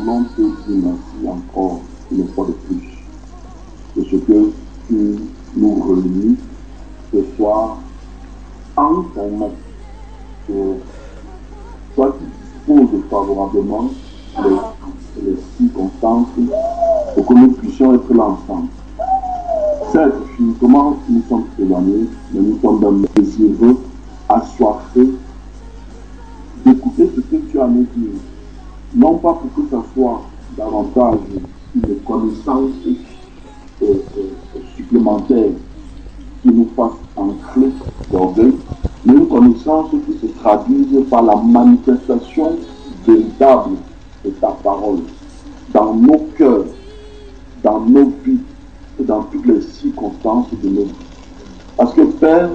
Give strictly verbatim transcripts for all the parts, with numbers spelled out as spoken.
voulons te dire merci encore une fois de plus de ce que tu nous réunis ce soir en ton nom. Que toi qui disposes favorablement les, les circonstances pour que nous puissions être là ensemble. Certes, physiquement, nous sommes éloignés, mais nous sommes désireux, assoiffés d'écouter ce que tu as à nous dire. Non pas pour que ça soit davantage une connaissance euh, euh, supplémentaire qui nous fasse entrer d'orgueil, mais une connaissance qui se traduise par la manifestation véritable de ta parole dans nos cœurs, dans nos vies et dans toutes les circonstances de nos vies. Parce que Père,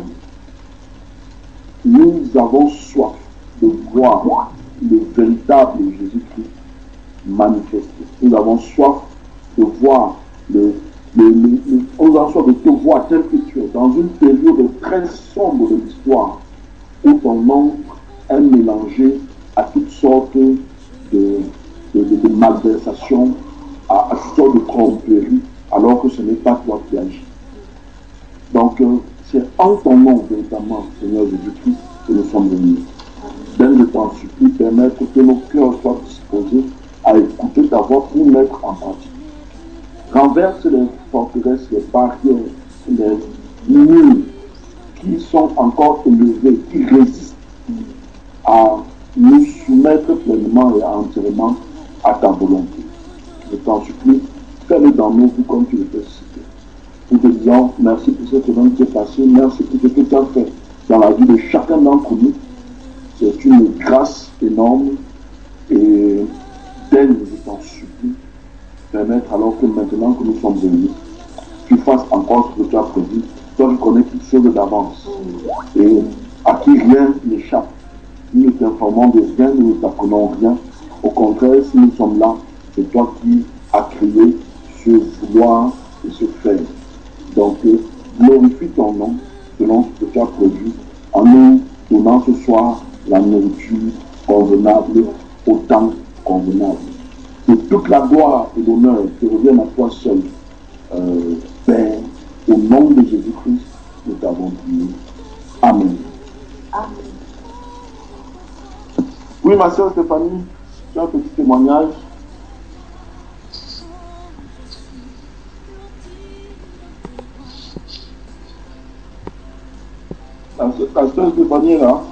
nous avons soif de voir le véritable Jésus-Christ manifesté. Nous avons soif de voir le, le, le, le nous avons soif de te voir tel que tu es dans une période très sombre de l'histoire où ton nom est mélangé à toutes sortes de, de, de, de malversations, à, à toutes sortes de tromperies, alors que ce n'est pas toi qui agis. Donc, euh, c'est en ton nom, véritablement, Seigneur Jésus-Christ, que nous sommes venus. Ben, je t'en supplie, permettre que nos cœurs soient disposés à écouter ta voix pour mettre en pratique. Renverse les forteresses, les barrières, les murs qui sont encore élevés, qui résistent à nous soumettre pleinement et entièrement à ta volonté. Je t'en supplie, fais-le dans nos vies comme tu le fais citer. Nous te disons merci pour cette semaine qui est passée, merci pour ce que tu as fait dans la vie de chacun d'entre nous. C'est une grâce énorme et d'aide, je t'en supplie, permettre alors que maintenant que nous sommes venus, tu fasses encore ce que tu as prévu. Toi, tu connais toutes choses d'avance et à qui rien n'échappe. Nous ne t'informons de rien, nous ne t'apprenons rien. Au contraire, si nous sommes là, c'est toi qui as créé ce vouloir et ce faire. Donc, glorifie ton nom selon ce que tu as prévu en nous donnant ce soir la nourriture convenable au temps convenable. Que toute la gloire et l'honneur te reviennent à toi seul, euh, Père, au nom de Jésus-Christ, nous t'avons dit. Amen. Amen. Oui, ma soeur Stéphanie, tu as un petit témoignage. La soeur Stéphanie est là.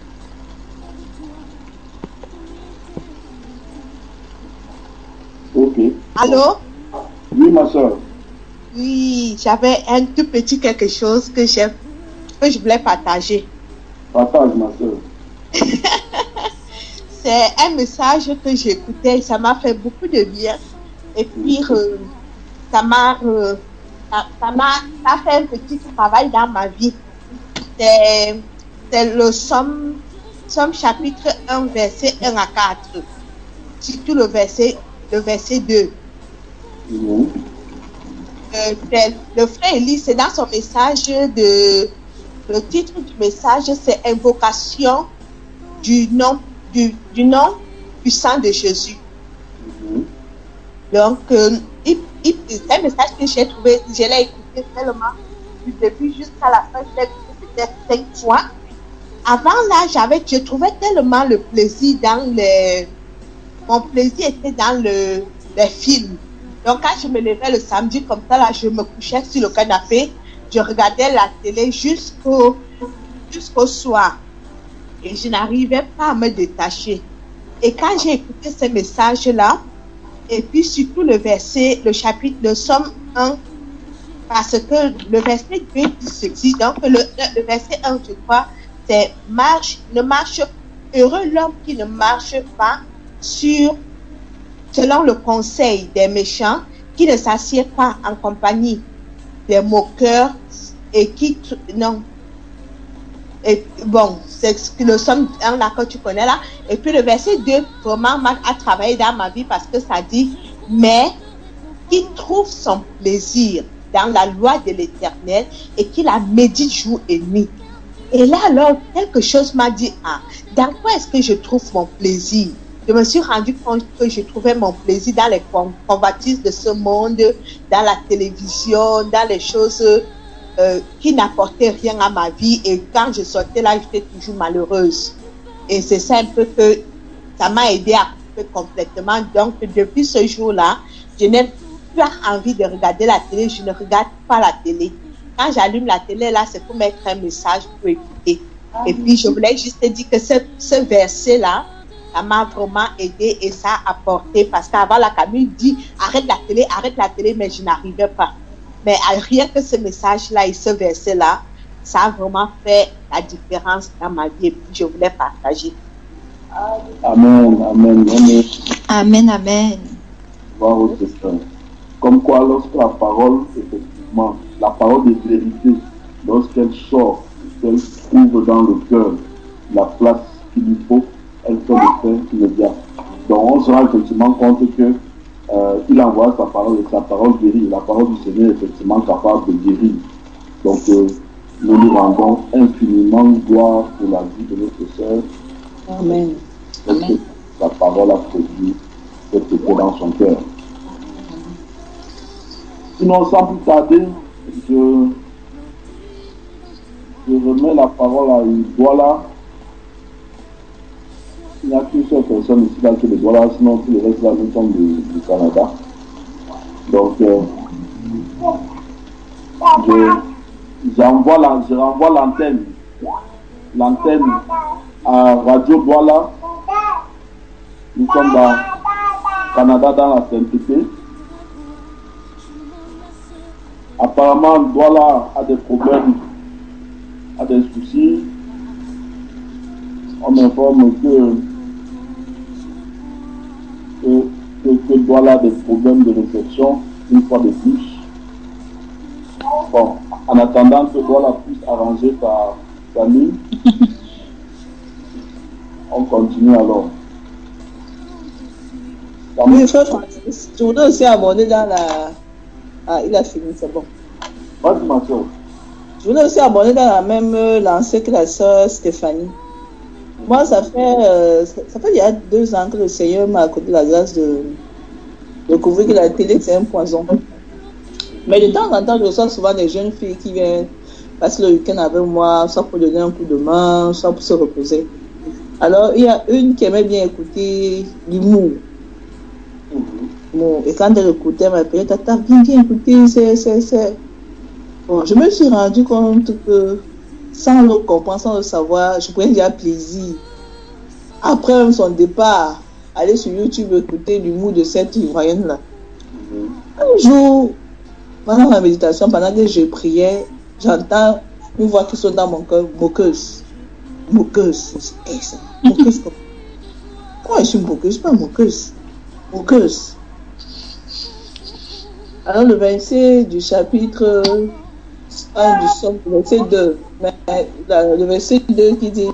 Ok. Allô? Oui, ma soeur. Oui, j'avais un tout petit quelque chose que, que je voulais partager. Partage, ma soeur. C'est un message que j'écoutais, ça m'a fait beaucoup de bien. Et puis, euh, ça m'a euh, ça, ça m'a ça fait un petit travail dans ma vie. C'est, c'est le Somme, Somme chapitre un, verset un à quatre. Surtout le verset, le verset deux. Mmh. Euh, c'est, le frère Élie, c'est dans son message de... Le titre du message, c'est Invocation du nom, du, du nom puissant de Jésus. Mmh. Donc, euh, il, il, c'est un message que j'ai trouvé, je l'ai écouté tellement du début jusqu'à la fin, je l'ai écouté peut-être cinq fois. Avant là, j'avais, je trouvais tellement le plaisir dans les... Mon plaisir était dans le, les films. Donc, quand je me levais le samedi comme ça, là, je me couchais sur le canapé, je regardais la télé jusqu'au, jusqu'au soir. Et je n'arrivais pas à me détacher. Et quand j'ai écouté ce message-là, et puis surtout le verset, le chapitre de Somme un, parce que le verset deux dit ceci, donc le, le verset un, je crois, c'est marche, ne marche, heureux l'homme qui ne marche pas sur, selon le conseil des méchants, qui ne s'assied pas en compagnie des moqueurs et qui, non, et bon, c'est ce que le Somme un là que tu connais là, et puis le verset deux vraiment a travaillé dans ma vie parce que ça dit, mais qui trouve son plaisir dans la loi de l'Éternel et qui la médite jour et nuit. Et là alors, quelque chose m'a dit, ah, dans quoi est-ce que je trouve mon plaisir? je me suis rendu compte que je trouvais mon plaisir dans les convoitises de ce monde, dans la télévision, dans les choses euh, qui n'apportaient rien à ma vie. Et quand je sortais là, j'étais toujours malheureuse. Et c'est ça un peu que ça m'a aidé à couper complètement. Donc, depuis ce jour-là, je n'ai plus envie de regarder la télé. Je ne regarde pas la télé. Quand j'allume la télé, là, c'est pour mettre un message pour écouter. Et puis, je voulais juste te dire que ce, ce verset-là, ça m'a vraiment aidé et ça a apporté. Parce qu'avant, la Camille dit, arrête la télé, arrête la télé, mais je n'arrivais pas. Mais rien que ce message-là et ce verset-là, ça a vraiment fait la différence dans ma vie et puis je voulais partager. Amen, amen, amen. Amen, amen. Voir au destin. Comme quoi, lorsque la parole, effectivement, la parole de vérité, lorsqu'elle sort, qu'elle trouve dans le cœur la place qu'il lui faut, elle fait le fait immédiat. Donc on se rend effectivement compte que euh, il envoie sa parole et sa parole guérit. La parole du Seigneur est effectivement capable de guérir. Donc euh, nous lui rendons infiniment gloire pour la vie de notre sœur. Amen. Parce que la parole a produit cette effet dans son cœur. Sinon, sans plus tarder, je, je remets la parole à Douala. Il n'y a qu'une seule personne ici là qui est de Douala, sinon tous les restes là nous sommes du, du Canada. Donc, euh, je, j'envoie la, je renvoie l'antenne, l'antenne à Radio Douala. Nous sommes dans Canada, dans la sainteté. Apparemment, Douala a des problèmes, a des soucis. On m'informe que, que, que, que Douala a des problèmes de réception, une fois de plus. Bon, en attendant que Douala puisse arranger sa, sa ligne, on continue alors. Oui, frère Francis, je voudrais aussi aborder dans la... Ah, il a fini, c'est bon. Vas-y, ma soeur. Je voulais aussi aborder dans la même lancée que la sœur Stéphanie. Moi, ça fait, euh, ça fait il y a deux ans que le Seigneur m'a accordé la grâce de découvrir que la télé, c'est un poison. Mais de temps en temps, je reçois souvent des jeunes filles qui viennent passer le week-end avec moi, soit pour donner un coup de main, soit pour se reposer. Alors, il y a une qui aimait bien écouter l'humour. Bon, et quand elle écoutait, elle m'appelait, Tata, viens, viens écouter, c'est, c'est, c'est. Bon, je me suis rendu compte que, sans le comprendre, sans le savoir, je prenais déjà plaisir. Après même son départ, aller sur YouTube écouter l'humour de cette Ivoirienne-là. Un jour, pendant la méditation, pendant que je priais, j'entends une voix qui sonne dans mon cœur, moqueuse. Moqueuse. Hey, ça, moqueuse comme... Pourquoi je suis moqueuse? Je suis pas moqueuse. Moqueuse. Alors le verset du chapitre un du Somme, le verset deux, mais la, le verset deux qui dit,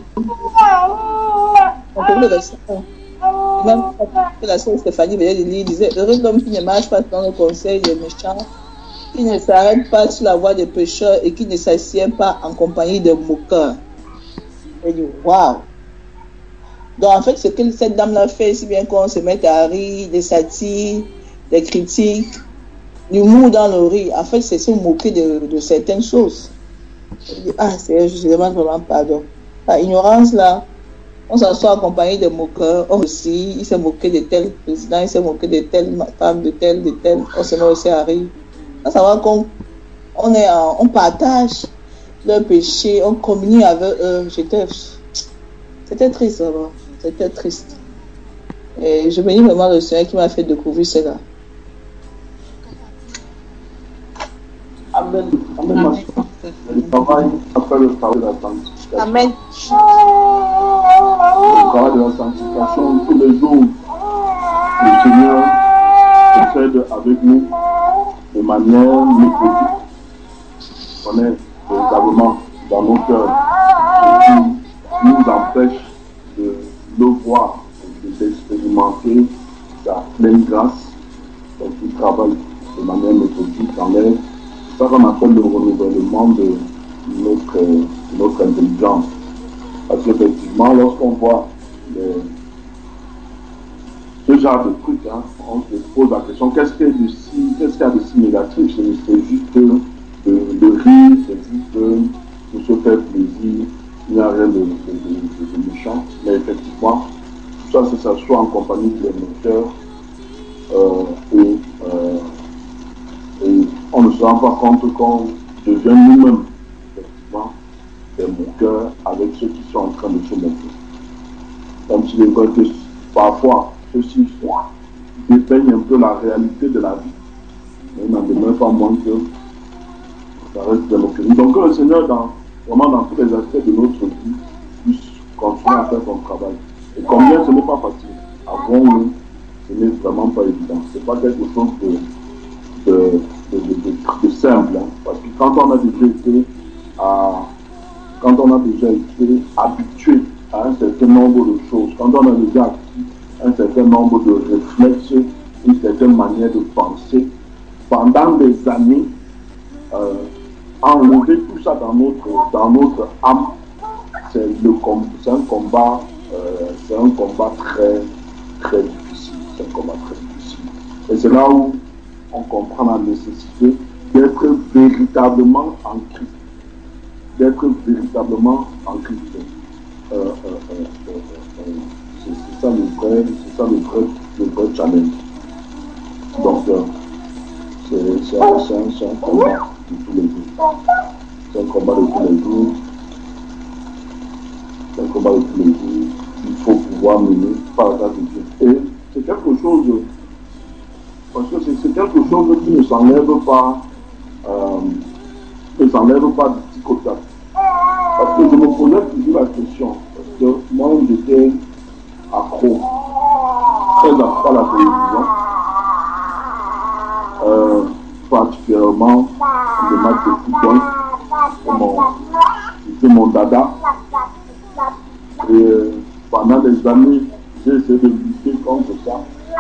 on peut le verset un, même que la sœur Stéphanie venait de lire, disait, heureux l'homme qui ne marche pas dans le conseil des méchants, qui ne s'arrête pas sur la voie des pécheurs et qui ne s'assied pas en compagnie de moqueurs. Elle dit, waouh! Donc en fait, ce que cette dame-là fait, si bien qu'on se mette à rire, des satires, des critiques, l'humour dans le rire, en fait, c'est se moquer de, de certaines choses. Je dis, ah, c'est, je demande vraiment pardon. Par ignorance, là, on s'assoit accompagné de moqueurs. On aussi, il s'est moqué de tel président, il s'est moqué de telle femme, de tel, de tel. On se met aussi à rire. On savoir qu'on on est en, on partage leurs péchés, on communie avec eux. J'étais, c'était triste, vraiment. C'était triste. Et je bénis vraiment le Seigneur qui m'a fait découvrir cela. Amen. Amen, ma soeur. Le travail après le travail de la sanctification. Amen. Le travail de la sanctification, tous les jours, le Seigneur procède avec nous de manière méthodique. On est véritablement dans nos cœurs, ce qui nous empêche de le voir, d'expérimenter sa pleine grâce. Donc, il travaille de manière méthodique dans l'air. C'est ça qu'on appelle le renouvellement de notre, de notre intelligence. Parce qu'effectivement, lorsqu'on voit les, genre de truc, hein, on se pose la question, qu'est-ce qu'il y a de si, qu'est-ce qu'il y a de si négatif? C'est juste de, de rire, c'est juste de, de se faire plaisir, il n'y a rien de, de, de, de méchant, mais effectivement, tout ça, c'est ça, soit en compagnie de l'émoteur, euh, et, euh, et on ne se rend pas compte qu'on devient nous-mêmes, effectivement, des moqueurs avec ceux qui sont en train de se moquer. Comme s'il est vrai que parfois, ceux-ci dépeignent un peu la réalité de la vie. Mais il n'en demeure pas moins que ça reste de moquerie. Donc que le Seigneur, dans, vraiment dans tous les aspects de notre vie, puisse continuer à faire son travail. Et combien ce n'est pas facile. Avouons-le, ce n'est vraiment pas évident. Ce n'est pas quelque chose de, de, de, de, de, de simple. Hein. Parce que quand on a déjà été à, quand on a déjà été habitué à un certain nombre de choses, quand on a déjà acquis un certain nombre de réflexes, une certaine manière de penser, pendant des années, euh, enlever tout ça dans notre, dans notre âme, c'est un combat, euh, c'est un combat très, très difficile. C'est un combat très difficile. Et c'est là où on comprend la nécessité d'être véritablement en Christ. D'être véritablement en Christ. Euh, euh, euh, euh, euh, c'est ça le vrai, c'est ça le vrai, le vrai challenge. Donc, euh, c'est un, un, un combat de tous les jours. C'est un combat de tous les jours. C'est un combat de tous les jours. Il faut pouvoir mener par la grâce de Dieu. Et c'est quelque chose, parce que c'est quelque chose qui ne s'enlève pas, euh, ne s'enlève pas du petit côté. Parce que je me posais toujours la question, parce que moi j'étais accro, très accro à la télévision, euh, particulièrement le match de football, c'était mon, mon dada. Et euh, pendant des années, j'ai essayé de lutter contre ça.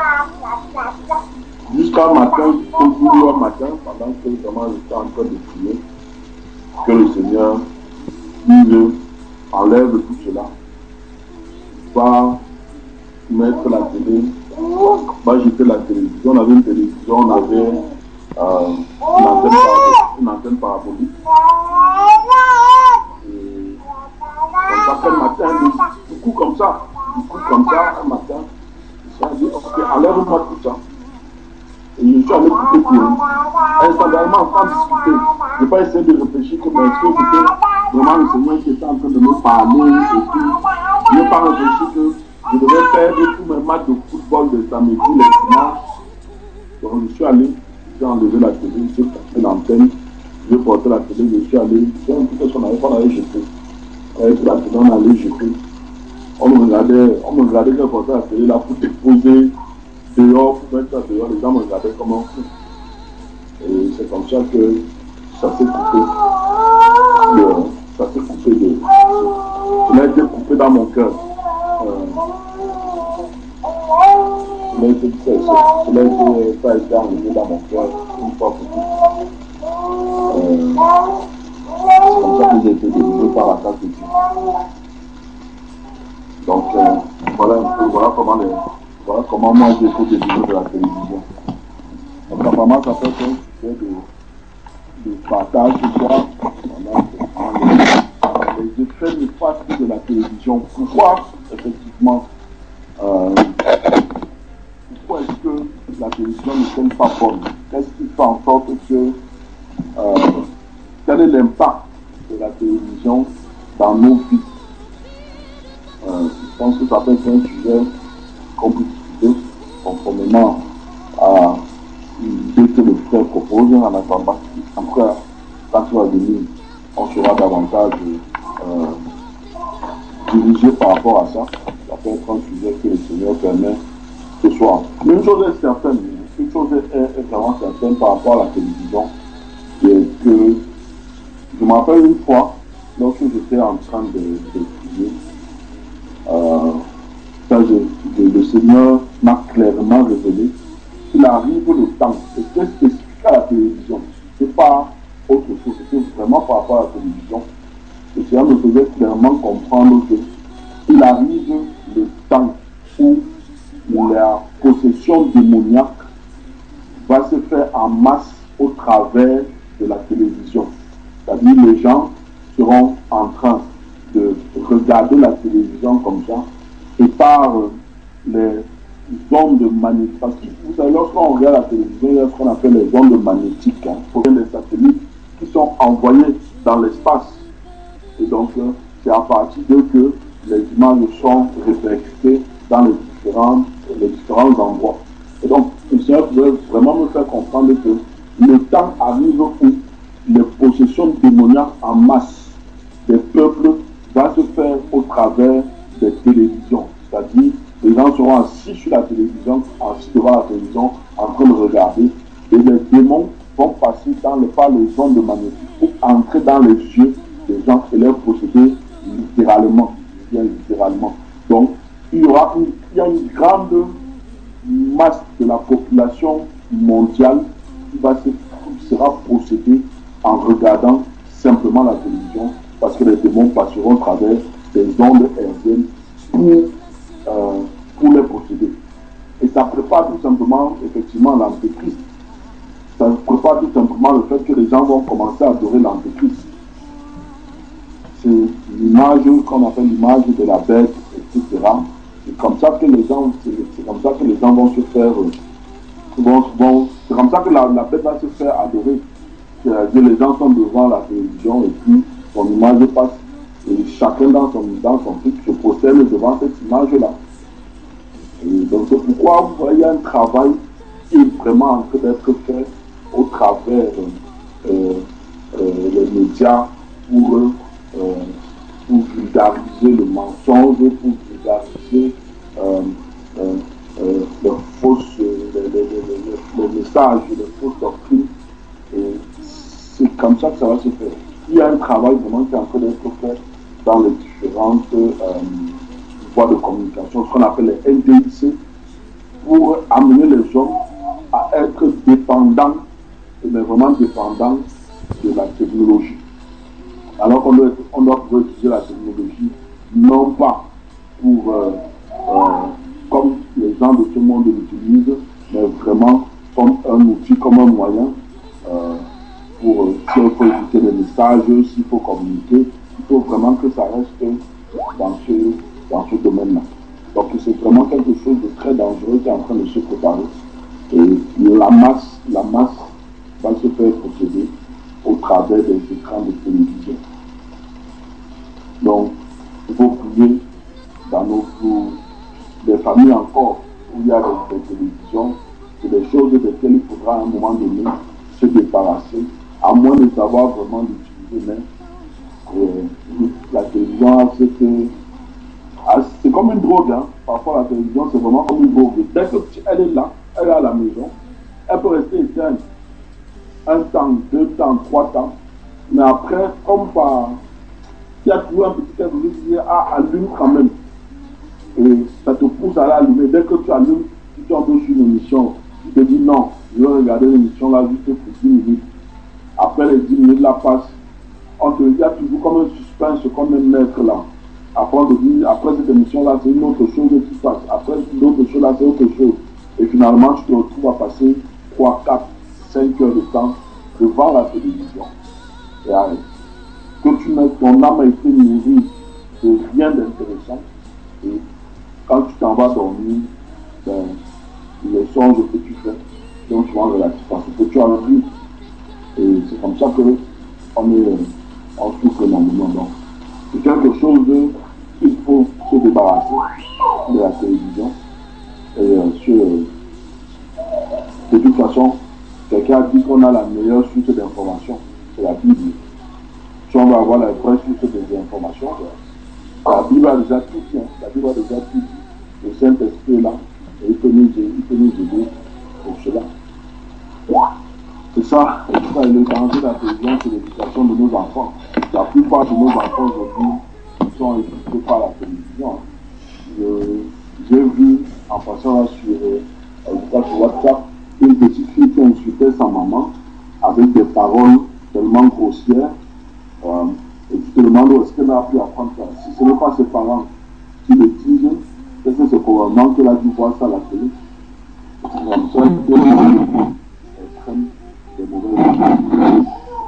Jusqu'à matin, jusqu'au jour matin, pendant que vraiment j'étais en train de prier, que le Seigneur nous enlève tout cela, va mettre la télé, va jeter la télévision. On avait une télévision, on avait euh, une, antenne une antenne parabolique. Et comme ça, quel matin, du coup comme ça, du coup comme ça, un matin, il s'est dit, ok, enlève-moi tout ça. Et je suis allé couper pour eux. Instantanément, sans discuter. Je n'ai pas essayé de réfléchir comme est-ce que c'était vraiment le Seigneur qui était en train de me parler et tout. Je n'ai pas réfléchi que je devais perdre tous mes matchs de football de samedi, les dimanches. Donc je suis allé, j'ai enlevé la télé, j'ai porté l'antenne, j'ai porté la télé, je suis allé, j'ai un petit peu ce qu'on avait, on avait jeté. Avec la télé, on allait jeter. On me regardait, on me regardait quand on portait la télé là pour déposer dehors, pour mettre ça dehors, les gens me regardaient comme un fou. Et c'est comme ça que ça s'est coupé. De, ça s'est coupé de. Cela a été coupé dans mon cœur. Euh, cela a été, cela a été, ça a été enlevé dans mon cœur une fois pour toutes. Euh, c'est comme ça que j'ai été délivré par la grâce de Dieu. Donc, euh, voilà un peu, voilà comment les. Voilà comment moi j'ai fait des vidéos de la télévision. Donc apparemment ça fait un sujet de, de partage ce soir. Les, les effets néfastes de la télévision. Pourquoi effectivement euh, pourquoi est-ce que la télévision ne tient pas bonne? Qu'est-ce qui fait en sorte que euh, quel est l'impact de la télévision dans nos vies? euh, Je pense que ça peut être un sujet compliqué, conformément à l'idée que le frère propose en attendant. Après, quand tu vas venir, on sera davantage euh, dirigé par rapport à ça. Ça peut être un sujet que le Seigneur permet ce soir. Mais une chose est certaine, une chose est, est, est vraiment certaine par rapport à la télévision, c'est que je me rappelle une fois, lorsque j'étais en train de, de prier, euh, Ça, je, je, le Seigneur m'a clairement révélé qu'il arrive le temps, et c'est spécifique à la télévision, ce n'est pas autre chose, c'était vraiment par rapport à la télévision. Le Seigneur me faisait clairement comprendre qu'il arrive le temps où la possession possession démoniaque va se faire en masse au travers de la télévision. C'est-à-dire les gens seront en train de regarder la télévision comme ça et par les ondes magnétiques. Parce que vous savez, lorsqu'on regarde la télévision, il y a ce qu'on appelle les ondes magnétiques, hein, les satellites qui sont envoyés dans l'espace. Et donc, c'est à partir d'eux que les images sont répercutées dans les différents, les différents endroits. Et donc, le Seigneur veut vraiment me faire comprendre que le temps arrive où les possessions démoniaques en masse des peuples va se faire au travers des télévisions. C'est-à-dire, les gens seront assis sur la télévision, assis devant la télévision, en train de regarder, et les démons vont passer dans les, par les ondes magnétiques pour entrer dans les yeux des gens et les posséder littéralement. littéralement. Donc, il y aura une, il y a une grande masse de la population mondiale qui, va se, qui sera possédée en regardant simplement la télévision, parce que les démons passeront à travers des ondes hertziennes pour, euh, pour les posséder. Et ça prépare tout simplement, effectivement, l'antéchrist. Ça prépare tout simplement le fait que les gens vont commencer à adorer l'antéchrist. C'est l'image qu'on appelle l'image de la bête, et cetera. C'est comme ça que les gens, c'est comme ça que les gens vont se faire, vont, vont, c'est comme ça que la, la bête va se faire adorer. C'est-à-dire les gens sont devant la télévision et puis son image passe et chacun dans son, dans son truc se prosterne devant cette image-là. Et donc c'est pourquoi vous voyez un travail qui est vraiment en train d'être fait au travers euh, euh, les médias pour, euh, pour vulgariser le mensonge, pour vulgariser euh, euh, euh, les fausses, les, les, les, les, les messages, les fausses doctrines. Et c'est comme ça que ça va se faire. Il y a un travail vraiment qui est en train d'être fait dans les différentes euh, voies de communication, ce qu'on appelle les N D I C, pour amener les hommes à être dépendants, mais vraiment dépendants de la technologie. Alors qu'on doit, on doit pouvoir utiliser la technologie, non pas pour, euh, euh, comme les gens de ce monde l'utilisent, mais vraiment comme un outil, comme un moyen euh, pour, euh, s'il faut écouter les messages, s'il faut communiquer, il faut vraiment que ça reste dans ce, dans ce domaine-là. Donc c'est vraiment quelque chose de très dangereux qui est en train de se préparer. Et la masse, la masse va se faire posséder au travers des écrans de télévision. Donc, il faut prier dans nos des familles encore où il y a des, des télévisions. C'est des choses desquelles il faudra à un moment donné se débarrasser, à moins de savoir vraiment l'utiliser. Mais euh, la télévision, c'est que c'est comme une drogue. Hein. Parfois, la télévision, c'est vraiment comme une drogue. Dès qu'elle est là, elle est à la maison, elle peut rester éteinte un temps, deux temps, trois temps. Mais après, comme par... il y a toujours un petit quelque chose qui dit, ah, allume quand même. Et ça te pousse à l'allumer. Dès que tu allumes, tu tombes sur une émission. Tu te dis, non, je vais regarder l'émission là juste pour dix minutes. Après les dix minutes, la passe. On te dit, il y a toujours comme un suspense qu'on aime mettre là. Après, on te dit, après cette émission-là, c'est une autre chose qui passe. Après l'autre chose-là, c'est autre chose. Et finalement, tu te retrouves à passer trois, quatre, cinq heures de temps devant la télévision. Et arrête. Que tu mets, ton âme a été nourrie de rien d'intéressant. Et quand tu t'en vas dormir, ben, les songes que tu fais sont souvent relatifs parce que tu as vu. Et c'est comme ça que on est, on souffre énormément. Donc, c'est quelque chose de, il faut se débarrasser de la télévision. Et euh, sur, euh, de toute façon, quelqu'un a dit qu'on a la meilleure source d'information, c'est la Bible. Si on va avoir la vraie source des informations, la Bible a déjà tout dit. La Bible a déjà tout dit. Le Saint-Esprit est là, et il peut nous, il peut nous aider pour cela. C'est ça, et ça, le danger de la télévision, c'est l'éducation de nos enfants. La plupart de nos enfants aujourd'hui sont éduqués par la télévision. J'ai vu, en passant là sur, euh, sur WhatsApp, une petite fille qui insultait sa maman avec des paroles tellement grossières. Euh, et tu te demandes où est-ce qu'elle a pu apprendre ça. Si ce n'est pas ses parents qui le disent, est-ce que c'est probablement qu'elle a dû voir ça à la télé. La seule chose, elles prennent des mauvaises habitudes.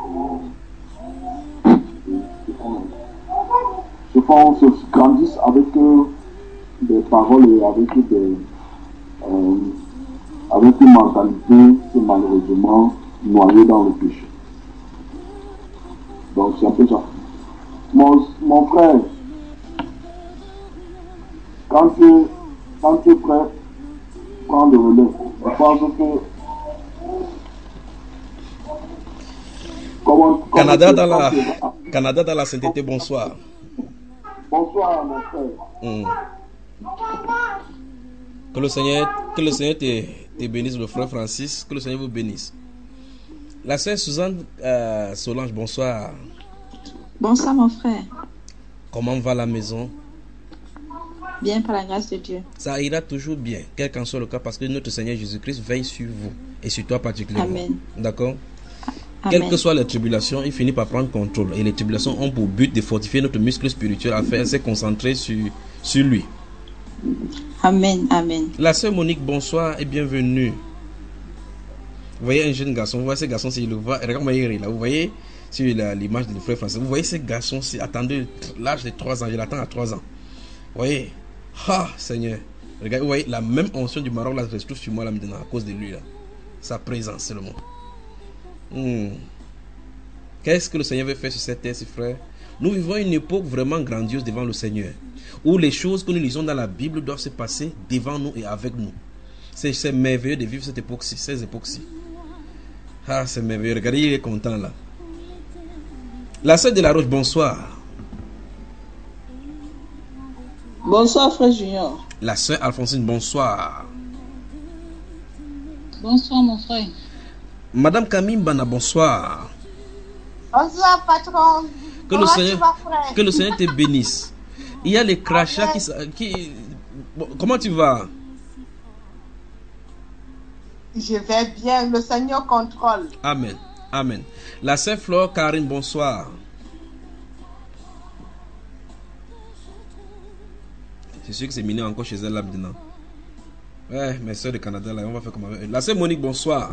Se font, se grandissent avec euh, des paroles et avec des, euh, avec une mentalité qui est malheureusement noyée dans le péché. Donc c'est un peu ça. Mon, mon frère, quand tu, quand tu es prêt, prends le relais. Je pense que comment, comment Canada, tu, dans la, tu, Canada dans la sainteté, bonsoir. Bonsoir mon frère. Mm. Que le Seigneur, que le Seigneur te, te bénisse, le frère Francis, que le Seigneur vous bénisse. La sœur Suzanne euh, Solange, bonsoir. Bonsoir mon frère. Comment va la maison? Bien par la grâce de Dieu. Ça ira toujours bien, quel qu'en soit le cas, parce que notre Seigneur Jésus-Christ veille sur vous et sur toi particulièrement. Amen. D'accord? Amen. Quelles que soient les tribulations, il finit par prendre contrôle. Et les tribulations ont pour but de fortifier notre muscle spirituel afin de se concentrer sur, sur lui. Amen, amen. La sœur Monique, bonsoir et bienvenue. Vous voyez un jeune garçon, vous voyez ce garçon, s'il le voit, regardez-moi il là, vous voyez sur l'image du frère Français, vous voyez ce garçon, attendez l'âge de trois ans, je l'attends à trois ans. Vous voyez, ah Seigneur, regardez, vous voyez la même onction du Maroc là se trouve sur moi là maintenant à cause de lui là. Sa présence seulement. Hmm. Qu'est-ce que le Seigneur veut faire sur cette terre, ses frères? Nous vivons une époque vraiment grandiose devant le Seigneur, où les choses que nous lisons dans la Bible doivent se passer devant nous et avec nous. C'est merveilleux de vivre cette époque-ci, ces époques-ci. Ah, c'est merveilleux. Regardez, il est content là. La sœur de la Roche, bonsoir. Bonsoir, frère Junior. La sœur Alphonsine, bonsoir. Bonsoir, mon frère. Madame Camille Bana, bonsoir. Bonsoir, patron. Que le, Seigneur, que le Seigneur te bénisse. Il y a les crachats qui... qui bon, comment tu vas? Je vais bien, le Seigneur contrôle. Amen, amen. La sœur Flore Karine, bonsoir. C'est sûr que c'est miné encore chez elle là maintenant. Ouais, mes soeurs de Canada là, on va faire comme avec eux. La sœur Monique, bonsoir.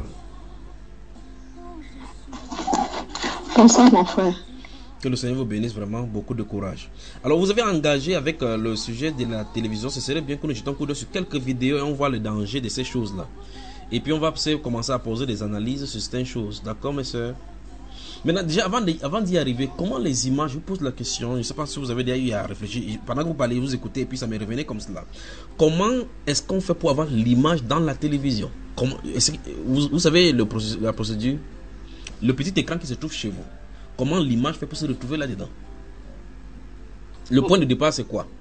Bonsoir mon frère. Que le Seigneur vous bénisse vraiment, beaucoup de courage. Alors vous avez engagé avec euh, le sujet de la télévision. Ce serait bien que nous jetons un coup d'œil sur quelques vidéos et on voit le danger de ces choses là. Et puis on va commencer à poser des analyses sur certaines choses. D'accord mes soeurs? Maintenant déjà avant d'y avant d'y arriver, comment les images, je vous pose la question, je ne sais pas si vous avez déjà eu à réfléchir, pendant que vous parlez, vous écoutez et puis ça m'est revenu comme cela. Comment est-ce qu'on fait pour avoir l'image dans la télévision? Comment, est-ce que, vous, vous savez le, la procédure? Le petit écran qui se trouve chez vous. Comment l'image fait pour se retrouver là-dedans? Le point de départ c'est quoi?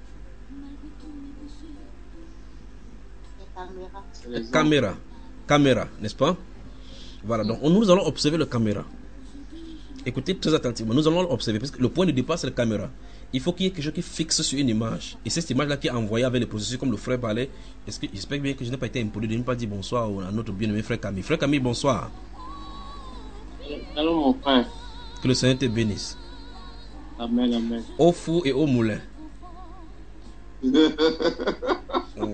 La caméra. Caméra, n'est-ce pas? Voilà, donc nous allons observer la caméra. Écoutez très attentivement, nous allons observer, parce que le point de départ c'est la caméra. Il faut qu'il y ait quelque chose qui fixe sur une image. Et c'est cette image-là qui est envoyée avec les processus comme le frère parlait. Est-ce que, j'espère bien que je n'ai pas été impoli de ne pas dire bonsoir à notre bien-aimé frère Camille. Frère Camille, bonsoir. Allô mon frère. Que le Seigneur te bénisse. Amen, amen. Au four et au moulin. Oh.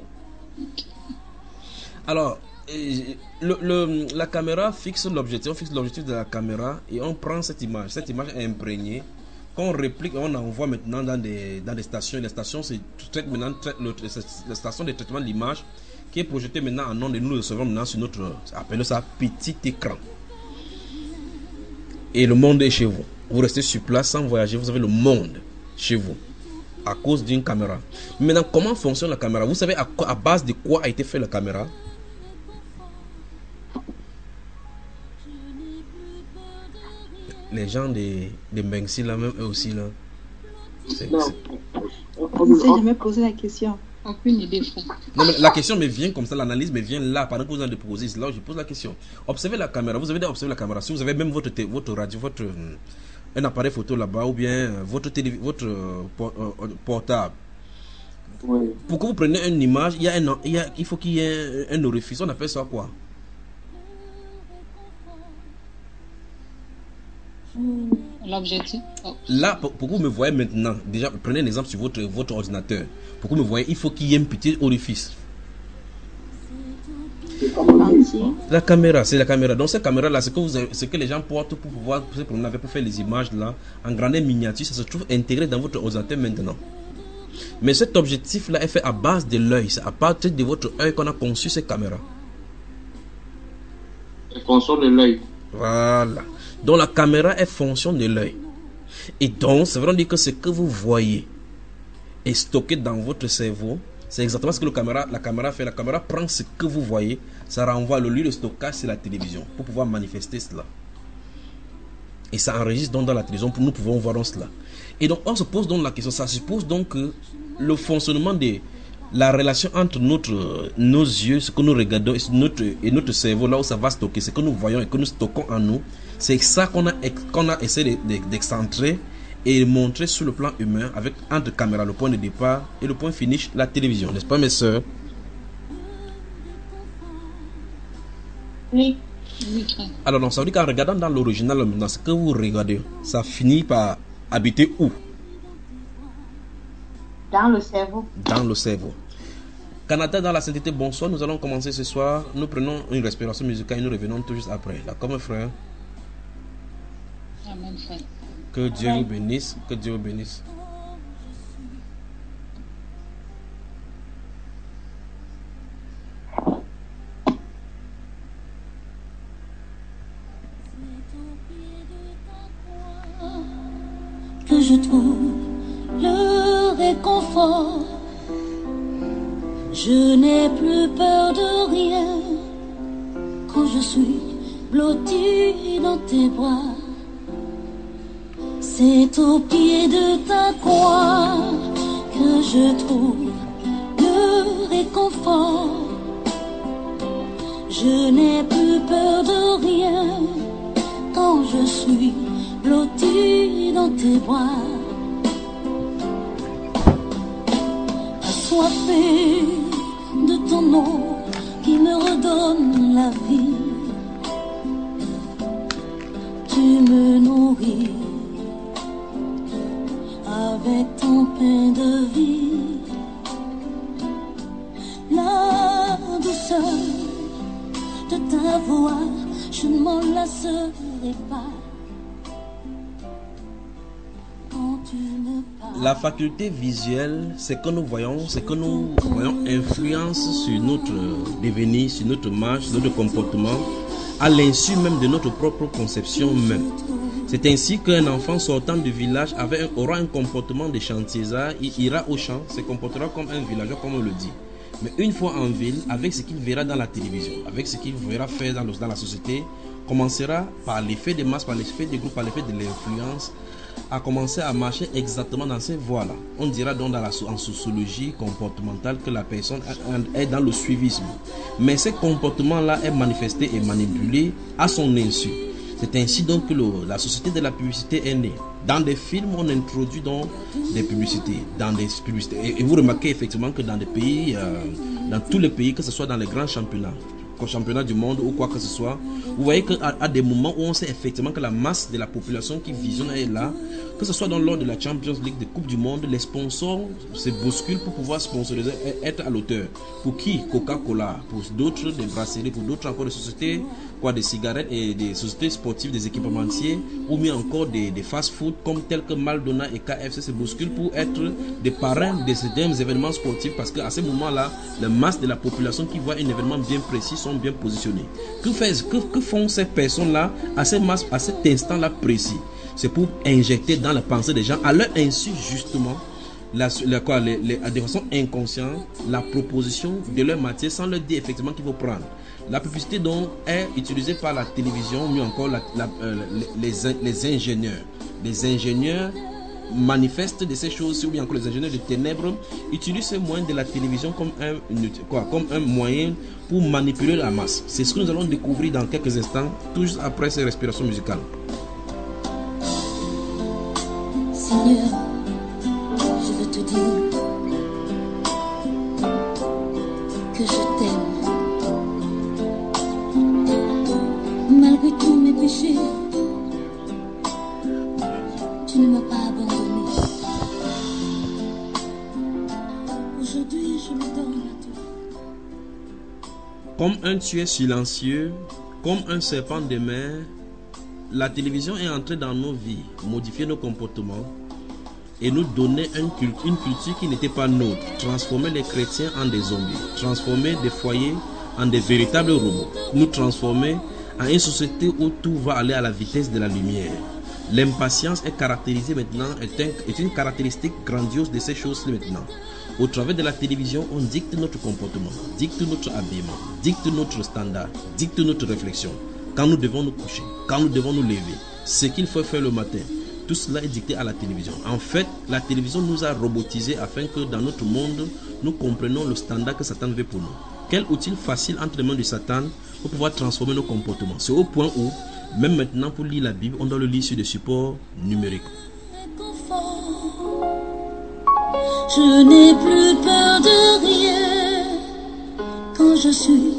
Alors, le, le, la caméra fixe l'objectif, on fixe l'objectif de la caméra et on prend cette image. Cette image est imprégnée, qu'on réplique et on envoie maintenant dans des, dans des stations. Les stations, c'est maintenant la station de traitement de l'image qui est projetée maintenant en ondes et nous le recevons maintenant sur notre, appelons ça petit écran. Et le monde est chez vous. Vous restez sur place sans voyager, vous avez le monde chez vous à cause d'une caméra. Maintenant, comment fonctionne la caméra? Vous savez à, quoi, à base de quoi a été fait la caméra? Les gens de, de Mengsi là, même eux aussi là. C'est, non. On ne s'est jamais posé la question. Aucune idée. Non, mais la question me vient comme ça, l'analyse me vient là, pendant que vous allez poser, c'est là où je pose la question. Observez la caméra, vous avez déjà observé la caméra. Si vous avez même votre, votre radio, votre, un appareil photo là-bas, ou bien votre, télé, votre euh, portable. Oui. Pour que vous preniez une image, il, y a un, il, y a, il faut qu'il y ait un orifice, on appelle ça quoi? L'objectif. Oh. Là, pour, pour que vous me voyez maintenant, déjà, prenez un exemple sur votre, votre ordinateur. Pour que vous me voyez, il faut qu'il y ait un petit orifice. C'est comme un œil, ça. Entier. La caméra, c'est la caméra. Donc cette caméra-là, c'est que, vous avez- c'est que les gens portent pour pouvoir se promener avec, pour faire les images là, en grandeur miniature, ça se trouve intégré dans votre ordinateur maintenant. Mais cet objectif-là est fait à base de l'œil. C'est à partir de votre œil qu'on a conçu cette caméra. C'est fonction de l'œil. Voilà. Donc la caméra est fonction de l'œil. Et donc, ça veut dire que ce que vous voyez est stocké dans votre cerveau. C'est exactement ce que le caméra, la caméra fait. La caméra prend ce que vous voyez, ça renvoie le lieu de stockage sur la télévision pour pouvoir manifester cela. Et ça enregistre donc dans la télévision pour nous pouvons voir donc cela. Et donc on se pose donc la question, ça suppose donc que le fonctionnement de la relation entre notre, nos yeux, ce que nous regardons et notre, et notre cerveau, là où ça va stocker, ce que nous voyons et que nous stockons en nous, c'est ça qu'on a, qu'on a essayé d'excentrer et montrer sur le plan humain avec entre caméra, le point de départ et le point finish, la télévision, n'est-ce pas mes soeurs? Oui. Oui, frère. Alors donc ça veut dire qu'en regardant dans l'original, dans ce que vous regardez, ça finit par habiter où? Dans le cerveau. Dans le cerveau. Canada dans la sainteté, bonsoir, nous allons commencer ce soir. Nous prenons une respiration musicale et nous revenons tout juste après. D'accord mes frères? Amen, frère. Que Dieu vous bénisse, que Dieu vous bénisse. Que je trouve le réconfort. Je n'ai plus peur de rien quand je suis blotti dans tes bras. C'est au pied de ta croix que je trouve le réconfort. Je n'ai plus peur de rien quand je suis blotti dans tes bras. Assoiffé de ton eau qui me redonne la vie, tu me nourris avec ton pain de vie. La douceur de ta voix, je ne m'en lasserai pas. Quand tu me parles, La faculté visuelle, c'est que nous voyons, c'est que nous voyons influence sur notre devenir, sur notre marche, sur notre comportement, à l'insu même de notre propre conception même. C'est ainsi qu'un enfant sortant du village avait un, aura un comportement de chantiésard, il ira au champ, se comportera comme un villageois comme on le dit. Mais une fois en ville, avec ce qu'il verra dans la télévision, avec ce qu'il verra faire dans, le, dans la société, commencera par l'effet de masse, par l'effet de groupe, par l'effet de l'influence, à commencer à marcher exactement dans ces voies-là. On dira donc dans la, en sociologie comportementale que la personne est dans le suivisme. Mais ce comportement-là est manifesté et manipulé à son insu. C'est ainsi donc que le, la société de la publicité est née. Dans des films, on introduit donc des publicités, dans des publicités. Et, et vous remarquez effectivement que dans des pays, euh, dans tous les pays, que ce soit dans les grands championnats, championnat du monde ou quoi que ce soit, vous voyez qu'à à des moments où on sait effectivement que la masse de la population qui visionne est là, que ce soit dans lors de la Champions League, des Coupes du Monde, les sponsors se bousculent pour pouvoir sponsoriser, être à l'auteur. Pour qui? Coca-Cola, pour d'autres des brasseries, pour d'autres encore des sociétés, quoi, des cigarettes et des sociétés sportives, des équipementiers, ou bien encore des, des fast-food comme tels que Maldona et K F C se bousculent pour être des parrains de ces événements sportifs, parce qu'à ce moment-là, la masse de la population qui voit un événement bien précis sont bien positionnés. Que, fait, que, que font ces personnes-là à, ces masses, à cet instant-là précis? C'est pour injecter dans la pensée des gens, à leur insu justement, la, la, quoi, les, les, de façon inconsciente, la proposition de leur matière sans leur dire effectivement qu'il faut prendre. La publicité donc est utilisée par la télévision, mieux encore la, la, euh, les, les, les ingénieurs. Les ingénieurs manifestent de ces choses, ou bien encore les ingénieurs de ténèbres utilisent ce moyen de la télévision comme un, une, quoi, comme un moyen pour manipuler la masse. C'est ce que nous allons découvrir dans quelques instants, tout juste après ces respirations musicales. Seigneur, je veux te dire que je t'aime. Malgré tous mes péchés, tu ne m'as pas abandonné. Aujourd'hui, je me donne à toi. Comme un tueur silencieux, comme un serpent de mer, la télévision est entrée dans nos vies, modifier nos comportements et nous donner une, une culture qui n'était pas nôtre, transformer les chrétiens en des zombies, transformer des foyers en des véritables robots, nous transformer en une société où tout va aller à la vitesse de la lumière. L'impatience est caractérisée maintenant, est, un, est une caractéristique grandiose de ces choses-là maintenant. Au travers de la télévision, on dicte notre comportement, dicte notre habillement, dicte notre standard, dicte notre réflexion. Quand nous devons nous coucher, quand nous devons nous lever, ce qu'il faut faire le matin, tout cela est dicté à la télévision. En fait, la télévision nous a robotisés afin que dans notre monde, nous comprenions le standard que Satan veut pour nous. Quel outil facile entre les mains de Satan pour pouvoir transformer nos comportements. C'est au point où, même maintenant pour lire la Bible, on doit le lire sur des supports numériques. Je n'ai plus peur de rien quand je suis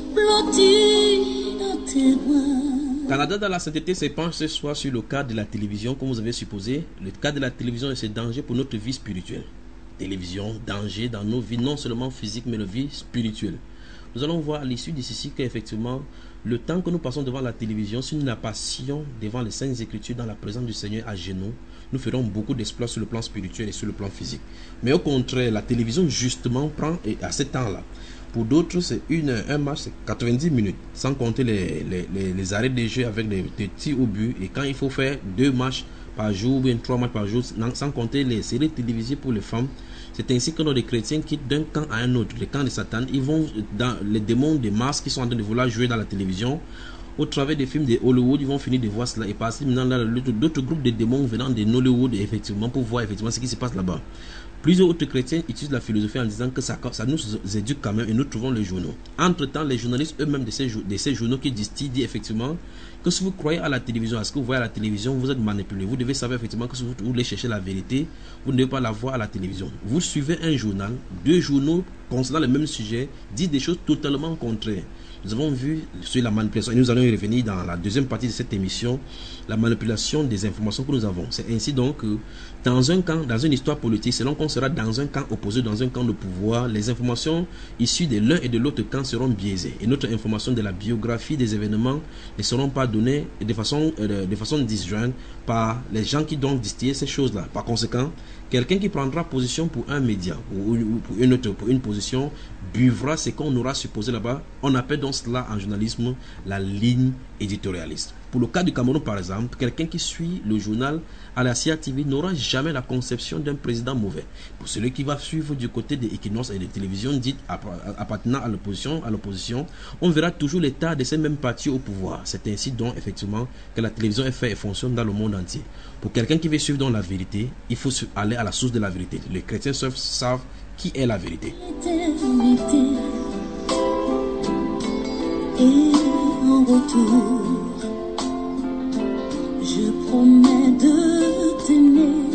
blotti dans tes bras. Canada dans la sainteté se penche ce soir sur le cas de la télévision, comme vous avez supposé. Le cas de la télévision et ses dangers pour notre vie spirituelle. Télévision, danger dans nos vies, non seulement physiques, mais nos vies spirituelles. Nous allons voir à l'issue de ceci qu'effectivement, le temps que nous passons devant la télévision, si nous la passions devant les Saintes Écritures dans la présence du Seigneur à genoux, nous ferons beaucoup d'exploits sur le plan spirituel et sur le plan physique. Mais au contraire, la télévision justement prend, et à ce temps-là, pour d'autres, c'est une, un match, c'est quatre-vingt-dix minutes, sans compter les, les, les, les arrêts de jeu avec les, les tirs au but. Et quand il faut faire deux matchs par jour, ou bien trois matchs par jour, sans compter les séries télévisées pour les femmes, c'est ainsi que nos chrétiens quittent d'un camp à un autre, le camp de Satan. Ils vont dans les démons de Mars qui sont en train de vouloir jouer dans la télévision. Au travers des films de Hollywood, ils vont finir de voir cela et passer maintenant là d'autres groupes de démons venant de Hollywood effectivement pour voir effectivement ce qui se passe là-bas. Plusieurs autres chrétiens utilisent la philosophie en disant que ça, ça nous éduque quand même et nous trouvons les journaux. Entre-temps, les journalistes eux-mêmes de ces, de ces journaux qui distillent disent effectivement que si vous croyez à la télévision, à ce que vous voyez à la télévision, vous êtes manipulé. Vous devez savoir effectivement que si vous voulez chercher la vérité, vous ne devez pas la voir à la télévision. Vous suivez un journal, deux journaux concernant le même sujet, disent des choses totalement contraires. Nous avons vu sur la manipulation, et nous allons y revenir dans la deuxième partie de cette émission, la manipulation des informations que nous avons. C'est ainsi donc que dans un camp, dans une histoire politique, selon qu'on sera dans un camp opposé, dans un camp de pouvoir, les informations issues de l'un et de l'autre camp seront biaisées. Et notre information de la biographie des événements ne seront pas données de façon, euh, de façon disjointe par les gens qui doivent distiller ces choses-là. Par conséquent, quelqu'un qui prendra position pour un média ou pour une autre, pour une position, buvra ce qu'on aura supposé là-bas. On appelle donc cela en journalisme la ligne éditorialiste. Pour le cas du Cameroun par exemple, quelqu'un qui suit le journal à la C I A T V n'aura jamais la conception d'un président mauvais. Pour celui qui va suivre du côté des Equinox et des télévisions dites appartenant à l'opposition, à l'opposition, on verra toujours l'état de ces mêmes partis au pouvoir. C'est ainsi donc effectivement que la télévision est faite et fonctionne dans le monde entier. Pour quelqu'un qui veut suivre dans la vérité, il faut aller à la source de la vérité. Les chrétiens savent qui est la vérité. Éternité. Et en retour, je promets de t'aimer.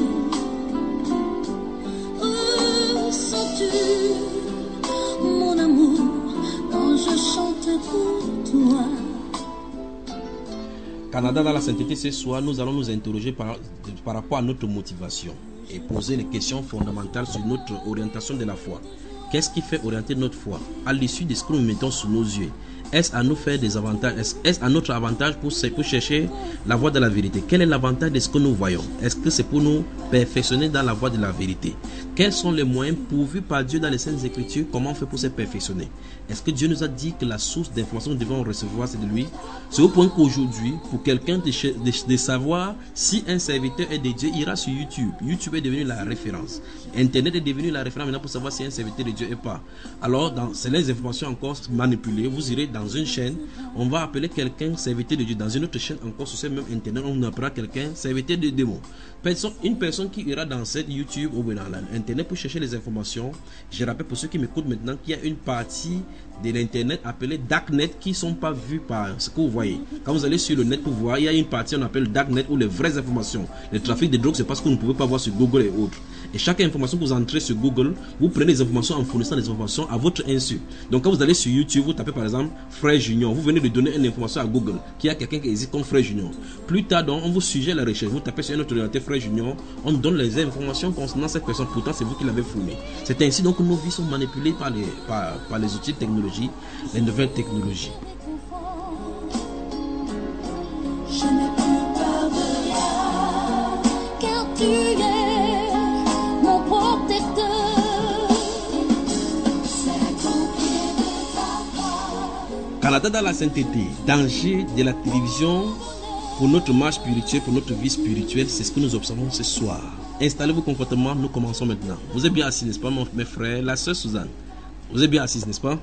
Ressens-tu mon amour quand je chante pour toi? Canada dans la sainteté, ce soir, nous allons nous interroger par, par rapport à notre motivation et poser les questions fondamentales sur notre orientation de la foi. Qu'est-ce qui fait orienter notre foi? À l'issue de ce que nous mettons sous nos yeux, est-ce à nous faire des avantages? Est-ce à notre avantage pour, pour chercher la voie de la vérité? Quel est l'avantage de ce que nous voyons? Est-ce que c'est pour nous perfectionner dans la voie de la vérité? Quels sont les moyens pourvus par Dieu dans les Saintes Écritures? Comment on fait pour se perfectionner? Est-ce que Dieu nous a dit que la source d'information que nous devons recevoir, c'est de lui? C'est au point qu'aujourd'hui, pour quelqu'un de, de, de savoir si un serviteur est de Dieu, il ira sur YouTube. YouTube est devenu la référence. Internet est devenu la référence maintenant pour savoir si un serviteur de Dieu est pas. Alors, dans ces informations encore manipulées, vous irez dans une chaîne, on va appeler quelqu'un serviteur de Dieu. Dans une autre chaîne encore sur ce même internet, on appellera quelqu'un serviteur de démons. Personne, une personne qui ira dans cette YouTube ou dans l'internet pour chercher les informations. Je rappelle pour ceux qui m'écoutent maintenant qu'il y a une partie de l'internet appelée Darknet qui ne sont pas vues par ce que vous voyez. Quand vous allez sur le net pour voir, il y a une partie on appelle Darknet où les vraies informations, le trafic de drogue, c'est parce que vous ne pouvez pas voir sur Google et autres. Et chaque information que vous entrez sur Google, vous prenez les informations en fournissant des informations à votre insu. Donc quand vous allez sur YouTube, vous tapez par exemple Frère Junior, vous venez de donner une information à Google qu'il y a quelqu'un qui existe comme Frère Junior. Plus tard, donc, on vous suggère la recherche, vous tapez sur un autre ordinateur Frère Junior, on donne les informations concernant cette personne, pourtant c'est vous qui l'avez fourni. C'est ainsi donc que nos vies sont manipulées par les, par, par les outils de technologie, les nouvelles technologies. Je n'ai plus peur de rien, car tu es mon protecteur. C'est au pied de ta croix. Canada dans la sainteté, danger de la télévision pour notre marche spirituelle, pour notre vie spirituelle, c'est ce que nous observons ce soir. Installez-vous confortablement, nous commençons maintenant. Vous êtes bien assis, n'est-ce pas, mes frères, la sœur Suzanne? Vous êtes bien assise, n'est-ce pas?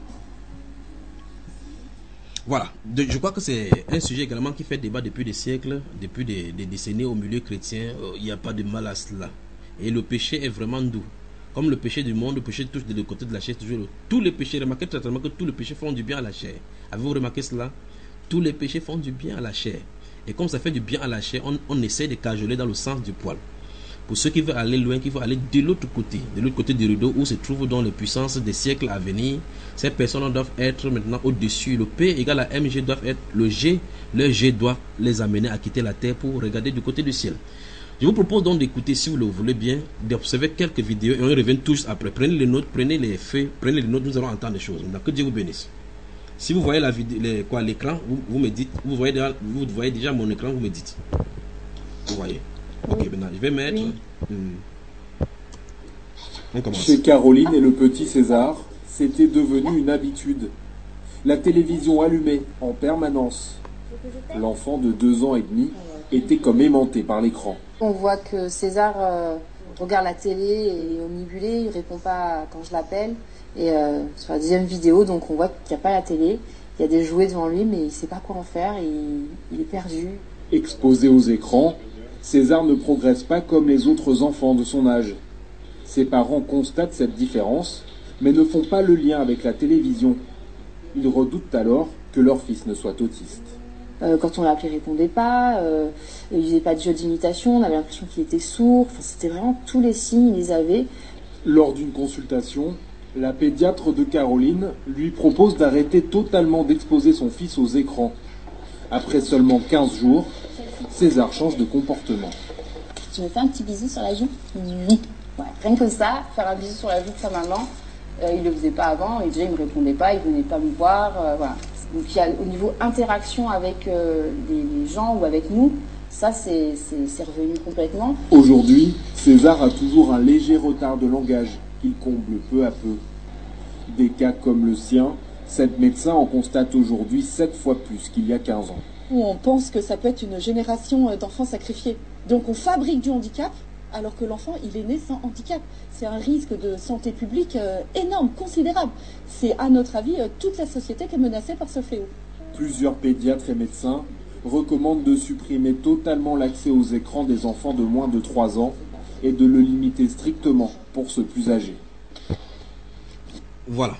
Voilà, de, je crois que c'est un sujet également qui fait débat depuis des siècles, depuis des, des décennies au milieu chrétien. Il n'y a pas de mal à cela. Et le péché est vraiment doux. Comme le péché du monde, le péché touche de côté de la chair, toujours. Tous les péchés, remarquez certainement que tous les péchés font du bien à la chair. Avez-vous remarqué cela? Tous les péchés font du bien à la chair. Et comme ça fait du bien à la chair, on, on essaie de cajoler dans le sens du poil. Pour ceux qui veulent aller loin, qui veulent aller de l'autre côté, de l'autre côté du rideau, où se trouvent dans les puissances des siècles à venir, ces personnes doivent être maintenant au-dessus. Le P égale à M G doivent être le G. Le G doit les amener à quitter la terre pour regarder du côté du ciel. Je vous propose donc d'écouter, si vous le voulez bien, d'observer quelques vidéos et on y revient tous après. Prenez les notes, prenez les faits, prenez les notes, nous allons entendre des choses. Donc, que Dieu vous bénisse. Si vous voyez la vidéo, les, quoi, l'écran, vous, vous me dites, vous voyez, déjà, vous voyez déjà mon écran, vous me dites. Vous voyez. Ok, maintenant je vais mettre. Oui. Hmm. On commence. Chez Caroline et le petit César, c'était devenu une habitude. La télévision allumée en permanence. L'enfant de deux ans et demi était comme aimanté par l'écran. On voit que César euh, regarde la télé et est omnibulé, il répond pas quand je l'appelle. Et euh, sur la deuxième vidéo, donc on voit qu'il n'y a pas la télé, il y a des jouets devant lui, mais il ne sait pas quoi en faire, et il, il est perdu. Exposé aux écrans, César ne progresse pas comme les autres enfants de son âge. Ses parents constatent cette différence, mais ne font pas le lien avec la télévision. Ils redoutent alors que leur fils ne soit autiste. Euh, quand on l'a appelé, il ne répondait pas, euh, il faisait pas de jeu d'imitation, on avait l'impression qu'il était sourd, enfin, c'était vraiment tous les signes, il les avait. Lors d'une consultation, la pédiatre de Caroline lui propose d'arrêter totalement d'exposer son fils aux écrans. Après seulement quinze jours, César change de comportement. Tu me fais un petit bisou sur la joue? Oui. Ouais, rien que ça, faire un bisou sur la joue de sa maman, euh, il ne le faisait pas avant, et déjà il ne me répondait pas, il ne venait pas me voir, euh, voilà. Donc il y a, au niveau interaction avec euh, les, les gens ou avec nous, ça c'est, c'est, c'est revenu complètement. Aujourd'hui, César a toujours un léger retard de langage qu'il comble peu à peu. Des cas comme le sien, sept médecins en constatent aujourd'hui sept fois plus qu'il y a quinze ans. On pense que ça peut être une génération d'enfants sacrifiés. Donc on fabrique du handicap alors que l'enfant il est né sans handicap. C'est un risque de santé publique euh, énorme, considérable. C'est à notre avis euh, toute la société qui est menacée par ce fléau. Plusieurs pédiatres et médecins recommandent de supprimer totalement l'accès aux écrans des enfants de moins de trois ans et de le limiter strictement pour ceux plus âgés. Voilà.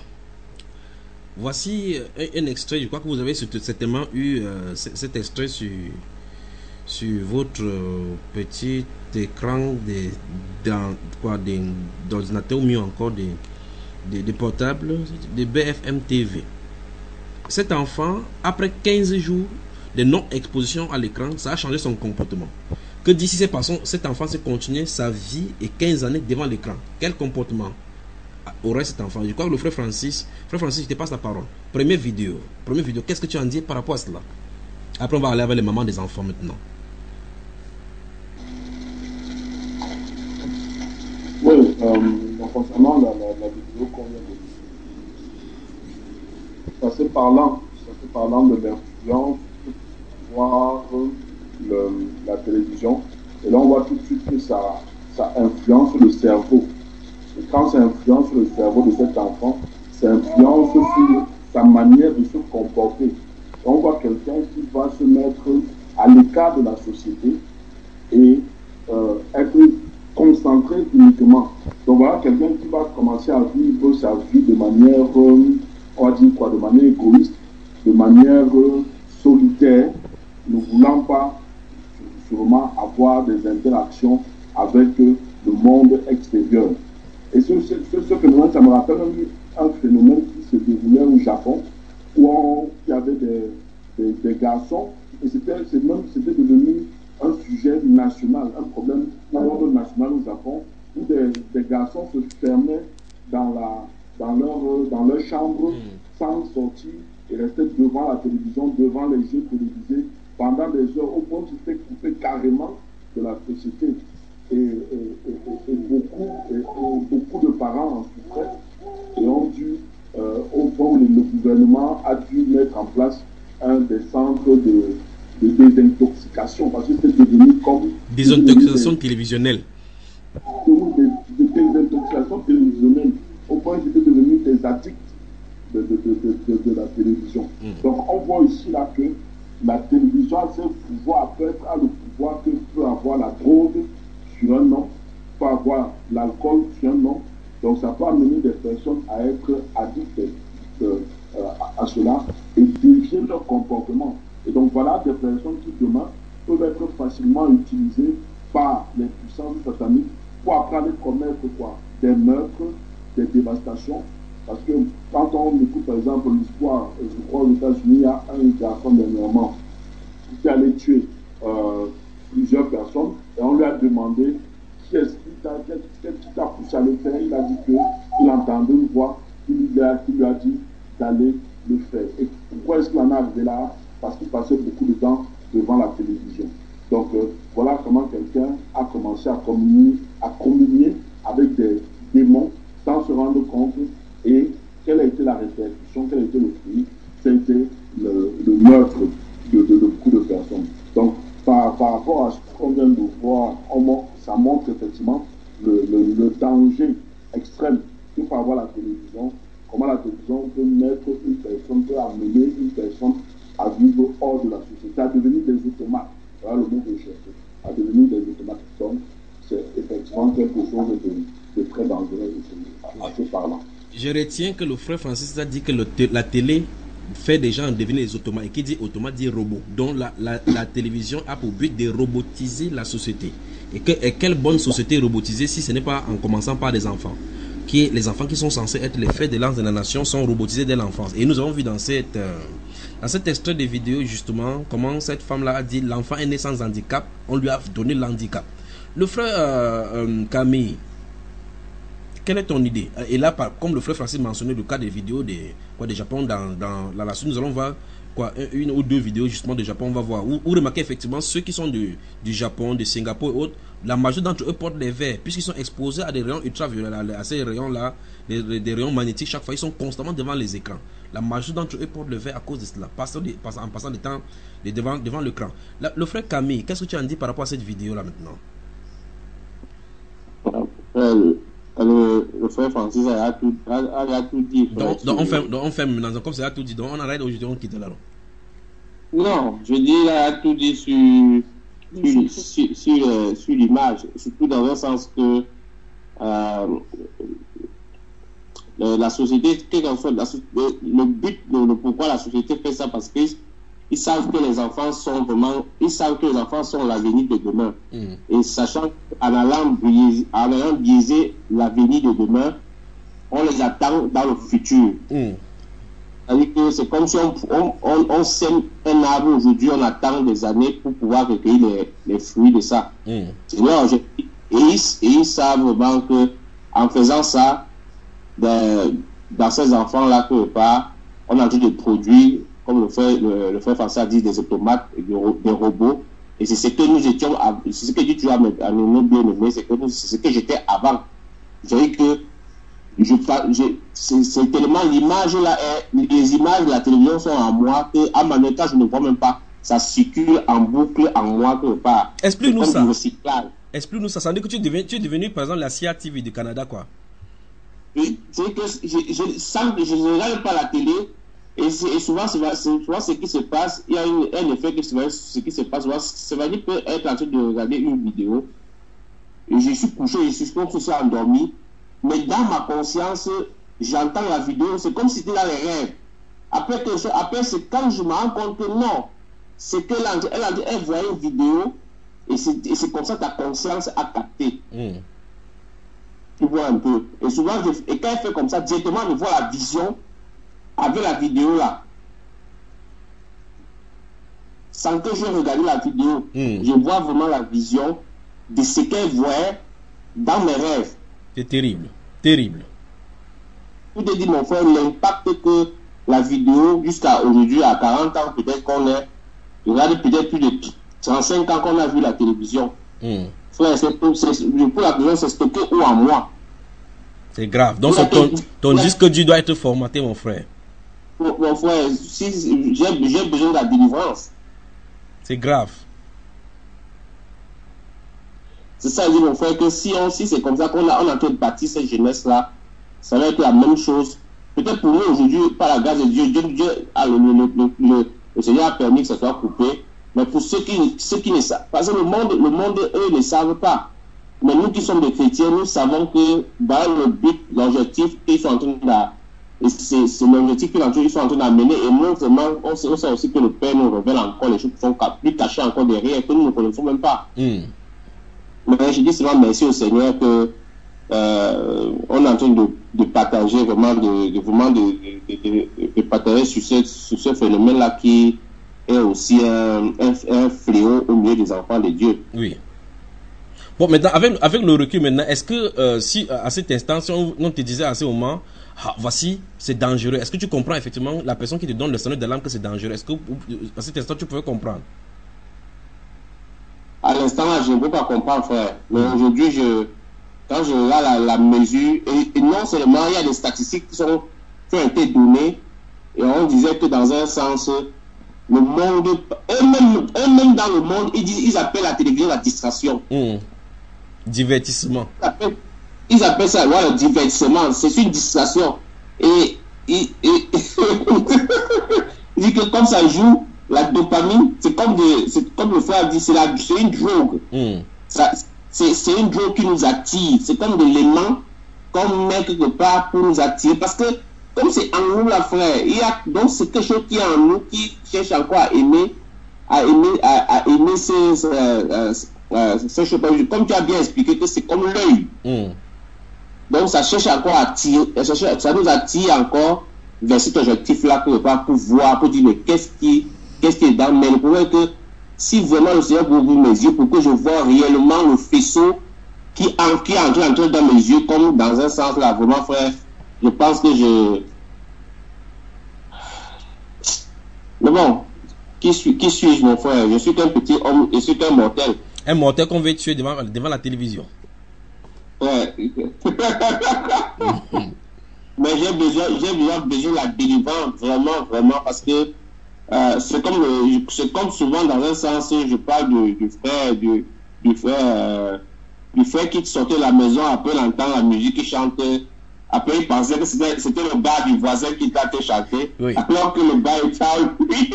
Voici un, un extrait, je crois que vous avez certainement eu euh, cet extrait sur, sur votre euh, petit écran d'ordinateur ou mieux encore des, des, des portables de B F M T V. Cet enfant, après quinze jours de non-exposition à l'écran, ça a changé son comportement. Que d'ici cette façon, cet enfant se continuer sa vie et quinze années devant l'écran. Quel comportement aurait cet enfant? Je crois que le frère Francis, frère Francis, je te passe la parole. Première vidéo, première vidéo, qu'est-ce que tu en dis par rapport à cela? Après, on va aller avec les mamans des enfants maintenant. Oui, euh, concernant la, la, la vidéo qu'on vient de dire, ça c'est parlant, ça c'est parlant de l'influence de voir le, la télévision, et là on voit tout de suite que ça, ça influence le cerveau. Et quand ça influence le cerveau de cet enfant, ça influence sur sa manière de se comporter. On voit quelqu'un qui va se mettre à l'écart de la société et euh, être concentré uniquement. Donc voilà quelqu'un qui va commencer à vivre sa vie de manière, euh, on va dire quoi, de manière égoïste, de manière euh, solitaire, ne voulant pas sûrement avoir des interactions avec euh, le monde extérieur. Et ce, ce, ce, ce phénomène, ça me rappelle un, un phénomène qui se déroulait au Japon, où on, il y avait des, des, des garçons, et c'était même c'était devenu un sujet national, un problème d'ordre national au Japon, où des, des garçons se fermaient dans, la, dans, leur, dans leur chambre mmh. sans sortir et restaient devant la télévision, devant les jeux télévisés pendant des heures, au point où ils étaient coupés carrément de la société. Et, et, et, et, beaucoup, et, et beaucoup de parents en souffraient et ont dû, euh, au point où le gouvernement a dû mettre en place un des centres de, de désintoxication, parce que c'était devenu comme... Désintoxication des, télévisionnelle. De, de désintoxication télévisionnelle, au point où ils étaient devenus des addicts de, de, de, de, de, de la télévision. Mmh. Donc on voit ici là que la télévision a ce pouvoir, peut être a le pouvoir que peut avoir la drogue sur un homme, peut avoir l'alcool sur un homme. Donc ça peut amener des personnes à être addictes euh, à, à cela et dévier leur comportement. Et donc voilà des personnes qui demain peuvent être facilement utilisées par les puissances sataniques pour après aller commettre quoi? Des meurtres, des dévastations. Parce que quand on écoute par exemple l'histoire, je crois aux États-Unis, il y a un garçon dernièrement qui allait tuer euh, plusieurs personnes et on lui a demandé qui est-ce qui t'a, qui t'a poussé à le faire. Il a dit qu'il entendait une voix qui lui a, qui lui a dit d'aller le faire. Et pourquoi est-ce qu'il en est arrivé là? Parce qu'il passait beaucoup de temps devant la télévision. Donc euh, voilà comment quelqu'un a commencé à communier, à communier avec des démons sans se rendre compte. Et quelle a été la répercussion, quel a été le fruit? C'était le, le meurtre de, de, de beaucoup de personnes. Donc, par, par rapport à ce qu'on vient de voir, on, ça montre effectivement le, le, le danger extrême que peut avoir la télévision, comment la télévision peut mettre une personne, peut amener une personne à vivre hors de la société, à devenir des automates. Voilà le mot que je cherchais, à devenir des automates. Donc, c'est effectivement quelque chose de, de très dangereux, assez parlant. Je retiens que le frère Francis a dit que le la télé fait des gens devenir des automates. Et qui dit automate dit robot. Donc la, la, la télévision a pour but de robotiser la société. Et, que, et quelle bonne société robotisée si ce n'est pas en commençant par des enfants. Qui, les enfants qui sont censés être les fers de lance de la nation sont robotisés dès l'enfance. Et nous avons vu dans, cette, euh, dans cet extrait de vidéo justement comment cette femme-là a dit l'enfant est né sans handicap, on lui a donné l'handicap. Le frère euh, euh, Camille, quelle est ton idée? Et là, comme le frère Francis mentionnait le cas des vidéos des, quoi, des Japon, dans, dans, dans la suite, nous allons voir quoi, une ou deux vidéos justement de Japon, on va voir. Où, où remarquer effectivement ceux qui sont du, du Japon, de Singapour et autres, la majorité d'entre eux portent des verres, puisqu'ils sont exposés à des rayons ultraviolets, à ces rayons-là, des, des rayons magnétiques, chaque fois, ils sont constamment devant les écrans. La majorité d'entre eux portent le verre à cause de cela, passant des, passant, en passant du temps devant, devant l'écran. Le frère Camille, qu'est-ce que tu en dis par rapport à cette vidéo-là maintenant? Euh, Le, le frère Francis a tout, a, a tout dit. Donc, donc, on ferme, donc on ferme maintenant, comme ça a tout dit. Donc on arrête aujourd'hui, on quitte là. Non, je dis il a tout dit sur, sur, sur, sur, euh, sur l'image, surtout dans un sens que euh, le, la société, quel qu'en soit, la, le, le but, le, le pourquoi la société fait ça, parce qu'ils ils savent que les enfants sont vraiment, ils savent que les enfants sont l'avenir de demain. Mm. Et sachant qu'en allant biaiser, en allant biaiser l'avenir de demain, on les attend dans le futur. Mm. C'est-à-dire que c'est comme si on, on, on, on sème un arbre aujourd'hui, on attend des années pour pouvoir recueillir les, les fruits de ça. Mm. C'est leur objectif. Et ils, et ils savent vraiment que en faisant ça, de, dans ces enfants-là, quelque part, on a dû de produire, comme le frère, le, le frère François dit, des automates et des, des robots. Et c'est ce que nous étions, c'est ce que tu as à nous bien aimé, c'est que nous, c'est ce que j'étais avant. J'ai dit que je, je, c'est, c'est tellement l'image là, les images de la télévision sont en moi que à ma état, je ne vois même pas. Ça circule en boucle en moi quelque part. Explique-nous ça. Explique-nous ça. Ça veut dire que tu es devenu, tu es devenu par exemple la C I A T V du Canada, quoi. Oui, c'est que je, je sens que je ne regarde pas la télé. Et, et souvent, c'est, souvent, ce qui se passe, il y a une, un effet que ce qui se passe. Ça va dire peut être en train de regarder une vidéo. Et je suis couché, je suis comme ça endormi. Mais dans ma conscience, j'entends la vidéo, c'est comme si c'était dans les rêves. Après, que je, après c'est quand je me rends compte que non, c'est qu'elle elle, elle voyait une vidéo, et c'est, et c'est comme ça que ta conscience a capté. Mm. voit un peu. Et souvent, je, et quand elle fait comme ça, directement, je vois la vision avec la vidéo là. Sans que je regarde la vidéo, mm. je vois vraiment la vision de ce qu'elle voyait dans mes rêves. C'est terrible, terrible. Je te dis, mon frère, l'impact que la vidéo, jusqu'à aujourd'hui, à quarante ans, peut-être qu'on est, regarde peut-être plus de trente-cinq ans qu'on a vu la télévision. Mm. Frère, c'est pour, pour la prison, c'est stocké où en moi. C'est grave. Donc, ton, ton disque dur doit être formaté, mon frère. Mon, mon frère, si, j'ai, j'ai besoin de la délivrance. C'est grave. C'est ça, je dis, mon frère, que si, on, si c'est comme ça qu'on a, on a en train de bâtir cette jeunesse-là, ça va être la même chose. Peut-être pour nous, aujourd'hui, par la grâce de Dieu, Dieu, Dieu a le, le, le, le, le Seigneur a permis que ça soit coupé. Mais pour ceux qui, ceux qui ne savent pas, parce que le monde, le monde, eux, ne savent pas. Mais nous qui sommes des chrétiens, nous savons que dans le but, l'objectif qu'ils sont en train de, c'est, c'est l'objectif qu'ils sont en train d'amener. Et nous, vraiment, on sait, on sait aussi que le Père nous révèle encore les choses qui sont plus cachées encore derrière, que nous ne connaissons même pas. Mm. Mais je dis seulement merci au Seigneur que euh, on est en train de, de partager vraiment, de, de, vraiment de, de, de, de partager sur ce, sur ce phénomène-là qui est aussi un, un, un fléau au milieu des enfants de Dieu. Oui. Bon, maintenant, avec, avec le recul maintenant, est-ce que euh, si à cet instant, si on, on te disait à ce moment, ah, voici, c'est dangereux, est-ce que tu comprends effectivement la personne qui te donne le sonnette d'alarme que c'est dangereux? Est-ce que à cet instant, tu pouvais comprendre? À l'instant là, je ne peux pas comprendre, frère. Mais mmh. aujourd'hui, je, quand je regarde la, la mesure, et, et non seulement il y a des statistiques qui, sont, qui ont été données, et on disait que dans un sens, le monde, eux-mêmes, eux-mêmes dans le monde, ils, disent, ils appellent la télévision la distraction. Mmh. Divertissement. Ils appellent, ils appellent ça ouais, le divertissement. C'est une distraction. Et il dit que comme ça joue, la dopamine, c'est comme, de, c'est comme le frère dit, c'est, la, c'est une drogue. Mm. Ça, c'est, c'est une drogue qui nous attire. C'est comme de l'aimant qu'on met quelque part pour nous attirer. Parce que comme c'est en nous, la frère, il y a, donc c'est quelque chose qui est en nous qui cherche encore à aimer, à aimer, à, à aimer ces, ces, euh, euh, ces choses. Comme tu as bien expliqué que c'est comme l'œil. Mm. Donc ça cherche encore à attirer, ça, ça nous attire encore vers cet objectif-là pour, pour voir, pour dire mais qu'est-ce qui, qu'est-ce qui est dans mais le problème est que si vraiment le Seigneur ouvre mes yeux pour que je vois réellement le faisceau qui, en, qui entre, entre dans mes yeux, comme dans un sens là, vraiment frère, je pense que je... Mais bon, qui, suis, qui suis-je mon frère? Je suis qu'un petit homme, je suis qu'un mortel. Un mortel qu'on veut tuer devant, devant la télévision. Ouais. Mais j'ai besoin, j'ai besoin, besoin de la délivrance, vraiment, vraiment, parce que euh, c'est comme, le, c'est comme souvent dans un sens, je parle du, du frère, du, du frère, euh, du frère qui sortait de la maison, après il entend la musique, il chante, après il pensait que c'était, c'était le gars du voisin qui t'a fait chanter, oui. Alors que le gars est à lui.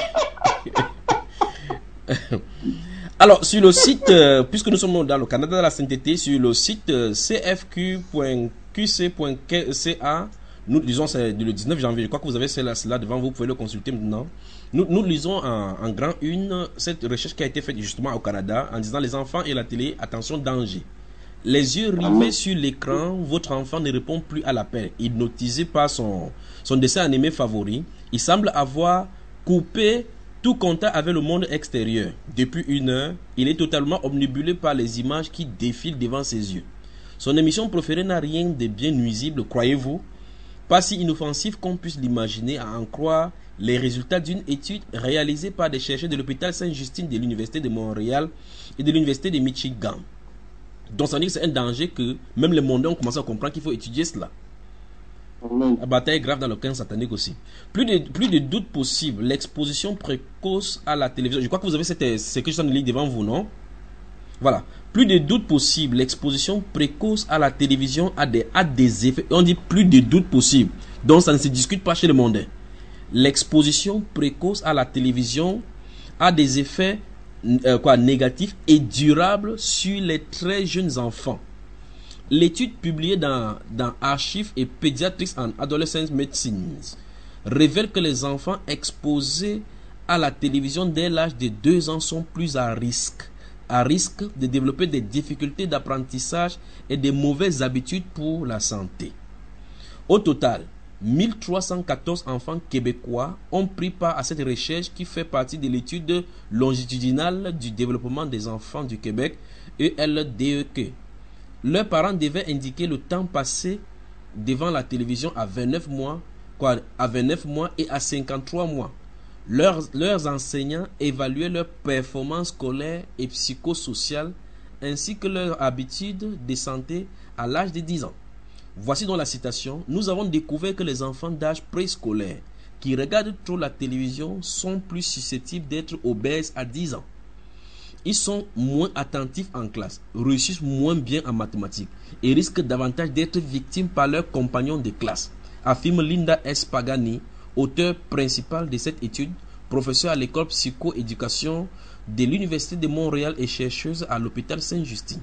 Alors, sur le site, euh, puisque nous sommes dans le Canada de la sainteté, sur le site euh, c f q point q c point c a, nous lisons, c'est le dix-neuf janvier, je crois que vous avez cela, cela devant vous, vous pouvez le consulter maintenant. Nous, nous lisons en, en grand une cette recherche qui a été faite justement au Canada en disant les enfants et la télé, attention, danger. Les yeux rivés sur l'écran, votre enfant ne répond plus à l'appel. Hypnotisé par son, son dessin animé favori, il semble avoir coupé tout contact avec le monde extérieur. Depuis une heure, il est totalement omnibulé par les images qui défilent devant ses yeux. Son émission préférée n'a rien de bien nuisible, croyez-vous? Pas si inoffensif qu'on puisse l'imaginer, à en croire les résultats d'une étude réalisée par des chercheurs de l'hôpital Sainte-Justine de l'Université de Montréal et de l'Université de Michigan. Donc ça veut dire que c'est un danger que même les mondains ont commencé à comprendre qu'il faut étudier cela. La bataille est grave dans le camp satanique aussi. Plus de, plus de doute possible, l'exposition précoce à la télévision. Je crois que vous avez cette, ce que je suis en ligne devant vous, non? Voilà. Plus de doute possible, l'exposition précoce à la télévision a des, a des effets. On dit plus de doute possible. Donc ça ne se discute pas chez le mondain. L'exposition précoce à la télévision a des effets euh, quoi, négatifs et durables sur les très jeunes enfants. L'étude publiée dans, dans Archives et Pediatrics and Adolescent Medicine révèle que les enfants exposés à la télévision dès l'âge de deux ans sont plus à risque à risque de développer des difficultés d'apprentissage et des mauvaises habitudes pour la santé. Au total, mille trois cent quatorze enfants québécois ont pris part à cette recherche qui fait partie de l'étude longitudinale du développement des enfants du Québec, E L D E Q. Leurs parents devaient indiquer le temps passé devant la télévision à vingt-neuf mois, quoi, à vingt-neuf mois et à cinquante-trois mois. Leurs, leurs enseignants évaluaient leurs performances scolaires et psychosociales ainsi que leurs habitudes de santé à l'âge de dix ans. Voici donc la citation. Nous avons découvert que les enfants d'âge préscolaire qui regardent trop la télévision sont plus susceptibles d'être obèses à dix ans. Ils sont moins attentifs en classe, réussissent moins bien en mathématiques et risquent davantage d'être victimes par leurs compagnons de classe, affirme Linda S. Pagani, auteur principal de cette étude, professeur à l'école psycho-éducation de l'Université de Montréal et chercheuse à l'hôpital Sainte-Justine.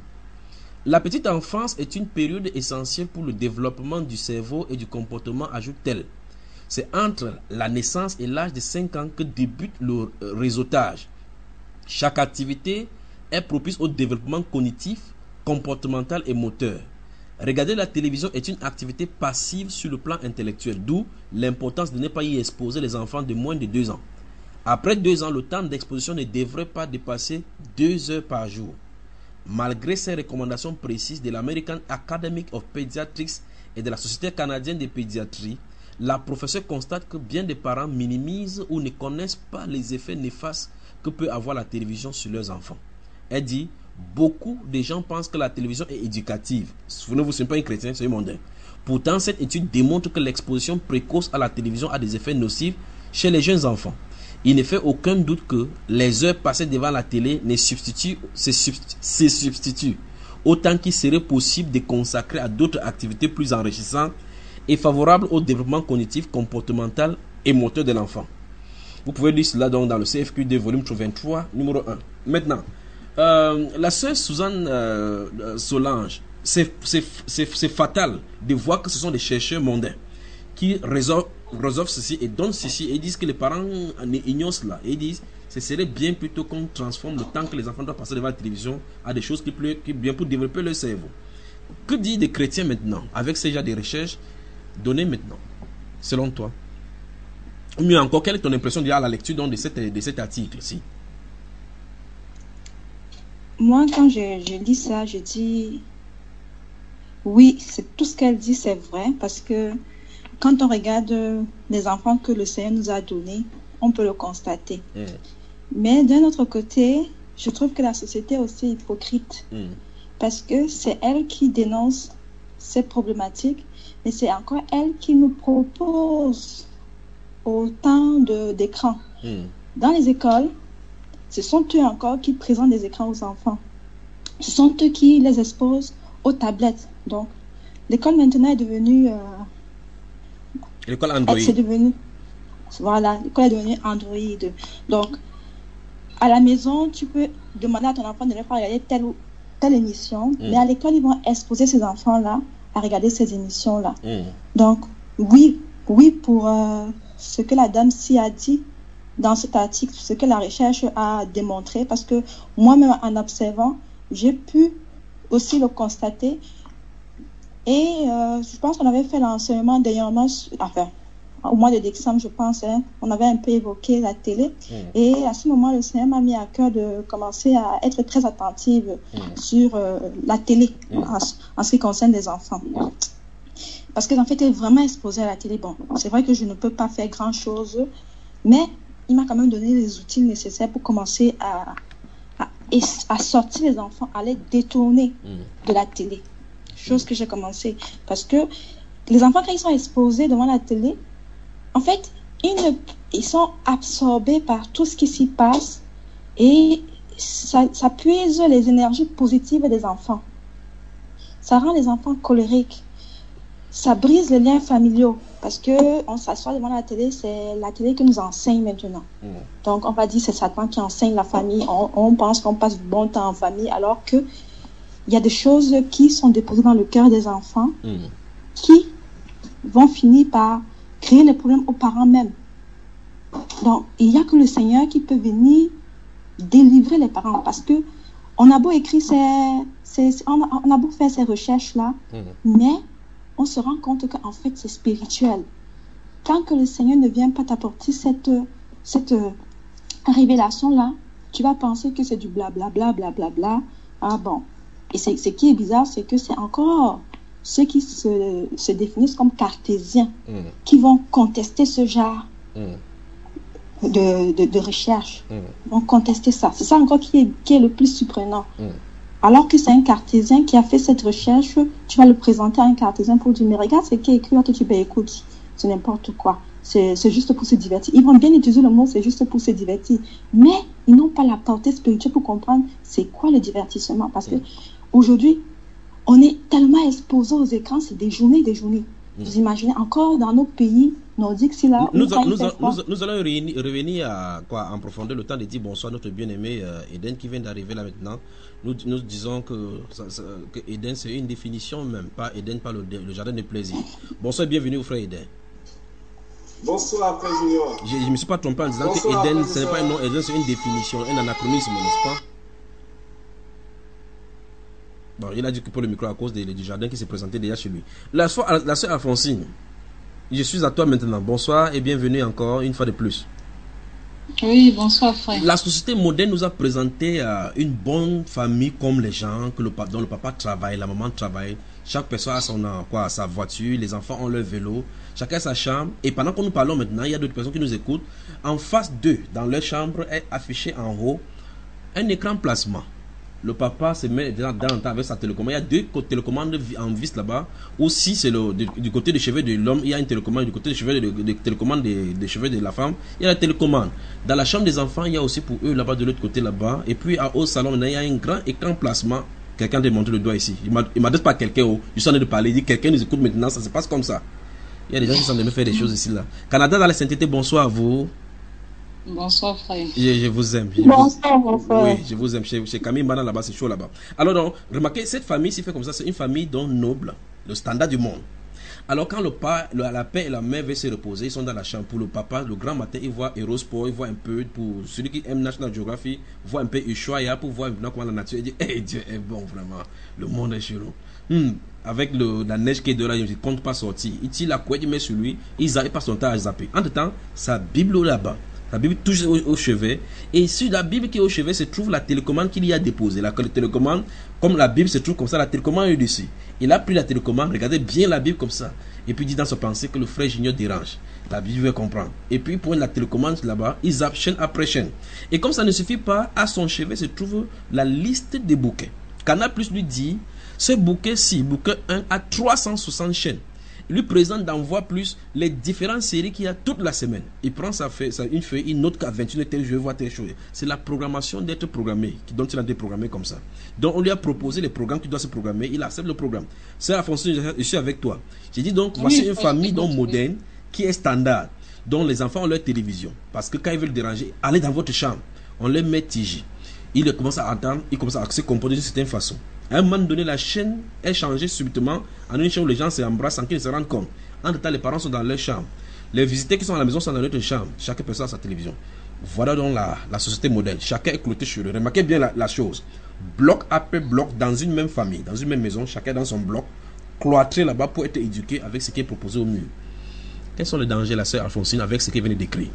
La petite enfance est une période essentielle pour le développement du cerveau et du comportement, ajoute-t-elle. C'est entre la naissance et l'âge de cinq ans que débute le réseautage. Chaque activité est propice au développement cognitif, comportemental et moteur. Regarder la télévision est une activité passive sur le plan intellectuel, d'où l'importance de ne pas y exposer les enfants de moins de deux ans. Après deux ans, le temps d'exposition ne devrait pas dépasser deux heures par jour. Malgré ces recommandations précises de l'American Academy of Pediatrics et de la Société canadienne de pédiatrie, la professeure constate que bien des parents minimisent ou ne connaissent pas les effets néfastes que peut avoir la télévision sur leurs enfants. Elle dit, beaucoup de gens pensent que la télévision est éducative. Souvenez-vous, ce n'est pas un chrétien, c'est un mondain. Pourtant, cette étude démontre que l'exposition précoce à la télévision a des effets nocifs chez les jeunes enfants. Il ne fait aucun doute que les heures passées devant la télé ne substituent, se, substituent, se substituent autant qu'il serait possible de consacrer à d'autres activités plus enrichissantes et favorables au développement cognitif, comportemental et moteur de l'enfant. Vous pouvez lire cela donc dans le C F Q D volume vingt-trois, numéro un. Maintenant, euh, la sœur Suzanne euh, Solange, c'est, c'est, c'est, c'est fatal de voir que ce sont des chercheurs mondains qui résolvent résolvent ceci et donnent ceci et disent que les parents ignorent cela et disent ce serait bien plutôt qu'on transforme le temps que les enfants doivent passer devant la télévision à des choses qui, qui bien pour développer leur cerveau. Que dit des chrétiens maintenant avec ces genres de recherches données maintenant, selon toi? Ou mieux encore, quelle est ton impression à la lecture donc, de, cette, de cet article-ci? Moi, quand je, je lis ça, je dis oui, c'est tout ce qu'elle dit, c'est vrai, parce que quand on regarde les enfants que le Seigneur nous a donnés, on peut le constater. Mm. Mais d'un autre côté, je trouve que la société est aussi hypocrite. Mm. Parce que c'est elle qui dénonce ces problématiques, mais c'est encore elle qui nous propose autant de, d'écrans. Mm. Dans les écoles, ce sont eux encore qui présentent des écrans aux enfants. Ce sont eux qui les exposent aux tablettes. Donc, l'école maintenant est devenue... Euh, L'école Android. C'est devenu, voilà, l'école est devenue Android. Donc, à la maison, tu peux demander à ton enfant de ne pas regarder telle ou telle émission, mm. mais à l'école, ils vont exposer ces enfants-là à regarder ces émissions-là. Mm. Donc, oui, oui, pour euh, ce que la dame ci a dit dans cet article, ce que la recherche a démontré, parce que moi-même, en observant, j'ai pu aussi le constater. Et euh, je pense qu'on avait fait l'enseignement dernièrement, enfin, au mois de décembre, je pense, hein, on avait un peu évoqué la télé. Mmh. Et à ce moment, le Seigneur m'a mis à cœur de commencer à être très attentive mmh. sur euh, la télé mmh. en, en ce qui concerne les enfants. Mmh. Parce que, en fait, elle est vraiment exposée à la télé. Bon, c'est vrai que je ne peux pas faire grand-chose, mais il m'a quand même donné les outils nécessaires pour commencer à, à, à sortir les enfants, à les détourner mmh. de la télé. Chose que j'ai commencé. Parce que les enfants, quand ils sont exposés devant la télé, en fait, ils, ne, ils sont absorbés par tout ce qui s'y passe et ça, ça puise les énergies positives des enfants. Ça rend les enfants colériques. Ça brise les liens familiaux. Parce qu'on s'assoit devant la télé, c'est la télé qui nous enseigne maintenant. Mmh. Donc, on va dire c'est Satan qui enseigne la famille. On, on pense qu'on passe du bon temps en famille alors que il y a des choses qui sont déposées dans le cœur des enfants mmh. qui vont finir par créer les problèmes aux parents même. Donc, il n'y a que le Seigneur qui peut venir délivrer les parents parce que on a beau écrire ces, ces on, a, on a beau faire ces recherches-là, mmh. mais on se rend compte qu'en fait, c'est spirituel. Tant que le Seigneur ne vient pas t'apporter cette, cette révélation-là, tu vas penser que c'est du blablabla, blablabla. Bla, bla. Ah bon. Et c'est, ce qui est bizarre, c'est que c'est encore ceux qui se, se définissent comme cartésiens mmh. qui vont contester ce genre mmh. de, de, de recherche. Mmh. Vont contester ça. C'est ça encore qui est, qui est le plus surprenant. Mmh. Alors que c'est un cartésien qui a fait cette recherche, tu vas le présenter à un cartésien pour dire, mais regarde ce qui est écrit, tu dis, ben écoute, c'est n'importe quoi. C'est, c'est juste pour se divertir. Ils vont bien utiliser le mot, c'est juste pour se divertir. Mais ils n'ont pas la portée spirituelle pour comprendre c'est quoi le divertissement. Parce que aujourd'hui, on est tellement exposé aux écrans, c'est des journées, des journées. Mmh. Vous imaginez, encore dans nos pays nordiques, c'est là nous, nous, a, nous, a, nous, nous allons revenir à, quoi, en profondeur, le temps de dire bonsoir à notre bien-aimé euh, Eden qui vient d'arriver là maintenant. Nous, nous disons que, ça, ça, que Eden, c'est une définition même, pas Eden, pas le, le jardin de plaisir. Bonsoir et bienvenue au frère Eden. Bonsoir, frère Junior. Je ne me suis pas trompé en disant bonsoir, que Eden, ce n'est pas un nom, Eden, c'est une définition, un anachronisme, n'est-ce pas? Bon, il a dit que pour le micro à cause de, du jardin qui s'est présenté déjà chez lui. La, la sœur Alphonsine, je suis à toi maintenant. Bonsoir et bienvenue encore une fois de plus. Oui, bonsoir frère. La société moderne nous a présenté euh, une bonne famille comme les gens que le, dont le papa travaille, la maman travaille. Chaque personne a son, quoi, sa voiture, les enfants ont leur vélo, chacun a sa chambre. Et pendant que nous parlons maintenant, il y a d'autres personnes qui nous écoutent. En face d'eux, dans leur chambre, est affiché en haut un écran plasma. Le papa se met dans le temps avec sa télécommande. Il y a deux télécommandes en vis là-bas. Ou si c'est le, du, du côté des cheveux de l'homme, il y a une télécommande. Du côté des cheveux de, de, de télécommande des, des cheveux de la femme, il y a la télécommande. Dans la chambre des enfants, il y a aussi pour eux là-bas de l'autre côté là-bas. Et puis au salon, il y a un grand écran plasma. Quelqu'un a montré le doigt ici. Il ne m'adresse pas quelqu'un. Oh, je suis en train de parler. Il dit quelqu'un nous écoute maintenant. Ça se passe comme ça. Il y a des gens qui sont en train de faire des choses ici là. Canada dans la sainteté, bonsoir à vous. Bonsoir frère. Je, je vous aime. Je bonsoir vous... mon frère. Oui, je vous aime. Chez, chez Camille Mana là-bas, c'est chaud là-bas. Alors donc, remarquez, cette famille s'y fait comme ça, c'est une famille donc noble, le standard du monde. Alors quand le père, le, la père et la mère veulent se reposer, ils sont dans la chambre. Pour le papa, le grand matin, il voit Eurosport, il voit un peu, pour celui qui aime National Geographic, voit un peu Ushuaïa pour voir comment la nature, il dit, hey, Dieu est bon vraiment, le monde est chelou. Hmm. Avec le, la neige qui est de là, il ne compte pas sortir. Il tire la couette, il met sur lui, il passe son temps à zapper. Entre temps, sa Bible là-bas. La Bible touche au, au chevet. Et sur la Bible qui est au chevet se trouve la télécommande qu'il y a déposée. La télécommande, comme la Bible se trouve comme ça, la télécommande est dessus. Il a pris la télécommande, regardez bien la Bible comme ça. Et puis il dit dans sa pensée que le frère Junior dérange. La Bible veut comprendre. Et puis pour la télécommande là-bas, il zappe chaîne après chaîne. Et comme ça ne suffit pas, à son chevet se trouve la liste des bouquets. Canal Plus lui dit, ce bouquet-ci, bouquet un, a trois cent soixante chaînes. Il lui présente dans Voix Plus les différentes séries qu'il y a toute la semaine. Il prend sa feuille, sa, une feuille, il note qu'à vingt et une heures, je vais voir telle chose. C'est la programmation d'être programmé, dont il a été programmé comme ça. Donc on lui a proposé les programmes qui doivent se programmer, il accepte le programme. C'est la fonction, je suis avec toi. J'ai dit donc, voici oui, une famille donc moderne, qui est standard, dont les enfants ont leur télévision. Parce que quand ils veulent déranger, allez dans votre chambre, on les met T J. Il commence à entendre, il commence à se comporter d'une certaine façon. À un moment donné, la chaîne est changée subitement en une chaîne où les gens s'embrassent sans qu'ils ne se rendent compte. En tout temps, les parents sont dans leur chambre. Les visiteurs qui sont à la maison sont dans leur chambre. Chaque personne a sa télévision. Voilà donc la, la société modèle. Chacun est cloîtré sur eux. Remarquez bien la, la chose. Bloc après bloc dans une même famille, dans une même maison, chacun dans son bloc, cloîtré là-bas pour être éduqué avec ce qui est proposé au mur. Quels sont les dangers, la sœur Alphonsine, avec ce qu'elle vient de décrire?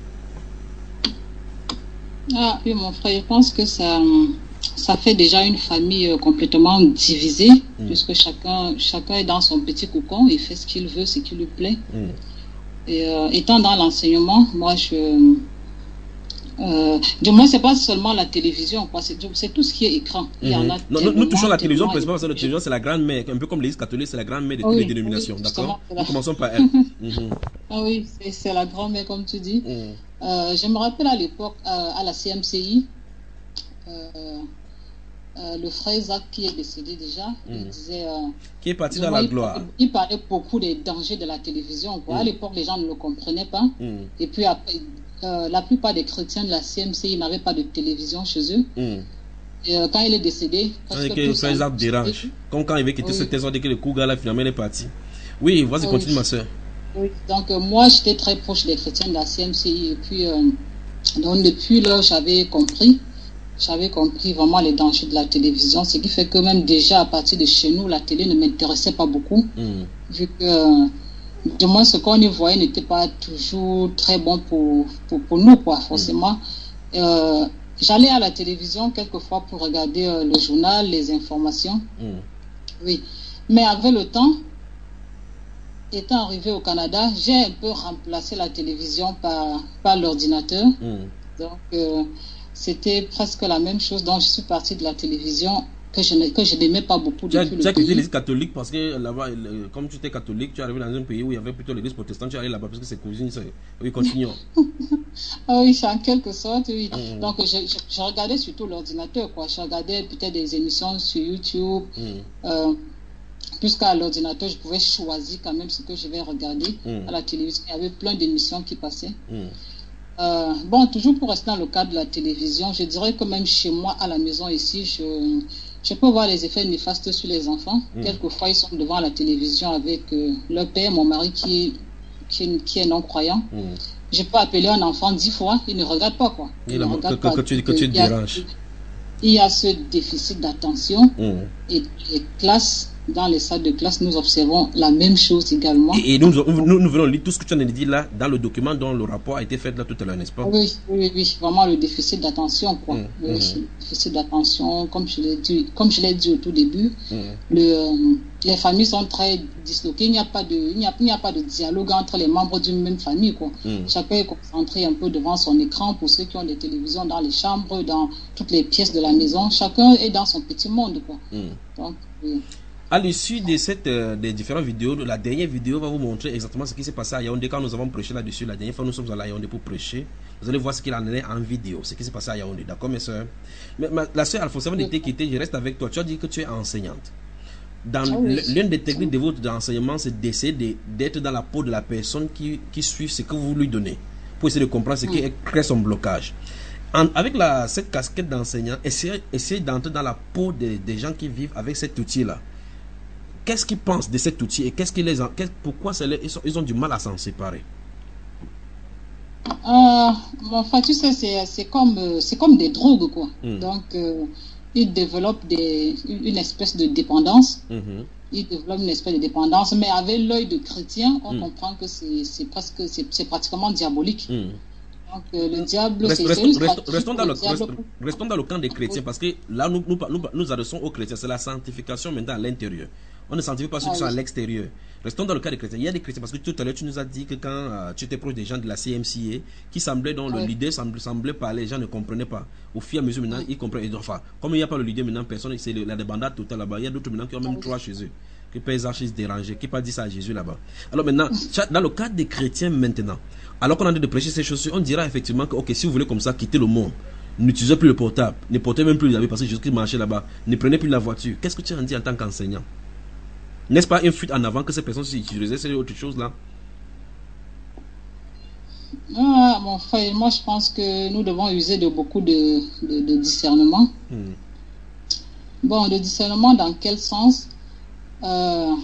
Ah oui, mon frère, je pense que ça... ça fait déjà une famille euh, complètement divisée, mmh. puisque chacun, chacun est dans son petit cocon, il fait ce qu'il veut, ce qui lui plaît. Mmh. Et euh, étant dans l'enseignement, moi je... Euh, du moins, c'est pas seulement la télévision, quoi. C'est, c'est tout ce qui est écran. Il y en a non, nous touchons la télévision, principalement parce que la télévision, c'est la grande-mère, un peu comme l'Église catholique, c'est la grande-mère de toutes oui, les dénominations, oui, d'accord? Nous commençons par elle. mmh. Ah oui, c'est, c'est la grand-mère, comme tu dis. Mmh. Euh, je me rappelle à l'époque, euh, à la C M C I, Euh, euh, le frère Isaac qui est décédé déjà, mmh. il disait euh, qui est parti dans la il, gloire. Il parlait beaucoup des dangers de la télévision. Quoi. Mmh. À l'époque, les gens ne le comprenaient pas. Mmh. Et puis après, euh, la plupart des chrétiens de la C M C I n'avaient pas de télévision chez eux. Mmh. Et euh, quand il est décédé, parce que le frère Isaac dérange. Comme quand il avait quitté oui. cette maison, dès que le cougar là finalement il est parti. Oui, vas-y, oui. continue ma soeur. Oui. Donc euh, moi j'étais très proche des chrétiens de la C M C I et puis euh, donc depuis là j'avais compris j'avais compris vraiment les dangers de la télévision, ce qui fait que même déjà à partir de chez nous, la télé ne m'intéressait pas beaucoup, Mm. vu que du moins ce qu'on y voyait n'était pas toujours très bon pour, pour, pour nous, quoi, forcément. Euh, j'allais à la télévision quelquefois pour regarder euh, le journal, les informations, Mm. oui. Mais avec le temps, étant arrivé au Canada, j'ai un peu remplacé la télévision par, par l'ordinateur. Mm. Donc, euh, c'était presque la même chose. Donc, je suis partie de la télévision que je, ne- que je n'aimais pas beaucoup Tu as, depuis tu as le quitté pays. l'église catholique parce que là-bas, le- comme tu étais catholique, tu es arrivé dans un pays où il y avait plutôt l'église protestante, tu es allé là-bas parce que c'est cousine. c'est- Oui, continuons. Ah oui, en quelque sorte, oui. Mm. Donc, je, je, je regardais surtout l'ordinateur, quoi. Je regardais peut-être des émissions sur YouTube. Mm. Euh, Puisqu'à l'ordinateur, je pouvais choisir quand même ce que je vais regarder. Mm. À la télévision, il y avait plein d'émissions qui passaient. Mm. Euh, bon, toujours pour rester dans le cadre de la télévision, je dirais que même chez moi, à la maison ici, je, je peux voir les effets néfastes sur les enfants. Mm. Quelquefois, ils sont devant la télévision avec euh, leur père, mon mari qui, qui, qui est non-croyant. Mm. Je peux appeler un enfant dix fois, il ne regarde pas, quoi. Et Il là, ne que, regarde que- pas. que tu, que tu te Il y a- déranges. Il y a ce déficit d'attention Mm. et les classes, dans les salles de classe, nous observons la même chose également. Et, et nous, nous, nous venons lire tout ce que tu viens de dire là dans le document dont le rapport a été fait là tout à l'heure, n'est-ce pas? Oui, oui, oui, vraiment le déficit d'attention, quoi. Mm, Oui, mm. le déficit d'attention, comme je l'ai dit, comme je l'ai dit au tout début, Mm. le, euh, les familles sont très disloquées. Il n'y a pas de, il n'y a, il n'y a pas de dialogue entre les membres d'une même famille, quoi. Mm. Chacun est concentré un peu devant son écran. Pour ceux qui ont des télévisions dans les chambres, dans toutes les pièces de la maison, chacun est dans son petit monde, quoi. Mm. Donc, oui. À l'issue de cette, euh, des différentes vidéos, la dernière vidéo va vous montrer exactement ce qui s'est passé à Yaoundé quand nous avons prêché là-dessus. La dernière fois, nous sommes allés à Yaoundé pour prêcher. Vous allez voir ce qu'il en est en vidéo, ce qui s'est passé à Yaoundé. D'accord, mes soeurs? Mais ma- la soeur Alphonse, avant de te quitter, je reste avec toi. Tu as dit que tu es enseignante. Dans Ah oui. l- l'une des techniques de votre enseignement, c'est d'essayer de- d'être dans la peau de la personne qui, qui suit ce que vous lui donnez, pour essayer de comprendre ce qui Mm. crée son blocage. En- avec la, cette casquette d'enseignant, essayez, essayez d'entrer dans la peau des, des gens qui vivent avec cet outil-là. Qu'est-ce qu'ils pensent de cet outil et qu'est-ce qui les en- qu'est- pourquoi c'est les- ils, sont- ils ont du mal à s'en séparer? Euh, bon, enfin, tu sais, c'est c'est comme, euh, c'est comme des drogues, quoi. Mm. Donc, euh, ils développent des, une espèce de dépendance. Mhm. Ils développent une espèce de dépendance, mais avec l'œil de chrétien, on Mm. comprend que c'est c'est presque, c'est c'est pratiquement diabolique. Mm. Donc, euh, le diable, Rest- c'est restons, c'est une restons- stratégie restons dans pour le, diable restons- restons dans le camp des chrétiens parce que là, nous, nous, nous, nous adressons aux chrétiens. C'est la sanctification maintenant à l'intérieur. On ne sanctifie pas ceux Ah qui sont à oui. l'extérieur. Restons dans le cas des chrétiens. Il y a des chrétiens parce que tout à l'heure, tu nous as dit que quand euh, tu étais proche des gens de la C M C A qui semblaient, dont le Oui. leader semblait, semblait parler, les gens ne comprenaient pas. Au fur et à mesure, maintenant, ils comprennent. Et donc, enfin, comme il n'y a pas le leader maintenant, personne, c'est le- la débandade totale là-bas. Il y a d'autres maintenant qui ont même trois chez eux. Qui pèsent archi se déranger, qui pas dit ça à Jésus là-bas. Alors maintenant, cha- dans le cadre des chrétiens maintenant, alors qu'on a dit de prêcher ces choses, on dira effectivement que, ok, si vous voulez comme ça quitter le monde, n'utilisez plus le portable, ne portez même plus les habits parce que Jésus marchait là-bas, ne prenez plus la voiture. Qu'est-ce que tu en dis en tant qu'enseignant? N'est-ce pas une fuite en avant que ces personnes s'utilisaient, c'est autre chose là? Ah, mon frère, moi, je pense que nous devons user de beaucoup de, de, de discernement. Hmm. Bon, le discernement dans quel sens? Euh,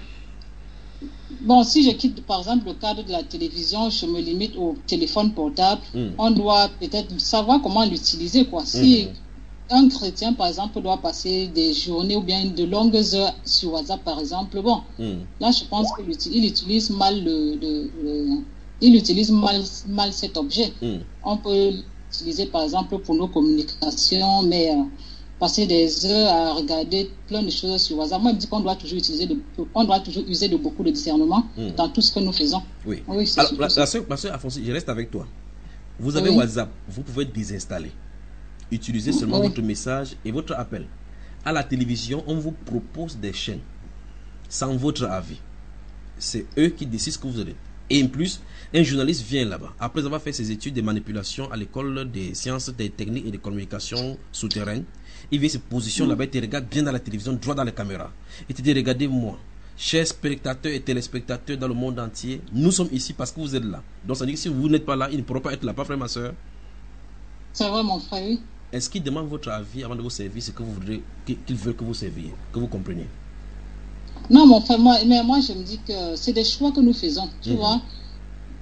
Bon, si je quitte par exemple le cadre de la télévision, je me limite au téléphone portable, Mm. on doit peut-être savoir comment l'utiliser, quoi. Si Mm. un chrétien, par exemple, doit passer des journées ou bien de longues heures sur WhatsApp, par exemple, bon, Mm. là, je pense qu'il uti- il utilise mal le, le- le- il utilise mal, mal cet objet. Mm. On peut l'utiliser, par exemple, pour nos communications, mais euh, passer des heures à regarder plein de choses sur WhatsApp. Moi, je me dis qu'on doit toujours utiliser, de, on doit toujours user de beaucoup de discernement Mm. dans tout ce que nous faisons. Oui. Oui, c'est Alors, surtout la, ça. la soeur, ma soeur Alphonse, je reste avec toi. Vous avez Oui. WhatsApp, vous pouvez désinstaller. Utilisez seulement Oui. votre message et votre appel. À la télévision, on vous propose des chaînes sans votre avis. C'est eux qui décident ce que vous allez. Et en plus, un journaliste vient là-bas, après avoir fait ses études de manipulation à l'école des sciences, des techniques et des communications souterraines. Il vient se positionne là-bas, il te regarde bien dans la télévision, droit dans la caméra. Il te dit, regardez-moi, chers spectateurs et téléspectateurs dans le monde entier, nous sommes ici parce que vous êtes là. Donc ça veut dire que si vous n'êtes pas là, il ne pourra pas être là, pas frère, ma soeur. C'est vrai, mon frère, oui. Est-ce qu'il demande votre avis avant de vous servir ce que vous voudrez, qu'il veut que vous serviez, que vous compreniez? Non, mon frère, moi, mais moi, je me dis que c'est des choix que nous faisons, tu Mhm. vois.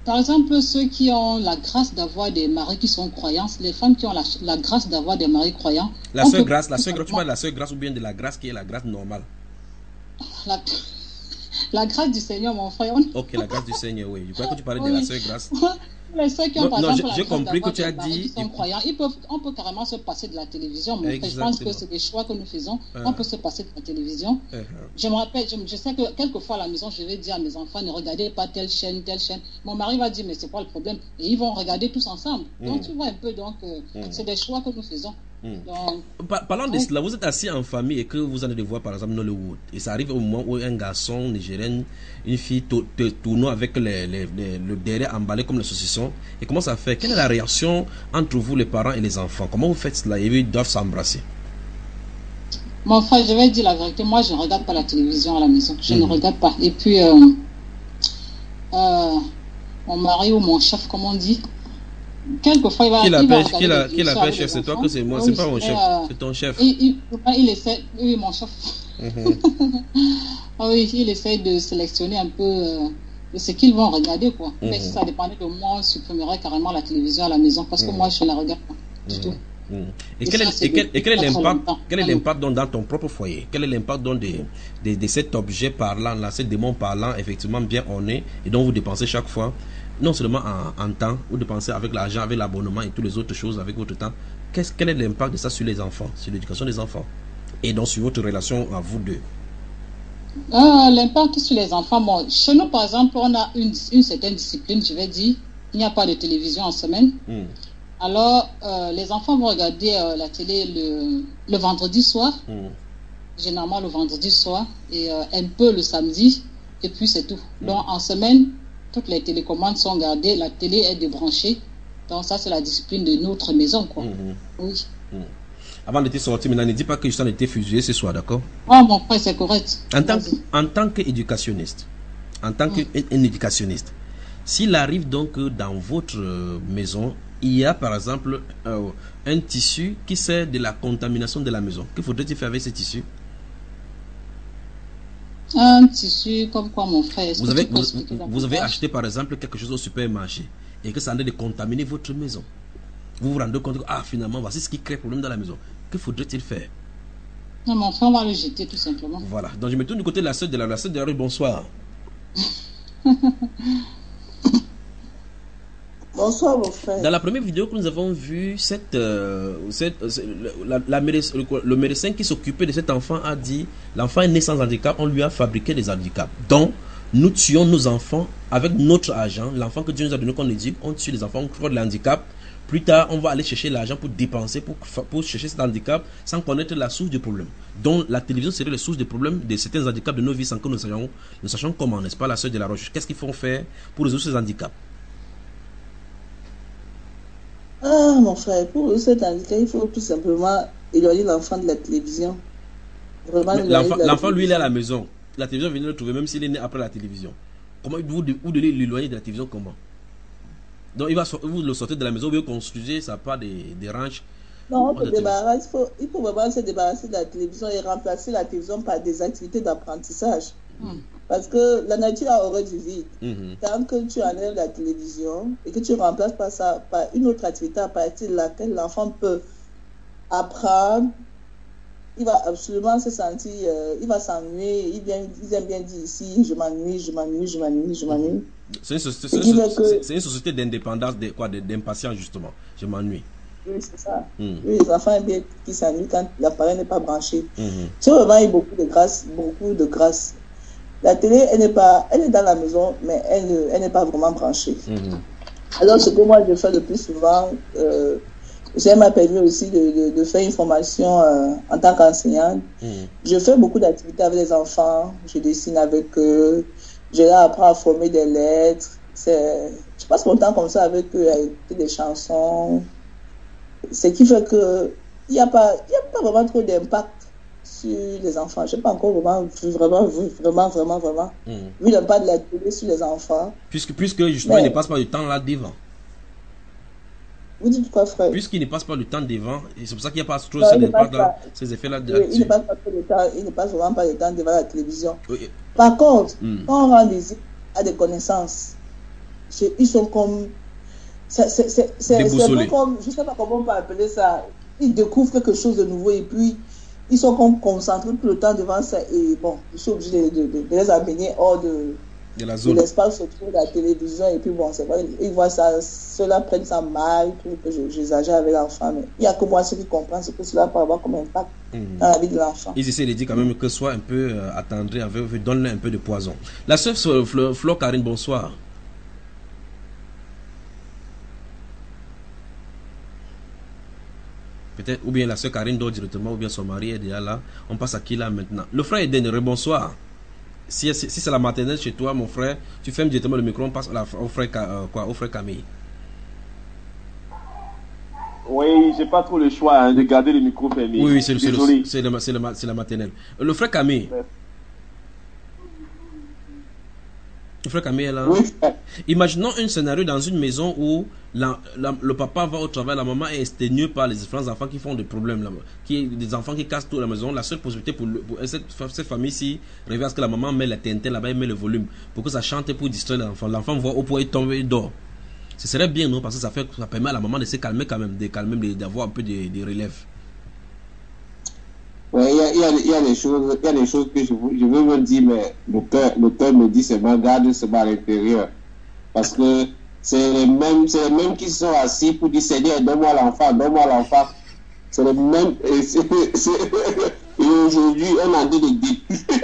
par exemple, ceux qui ont la grâce d'avoir des maris qui sont croyants, les femmes qui ont la, la grâce d'avoir des maris croyants. La seule grâce, la seule grâce, tu parles de la seule grâce ou bien de la grâce qui est la grâce normale? La, la grâce du Seigneur, mon frère. Ok, la grâce du Seigneur, oui. Je crois que tu parlais oui. de la seule grâce. Les ceux qui ont, non, par non, exemple, j'ai compris que tu as dit. Sont croyants, ils peuvent, on peut carrément se passer de la télévision. Mon frère, je pense que c'est des choix que nous faisons. Uh-huh. On peut se passer de la télévision. Uh-huh. Je me rappelle, je, je sais que quelquefois à la maison, je vais dire à mes enfants, ne regardez pas telle chaîne, telle chaîne. Mon mari va dire, mais c'est quoi le problème? Et ils vont regarder tous ensemble. Mm. Donc tu vois un peu, donc euh, mm. c'est des choix que nous faisons. Mm. Donc, Par, parlant de cela, vous êtes assis en famille et que vous allez voir par exemple Nollywood. Et ça arrive au moment où un garçon nigérien, une fille tournant avec les, les, les, le derrière emballé comme le saucisson. Et comment ça fait? Quelle est la réaction entre vous, les parents et les enfants? Comment vous faites cela? Et ils doivent s'embrasser. Mon frère, je vais dire la vérité. Moi, je ne regarde pas la télévision à la maison. Je mm. ne regarde pas. Et puis, euh, euh, mon mari ou mon chef, comme on dit, quelquefois, il va, qui il va qui la, qui l'appelle chef? C'est toi que c'est moi, oui, c'est pas mon chef, euh, c'est ton chef. Il, il, il essaie, oui, mon chef. Mm-hmm. Ah oui, il essaie de sélectionner un peu euh, ce qu'ils vont regarder, quoi. Mm-hmm. Mais si ça dépendait de moi, on supprimerait carrément la télévision à la maison parce que mm-hmm. moi, je ne la regarde pas du mm-hmm. tout. Mm. Et, et, quel ça, est, et, quel, et quel est l'impact quel est l'impact dans, dans ton propre foyer? Quel est l'impact dans de, de, de cet objet parlant, là, cet démon parlant, effectivement bien orné, et dont vous dépensez chaque fois, non seulement en, en temps, vous dépensez avec l'argent, avec l'abonnement et toutes les autres choses avec votre temps. Qu'est-ce, quel est l'impact de ça sur les enfants, sur l'éducation des enfants, et donc sur votre relation à vous deux? euh, L'impact sur les enfants, bon, chez nous par exemple, on a une, une certaine discipline, je vais dire. Il n'y a pas de télévision en semaine. Mm. Alors, euh, les enfants vont regarder euh, la télé le, le vendredi soir, mmh. généralement le vendredi soir, et euh, un peu le samedi, et puis c'est tout. Mmh. Donc, en semaine, toutes les télécommandes sont gardées, la télé est débranchée. Donc, ça, c'est la discipline de notre maison, quoi. Mmh. Oui. Mmh. Avant de te sortir, maintenant, ne dis pas que je t'en étais fusillé ce soir, d'accord? Ah, mon frère, c'est correct. En tant, en tant qu'éducationniste, en tant mmh. qu'un éducationniste, s'il arrive donc dans votre maison, il y a par exemple euh, un tissu qui sert de la contamination de la maison. Que faudrait-il faire avec ce tissu? Un tissu comme quoi, mon frère? Vous avez, vous, vous avez acheté par exemple quelque chose au supermarché et que ça en est de contaminer votre maison. Vous vous rendez compte que ah, finalement, voici ce qui crée problème dans la maison. Que faudrait-il faire? Non, mon frère, on va le jeter tout simplement. Voilà. Donc je me tourne du côté de la sœur de la, la sœur de la rue. Bonsoir. Bonsoir, mon frère. Dans la première vidéo que nous avons vue, cette, euh, cette, la, la, médecin, le, le médecin qui s'occupait de cet enfant a dit l'enfant est né sans handicap, on lui a fabriqué des handicaps. Donc, nous tuons nos enfants avec notre argent. L'enfant que Dieu nous a donné qu'on éduque, on tue les enfants, on crée de l'handicap. Plus tard, on va aller chercher l'argent pour dépenser, pour, pour chercher cet handicap sans connaître la source du problème. Donc, la télévision serait la source du problème de certains handicaps de nos vies sans que nous sachions, nous sachions comment, n'est-ce pas, la sœur de la Roche? Qu'est-ce qu'il faut faire pour résoudre ces handicaps? Ah, mon frère, pour cet handicap, il faut tout simplement éloigner l'enfant de la télévision. L'enfant, lui, il est à la maison. La télévision vient de le trouver, même s'il est né après la télévision. Comment vous, vous devez l'éloigner de la télévision? Comment? Donc, il va, vous le sortez de la maison, vous construisez ça part des, des ranches. Non, on peut débarrasser, il, faut, il faut vraiment se débarrasser de la télévision et remplacer la télévision par des activités d'apprentissage. Mm. Parce que la nature a horreur du vide. Mm-hmm. Tant que tu enlèves la télévision et que tu remplaces par ça par une autre activité à partir de laquelle l'enfant peut apprendre, il va absolument se sentir, euh, il va s'ennuyer. Il, vient, il aime bien dire ici, je m'ennuie, je m'ennuie, je m'ennuie, je m'ennuie. C'est une société, c'est une, que... c'est une société d'indépendance, de, quoi, d'impatience justement. Je m'ennuie. Oui, c'est ça. Mm. Oui, les enfants aiment bien qui s'ennuient quand l'appareil n'est pas branché. Mm-hmm. Tu vois, vraiment, il y a beaucoup de grâce, beaucoup de grâce. La télé, elle n'est pas, elle est dans la maison, mais elle, elle n'est pas vraiment branchée. Mm-hmm. Alors, ce que moi je fais le plus souvent, euh, j'ai m'a permis aussi de, de, de faire une formation euh, en tant qu'enseignante. Mm-hmm. Je fais beaucoup d'activités avec les enfants, je dessine avec eux, je leur apprends à former des lettres. C'est, je passe mon temps comme ça avec eux, à écouter des chansons. Ce qui fait que il n'y a pas, il y a pas vraiment trop d'impact sur les enfants. Je n'ai pas encore vraiment vu, vraiment, vu, vraiment, vraiment, vraiment, mmh. vu l'impact de la télé sur les enfants. Puisque, puisque justement, mais, il ne passe pas du temps là devant. Vous dites quoi, frère? Puisqu'il ne passe pas du temps devant, et c'est pour ça qu'il n'y a pas trop non, d'impact là, ces effets-là de la il, il ne passe pas trop de temps, il ne passe vraiment pas de temps devant la télévision. Oui. Par contre, mmh. quand on rend visite à des connaissances, c'est- ils sont comme... C'est c'est- c'est- c'est- c'est un Déboussolés. peu comme, je ne sais pas comment on peut appeler ça, ils découvrent quelque chose de nouveau et puis ils sont comme concentrés tout le temps devant ça et bon, je suis obligé de, de- de- de les amener hors de, De la de zone. l'espace autour de la télévision et puis bon, c'est vrai, ils voient ça, ceux-là prennent ça mal, ils trouvent que je- j'exagère avec l'enfant, mais il n'y a que moi ceux qui comprennent ce que cela peut avoir comme impact Mhm. dans la vie de l'enfant. Ils essaient de dire quand même que soit un peu euh, attendri avec, donne-le un peu de poison. La sœur Flo, Flo, Flo Karine, bonsoir. Peut-être, ou bien la sœur Karine dort directement, ou bien son mari est déjà là. On passe à qui là maintenant? Le frère Eden, bonsoir. Si, si, si c'est la maternelle chez toi, mon frère, tu fermes directement le micro, on passe à la, au, frère, Ka- euh, quoi, au frère Camille. Oui, j'ai pas trop le choix hein, de garder le micro fermé. Oui, oui, c'est c'est Désolé. le- c'est le- c'est le ma- c'est la maternelle. Euh, Le frère Camille. Le frère Camille est là. Oui. Imaginons un scénario dans une maison où la- la- le papa va au travail, la maman est exténuée par les différents enfants qui font des problèmes là, qui des enfants qui cassent tout la maison. La seule possibilité pour, le- pour cette, cette famille-ci revient à ce que la maman met la T N T là-bas et met le volume pour que ça chante pour distraire l'enfant. L'enfant voit au point, il tombe, il dort. Ce serait bien, non? Parce que ça, fait, ça permet à la maman de se calmer quand même, de calmer, d'avoir un peu de, de relève. Ouais, il y a, il y, a, il y a des choses, il y a des choses que je, veux- je veux me dire, mais le cœur, le cœur me dit c'est ma garde, c'est à l'intérieur. Parce que c'est les mêmes, c'est les mêmes qui sont assis pour dire Seigneur, donne-moi l'enfant, donne-moi l'enfant. C'est les mêmes. Et, c'est- c'est- et aujourd'hui, on a dit de détruire.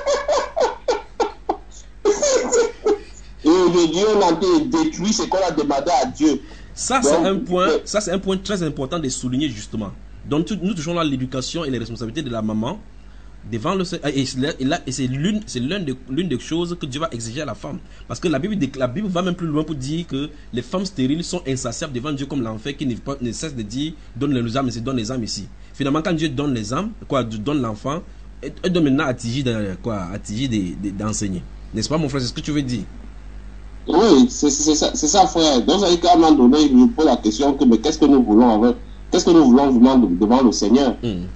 Et aujourd'hui, on a dit de détruire ce qu'on a demandé à Dieu. Ça, c'est Donc, un point, ça, c'est un point très important de souligner justement. Donc, tout- nous touchons là l'éducation et les responsabilités de la maman devant le et c'est là- et là- et c'est l'une c'est l'une des l'une des choses que Dieu va exiger à la femme, parce que la Bible dé- la Bible va même plus loin pour dire que les femmes stériles sont insatiables devant Dieu comme l'enfer qui ne, pas- ne cesse de dire donne les âmes ici, donne les âmes ici. Finalement, quand Dieu donne les âmes, quoi, donne l'enfant, elle elle doit maintenant à Tigi de- quoi, à Tigi de- de- d'enseigner, n'est-ce pas mon frère? C'est ce que tu veux dire? Oui, c'est c'est ça, c'est ça, frère. Donc, ça veut dire qu'à un moment donné, je me pose la question que, mais qu'est-ce que nous voulons avec, qu'est-ce que nous voulons vraiment de- devant le Seigneur? Hmm.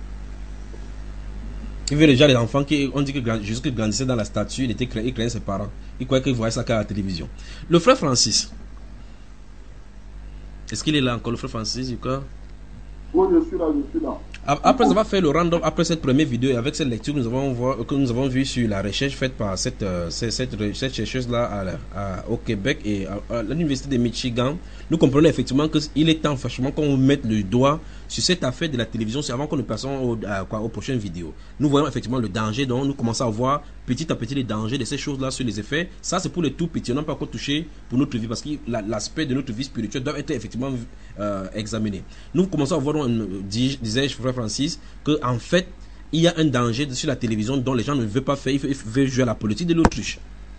Il veut déjà les enfants qui, on dit que grand- Jésus qui grandissait dans la statue, il était créé, il craignait ses parents. Il croyait qu'il voyait ça qu'à la télévision. Le frère Francis. Est-ce qu'il est là encore, le frère Francis, Yuka? Oui, je suis là, je suis là. Après avoir fait le random, après cette première vidéo et avec cette lecture que nous avons, voir- que nous avons vue sur la recherche faite par cette, euh, cette, cette, cette chercheuse-là à la- à- au Québec et à, à l'université de Michigan, nous comprenons effectivement qu'il est temps franchement qu'on mette le doigt sur cette affaire de la télévision avant qu'on ne passe au, à, quoi, aux prochaines vidéos. Nous voyons effectivement le danger, donc nous commençons à voir petit à petit les dangers de ces choses-là sur les effets. Ça, c'est pour les tout petits, on n'a pas encore touché pour notre vie parce que la- l'aspect de notre vie spirituelle doit être effectivement euh, examiné. Nous commençons à voir, euh, dis- disais-je, frère Francis, que en fait, il y a un danger sur la télévision dont les gens ne veulent pas faire, ils veulent- ils veulent jouer à la politique de l'autruche.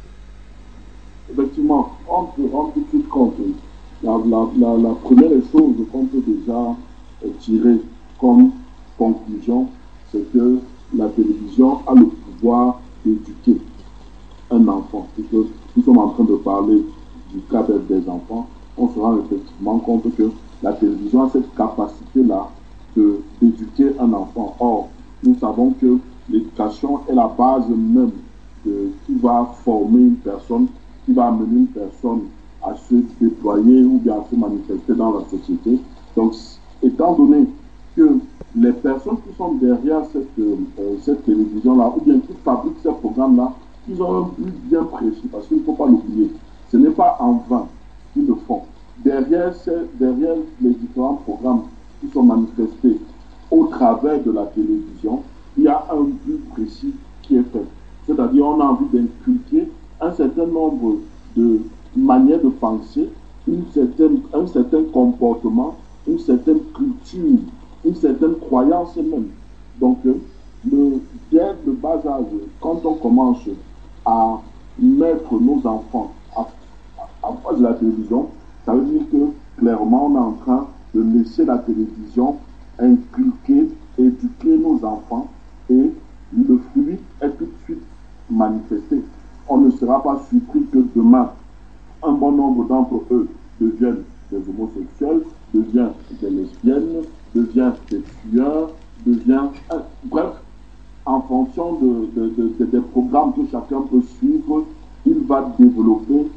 Effectivement, on peut, on peut tout compte. La, la, la, la première chose qu'on peut déjà euh, tirer comme conclusion, c'est que la télévision a le pouvoir d'éduquer un enfant. Puisque nous sommes en train de parler du cas des des enfants, on se rend effectivement compte que la télévision a cette capacité-là de- d'éduquer un enfant. Or, nous savons que l'éducation est la base même de, qui va former une personne, qui va amener une personne à se déployer ou bien à se manifester dans la société. Donc, étant donné que les personnes qui sont derrière cette, euh, cette télévision-là, ou bien qui fabriquent ces programmes-là, ils ont un but bien précis, parce qu'il ne faut pas l'oublier. Ce n'est pas en vain qu'ils le font. Derrière, ces- derrière les différents programmes qui sont manifestés au travers de la télévision, il y a un but précis qui est fait. C'est-à-dire, on a envie d'inculquer un certain nombre de manières de penser, une certaine, un certain comportement, une certaine culture, une certaine croyance même. Donc, euh, le, dès le bas âge, quand on commence à mettre nos enfants à, à, à voir de la télévision, ça veut dire que clairement, on est en train de laisser la télévision inculquer, éduquer nos enfants et le fruit est tout de suite manifesté. On ne sera pas surpris que demain, un bon nombre d'entre eux deviennent des homosexuels, deviennent des lesbiennes, deviennent des tueurs, deviennent... Bref, en fonction de, de, de, de, des programmes que chacun peut suivre, il va développer un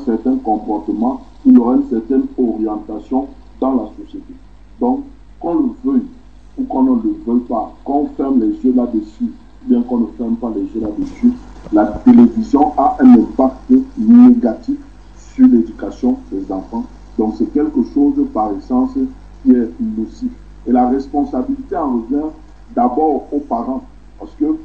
certain comportement, il aura une certaine orientation dans la société. Donc, qu'on le veuille ou qu'on ne le veuille pas, qu'on ferme les yeux là-dessus, bien qu'on ne ferme pas les yeux là-dessus, la télévision a un impact négatif sur l'éducation des enfants. Donc, c'est quelque chose, par essence, qui est nocif. Et la responsabilité en revient d'abord aux parents. Parce que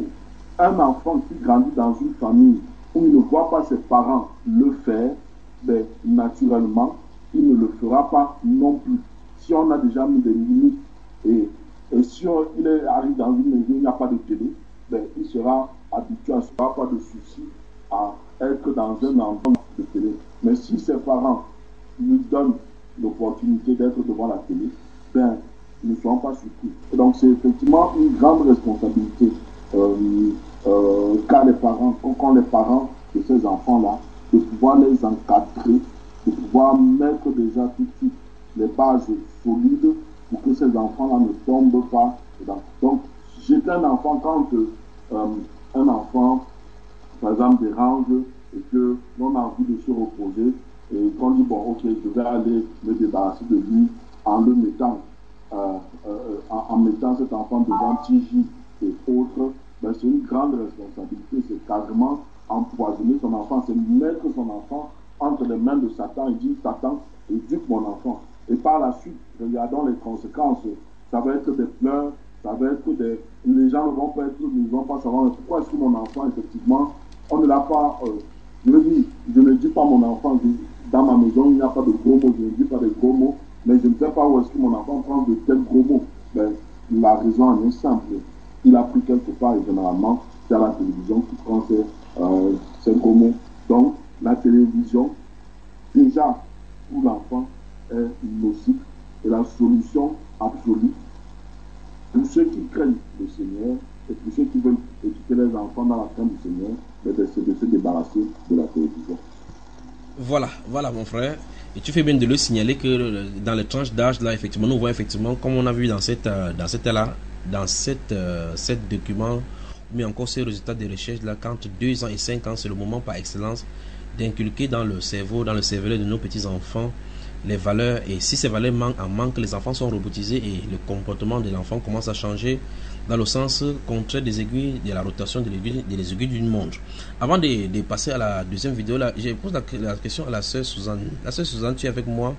un enfant qui grandit dans une famille où il ne voit pas ses parents le faire, ben, naturellement, il ne le fera pas non plus. Si on a déjà mis des limites et, et si on, il arrive dans une maison où il n'y a pas de télé, ben, il sera habitué à ce qu'il n'y aura pas de souci à être dans un environnement de télé. Mais si ses parents lui donnent l'opportunité d'être devant la télé, ben, ils ne seront pas surpris. Et donc c'est effectivement une grande responsabilité euh, euh, qu'a les parents, qu'ont les parents de ces enfants-là, de pouvoir les encadrer, de pouvoir mettre déjà tout de suite les bases solides pour que ces enfants-là ne tombent pas dedans. Donc, j'étais un enfant quand euh, un enfant, par exemple, dérange et que l'on a envie de se reposer et qu'on dit, bon, ok, je vais aller me débarrasser de lui en le mettant, euh, euh, en, en mettant cet enfant devant T J et autres, ben, c'est une grande responsabilité, c'est carrément empoisonner son enfant, c'est mettre son enfant entre les mains de Satan et dire, Satan, éduque mon enfant. Et par la suite, regardons les conséquences. Ça va être des pleurs, ça va être des... Les gens ne vont pas être, ne vont pas savoir, mais pourquoi est-ce que mon enfant, effectivement, on ne l'a pas... Euh, je veux dire, je ne dis pas mon enfant, je, dans ma maison, il n'y a pas de gros mots, je ne dis pas de gros mots, mais je ne sais pas où est-ce que mon enfant prend de tels gros mots. Ben, la raison en est simple. Il a pris quelque part, et généralement, c'est à la télévision qui prend ces, euh, ces gros mots. Donc, la télévision, déjà, pour l'enfant, est nocif. Et la solution absolue, pour ceux qui craignent le Seigneur, et pour ceux qui veulent éduquer les enfants dans la crainte du Seigneur, c'est de se débarrasser de la télévision. Voilà, voilà mon frère. Et tu fais bien de le signaler que dans les tranches d'âge, là, effectivement, nous voyons effectivement, comme on a vu dans cette, dans cette là, dans cette, euh, cette document, mais encore ces résultats de recherche là, qu'entre deux ans et cinq ans, c'est le moment par excellence d'inculquer dans le cerveau, dans le cerveau de nos petits enfants, les valeurs. Et si ces valeurs manquent, en manque, les enfants sont robotisés et le comportement de l'enfant commence à changer dans le sens contraire des aiguilles, de la rotation de l'aiguille, des aiguilles d'une montre. Avant de, de passer à la deuxième vidéo, là, je pose la, la question à la sœur Suzanne. La sœur Suzanne, tu es avec moi?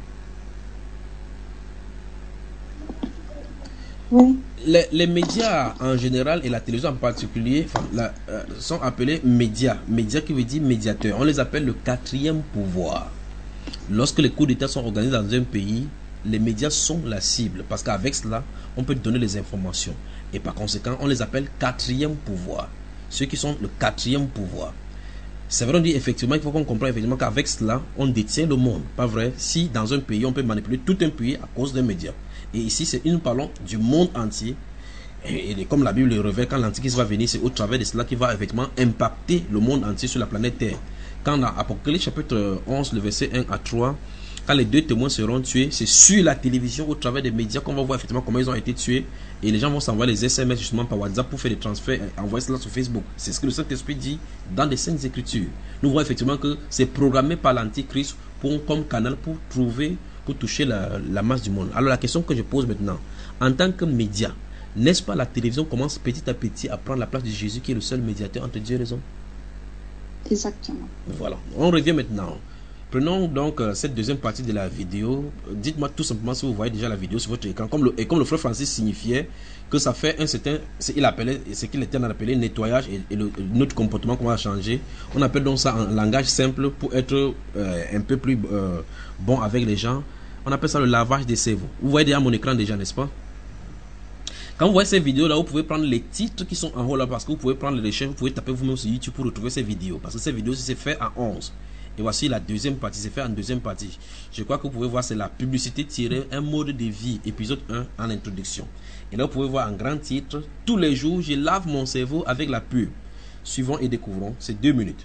Oui. Les, les médias en général et la télévision en particulier, enfin, la, euh, sont appelés médias. Médias qui veut dire médiateurs. On les appelle le quatrième pouvoir. Lorsque les coups d'État sont organisés dans un pays, les médias sont la cible. Parce qu'avec cela, on peut donner les informations. Et par conséquent, on les appelle quatrième pouvoir. Ceux qui sont le quatrième pouvoir. C'est vrai, on dit effectivement, il faut qu'on comprenne effectivement qu'avec cela, on détient le monde. Pas vrai? Si dans un pays, on peut manipuler tout un pays à cause des médias. Et ici, c'est, nous parlons du monde entier. Et, et comme la Bible le révèle, quand l'Antichrist va venir, c'est au travers de cela qu'il va effectivement impacter le monde entier sur la planète Terre. Quand dans Apocalypse chapitre onze, le verset un à trois, quand les deux témoins seront tués, c'est sur la télévision, au travers des médias, qu'on va voir effectivement comment ils ont été tués. Et les gens vont s'envoyer les S M S justement par WhatsApp pour faire des transferts et envoyer cela sur Facebook. C'est ce que le Saint-Esprit dit dans les Saintes Écritures. Nous voyons effectivement que c'est programmé par l'Antichrist pour, comme canal pour trouver, pour toucher la, la masse du monde. Alors la question que je pose maintenant, en tant que média, n'est-ce pas la télévision commence petit à petit à prendre la place de Jésus qui est le seul médiateur entre Dieu et les hommes? Exactement. Voilà, on revient maintenant. Prenons donc euh, cette deuxième partie de la vidéo. Dites-moi tout simplement si vous voyez déjà la vidéo sur votre écran. Comme le, et comme le frère Francis signifiait que ça fait un certain, il appelait, ce qu'il était appelé nettoyage et, et le, notre comportement qu'on va changer. On appelle donc ça en langage simple pour être euh, un peu plus euh, bon avec les gens. On appelle ça le lavage des cerveaux. Vous voyez déjà mon écran déjà, n'est-ce pas? Quand vous voyez ces vidéos là, vous pouvez prendre les titres qui sont en haut là parce que vous pouvez prendre les recherches, vous pouvez taper vous-même sur YouTube pour retrouver ces vidéos. Parce que ces vidéos, c'est fait à onze. Et voici la deuxième partie, c'est fait en deuxième partie. Je crois que vous pouvez voir, c'est la publicité tirée, un mode de vie, épisode un en introduction. Et là, vous pouvez voir en grand titre, tous les jours, je lave mon cerveau avec la pub. Suivons et découvrons, c'est deux minutes.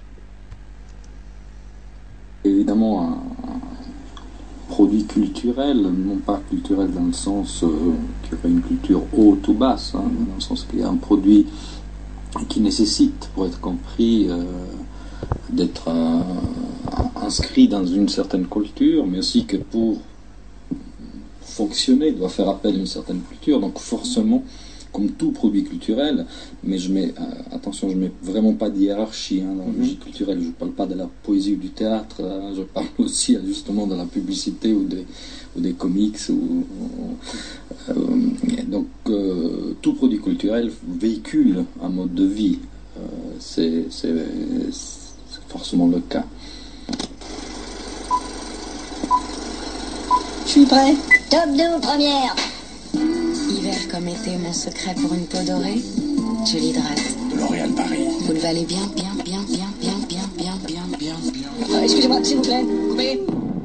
Évidemment, un, un produit culturel, non pas culturel dans le sens euh, qu'il y aurait une culture haute ou basse, hein, dans le sens qu'il y a un produit qui nécessite, pour être compris, euh, d'être un, inscrit dans une certaine culture, mais aussi que pour fonctionner, doit faire appel à une certaine culture. Donc forcément, comme tout produit culturel, mais je mets, euh, attention, je mets vraiment pas de hiérarchie hein, dans la logique culturelle. Je parle pas de la poésie ou du théâtre, hein, je parle aussi justement de la publicité ou des, ou des comics. Ou, ou, euh, donc euh, tout produit culturel véhicule un mode de vie. Euh, c'est, c'est, c'est forcément le cas. Je suis prêt. Top deux, première. Hiver comme été, mon secret pour une peau dorée, je l'hydrate. De L'Oréal Paris. Vous le valez bien, bien, bien, bien, bien, bien, bien, bien, bien, bien. Euh, excusez-moi, s'il vous plaît. Coupez.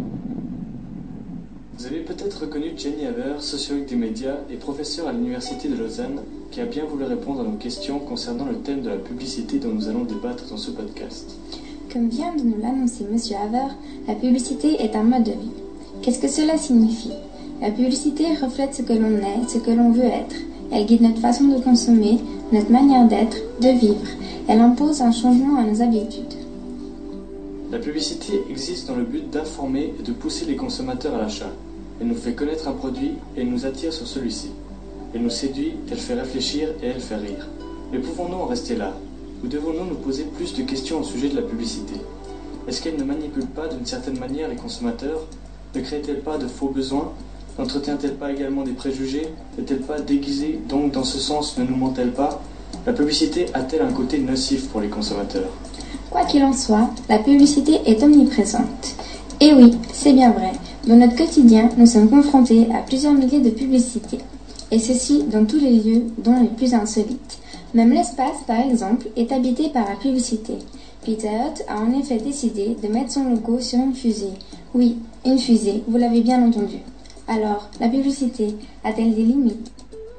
Vous avez peut-être reconnu Jenny Haver, sociologue des médias et professeure à l'Université de Lausanne, qui a bien voulu répondre à nos questions concernant le thème de la publicité dont nous allons débattre dans ce podcast. Comme vient de nous l'annoncer Monsieur Haver, la publicité est un mode de vie. Qu'est-ce que cela signifie ? La publicité reflète ce que l'on est, ce que l'on veut être. Elle guide notre façon de consommer, notre manière d'être, de vivre. Elle impose un changement à nos habitudes. La publicité existe dans le but d'informer et de pousser les consommateurs à l'achat. Elle nous fait connaître un produit et elle nous attire sur celui-ci. Elle nous séduit, elle fait réfléchir et elle fait rire. Mais pouvons-nous en rester là ? Ou devons-nous nous poser plus de questions au sujet de la publicité ? Est-ce qu'elle ne manipule pas d'une certaine manière les consommateurs ? Ne crée-t-elle pas de faux besoins ? N'entretient-elle pas également des préjugés ? N'est-elle pas déguisée ? Donc, dans ce sens, ne nous ment-elle pas ? La publicité a-t-elle un côté nocif pour les consommateurs ? Quoi qu'il en soit, la publicité est omniprésente. Et oui, c'est bien vrai. Dans notre quotidien, nous sommes confrontés à plusieurs milliers de publicités. Et ceci dans tous les lieux, dont les plus insolites. Même l'espace, par exemple, est habité par la publicité. Pizza Hut a en effet décidé de mettre son logo sur une fusée. Oui, une fusée, vous l'avez bien entendu. Alors, la publicité a-t-elle des limites ?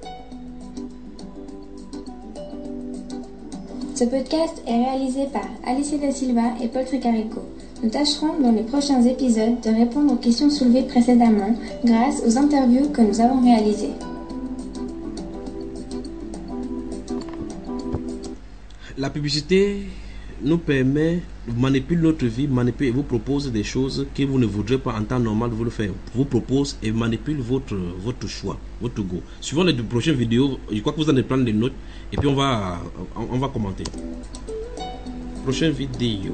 Ce podcast est réalisé par Alicia da Silva et Paul Tricarico. Nous tâcherons dans les prochains épisodes de répondre aux questions soulevées précédemment grâce aux interviews que nous avons réalisées. La publicité nous permet, manipule notre vie, manipule et vous propose des choses que vous ne voudrez pas en temps normal vous le faire. Vous propose et manipule votre, votre choix, votre goût. Suivant les prochaines vidéos, je crois que vous allez prendre des notes et puis on va, on, on va commenter. Prochaine vidéo.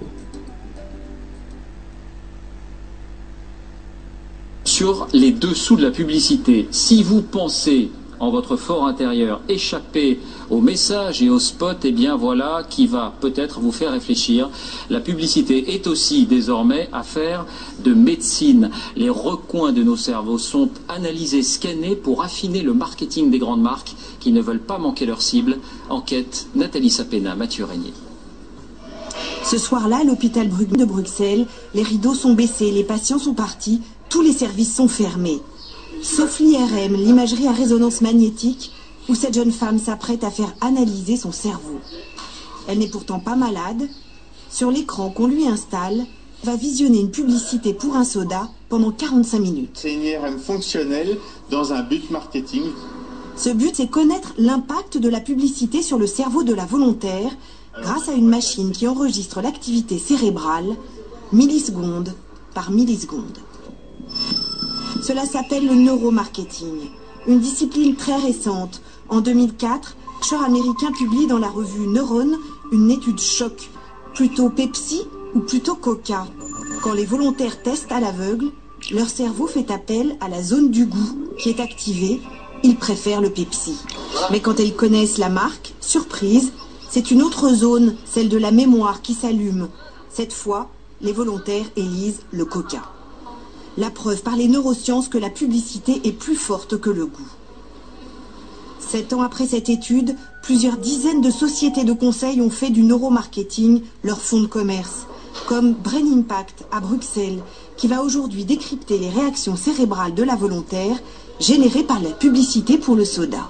Sur les dessous de la publicité, si vous pensez en votre fort intérieur échapper au message et au spot, eh bien voilà qui va peut-être vous faire réfléchir. La publicité est aussi désormais affaire de médecine. Les recoins de nos cerveaux sont analysés, scannés pour affiner le marketing des grandes marques qui ne veulent pas manquer leur cible. Enquête, Nathalie Sapena, Mathieu Régnier. Ce soir-là, à l'hôpital de Bruxelles, les rideaux sont baissés, les patients sont partis, tous les services sont fermés. Sauf l'I R M, l'imagerie à résonance magnétique, où cette jeune femme s'apprête à faire analyser son cerveau. Elle n'est pourtant pas malade. Sur l'écran qu'on lui installe, elle va visionner une publicité pour un soda pendant quarante-cinq minutes. C'est une I R M fonctionnelle dans un but marketing. Ce but, c'est connaître l'impact de la publicité sur le cerveau de la volontaire grâce à une machine qui enregistre l'activité cérébrale milliseconde par milliseconde. Cela s'appelle le neuromarketing, une discipline très récente. En deux mille quatre, un chercheur américain publie dans la revue Neuron une étude choc. Plutôt Pepsi ou plutôt Coca? Quand les volontaires testent à l'aveugle, leur cerveau fait appel à la zone du goût qui est activée. Ils préfèrent le Pepsi. Mais quand ils connaissent la marque, surprise, c'est une autre zone, celle de la mémoire, qui s'allume. Cette fois, les volontaires élisent le Coca. La preuve par les neurosciences que la publicité est plus forte que le goût. Sept ans après cette étude, plusieurs dizaines de sociétés de conseil ont fait du neuromarketing leur fonds de commerce, comme Brain Impact à Bruxelles, qui va aujourd'hui décrypter les réactions cérébrales de la volontaire générées par la publicité pour le soda.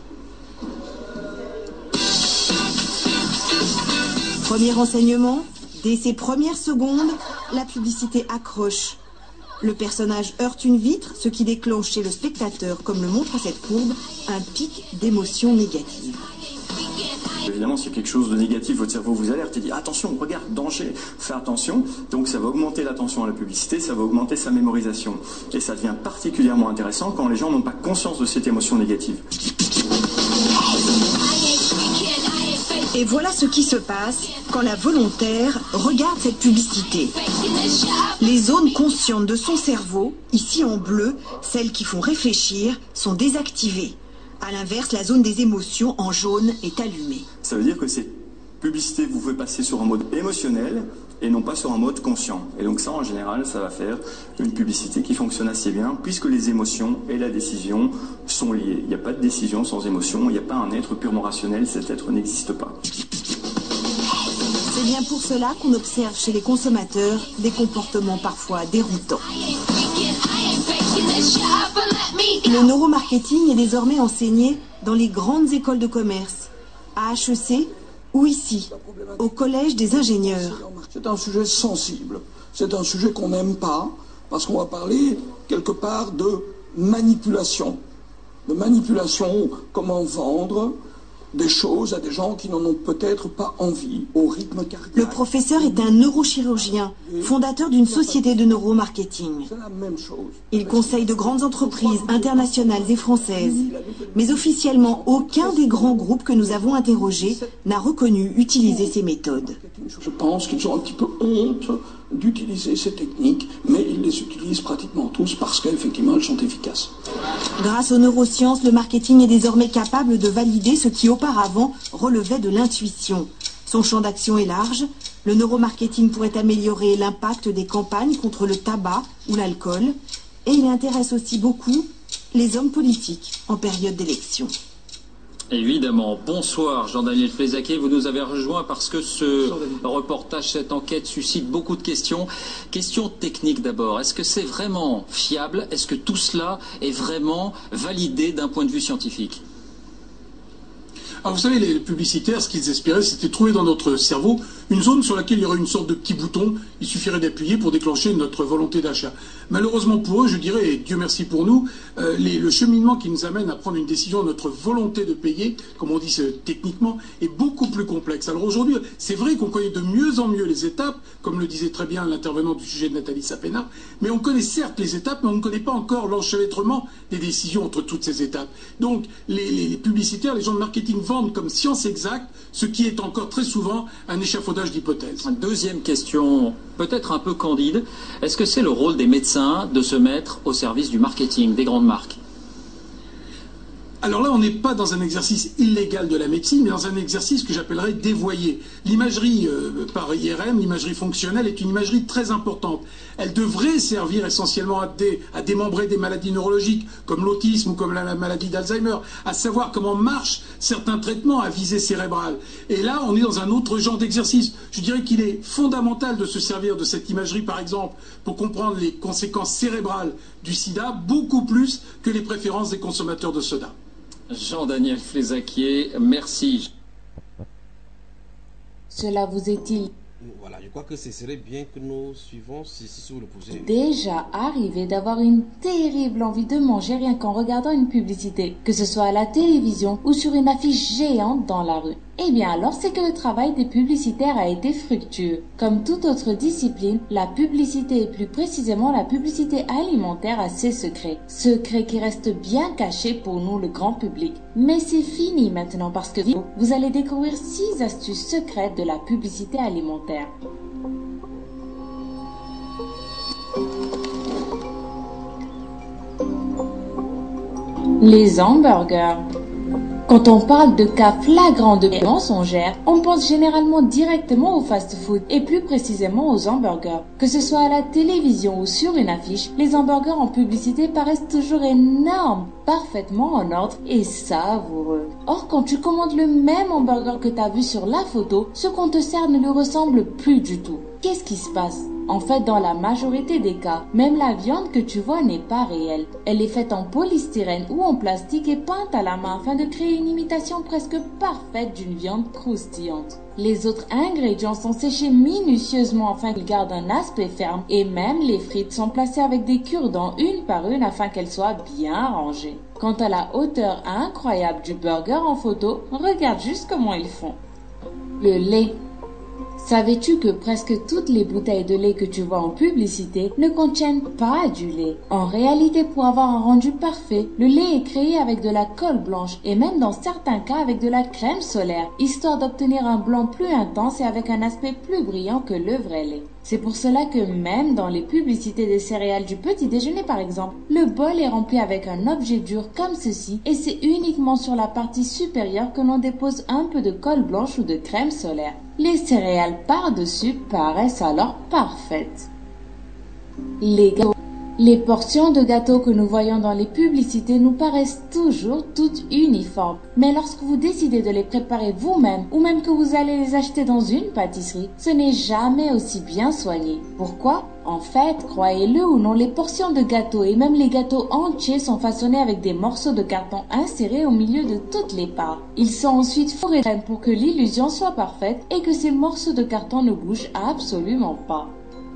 Premier renseignement, dès ses premières secondes, la publicité accroche. Le personnage heurte une vitre, ce qui déclenche chez le spectateur, comme le montre cette courbe, un pic d'émotions négatives. Évidemment, s'il y a quelque chose de négatif, votre cerveau vous alerte et dit attention, regarde, danger, fais attention. Donc ça va augmenter l'attention à la publicité, ça va augmenter sa mémorisation. Et ça devient particulièrement intéressant quand les gens n'ont pas conscience de cette émotion négative. Et voilà ce qui se passe quand la volontaire regarde cette publicité. Les zones conscientes de son cerveau, ici en bleu, celles qui font réfléchir, sont désactivées. À l'inverse, la zone des émotions en jaune est allumée. Ça veut dire que cette publicité vous fait passer sur un mode émotionnel et non pas sur un mode conscient. Et donc ça, en général, ça va faire une publicité qui fonctionne assez bien puisque les émotions et la décision sont liées. Il n'y a pas de décision sans émotion, il n'y a pas un être purement rationnel, cet être n'existe pas. C'est bien pour cela qu'on observe chez les consommateurs des comportements parfois déroutants. Le neuromarketing est désormais enseigné dans les grandes écoles de commerce, à H E C ou ici, au Collège des ingénieurs. C'est un sujet sensible, c'est un sujet qu'on n'aime pas, parce qu'on va parler quelque part de manipulation. De manipulation, comment vendre des choses à des gens qui n'en ont peut-être pas envie, au rythme cardiaque. Le professeur est un neurochirurgien, fondateur d'une société de neuromarketing. C'est la même chose. Il conseille de grandes entreprises internationales et françaises. Mais officiellement, aucun des grands groupes que nous avons interrogés n'a reconnu utiliser ces méthodes. Je pense qu'ils ont un petit peu honte d'utiliser ces techniques, mais ils les utilisent pratiquement tous parce qu'effectivement elles sont efficaces. Grâce aux neurosciences, le marketing est désormais capable de valider ce qui auparavant relevait de l'intuition. Son champ d'action est large. Le neuromarketing pourrait améliorer l'impact des campagnes contre le tabac ou l'alcool. Et il intéresse aussi beaucoup les hommes politiques en période d'élection. Évidemment. Bonsoir Jean-Daniel Flézaquier, vous nous avez rejoint parce que ce reportage, cette enquête suscite beaucoup de questions. Questions techniques d'abord. Est-ce que c'est vraiment fiable? Est-ce que tout cela est vraiment validé d'un point de vue scientifique? Alors vous savez, les publicitaires, ce qu'ils espéraient, c'était trouver dans notre cerveau une zone sur laquelle il y aurait une sorte de petit bouton, il suffirait d'appuyer pour déclencher notre volonté d'achat. Malheureusement pour eux, je dirais, et Dieu merci pour nous, euh, les, le cheminement qui nous amène à prendre une décision, notre volonté de payer, comme on dit techniquement, est beaucoup plus complexe. Alors aujourd'hui, c'est vrai qu'on connaît de mieux en mieux les étapes, comme le disait très bien l'intervenant du sujet de Nathalie Sapena, mais on connaît certes les étapes, mais on ne connaît pas encore l'enchevêtrement des décisions entre toutes ces étapes. Donc les, les, les publicitaires, les gens de marketing vendent comme science exacte, ce qui est encore très souvent un échafaudage d'hypothèses. Deuxième question, peut-être un peu candide. Est-ce que c'est le rôle des médecins de se mettre au service du marketing des grandes marques? Alors là, on n'est pas dans un exercice illégal de la médecine, mais dans un exercice que j'appellerais dévoyé. L'imagerie euh, par I R M, l'imagerie fonctionnelle, est une imagerie très importante. Elle devrait servir essentiellement à, dé, à démembrer des maladies neurologiques, comme l'autisme ou comme la, la maladie d'Alzheimer, à savoir comment marchent certains traitements à visée cérébrale. Et là, on est dans un autre genre d'exercice. Je dirais qu'il est fondamental de se servir de cette imagerie, par exemple, pour comprendre les conséquences cérébrales du sida, beaucoup plus que les préférences des consommateurs de soda. Jean-Daniel Flézaquier, merci. Cela vous est-il Voilà, je crois que ce serait bien que nous suivons, si, si vous le posez. déjà arrivé d'avoir une terrible envie de manger rien qu'en regardant une publicité, que ce soit à la télévision ou sur une affiche géante dans la rue? Eh bien alors c'est que le travail des publicitaires a été fructueux. Comme toute autre discipline, la publicité et plus précisément la publicité alimentaire a ses secrets. Secrets qui restent bien cachés pour nous le grand public. Mais c'est fini maintenant parce que vous allez découvrir six astuces secrètes de la publicité alimentaire. Les hamburgers. Quand on parle de cas flagrants de mensongères, on pense généralement directement au fast-food et plus précisément aux hamburgers. Que ce soit à la télévision ou sur une affiche, les hamburgers en publicité paraissent toujours énormes, parfaitement en ordre et savoureux. Or, quand tu commandes le même hamburger que tu as vu sur la photo, ce qu'on te sert ne lui ressemble plus du tout. Qu'est-ce qui se passe ? En fait, dans la majorité des cas, même la viande que tu vois n'est pas réelle. Elle est faite en polystyrène ou en plastique et peinte à la main afin de créer une imitation presque parfaite d'une viande croustillante. Les autres ingrédients sont séchés minutieusement afin qu'ils gardent un aspect ferme et même les frites sont placées avec des cure-dents une par une afin qu'elles soient bien rangées. Quant à la hauteur incroyable du burger en photo, regarde juste comment ils font. Le lait. Savais-tu que presque toutes les bouteilles de lait que tu vois en publicité ne contiennent pas du lait? En réalité, pour avoir un rendu parfait, le lait est créé avec de la colle blanche et même dans certains cas avec de la crème solaire, histoire d'obtenir un blanc plus intense et avec un aspect plus brillant que le vrai lait. C'est pour cela que même dans les publicités des céréales du petit déjeuner par exemple, le bol est rempli avec un objet dur comme ceci et c'est uniquement sur la partie supérieure que l'on dépose un peu de colle blanche ou de crème solaire. Les céréales par-dessus paraissent alors parfaites. Les gâteaux. Les portions de gâteaux que nous voyons dans les publicités nous paraissent toujours toutes uniformes. Mais lorsque vous décidez de les préparer vous-même ou même que vous allez les acheter dans une pâtisserie, ce n'est jamais aussi bien soigné. Pourquoi? En fait, croyez-le ou non, les portions de gâteaux et même les gâteaux entiers sont façonnés avec des morceaux de carton insérés au milieu de toutes les parts. Ils sont ensuite fourrés pour que l'illusion soit parfaite et que ces morceaux de carton ne bougent absolument pas.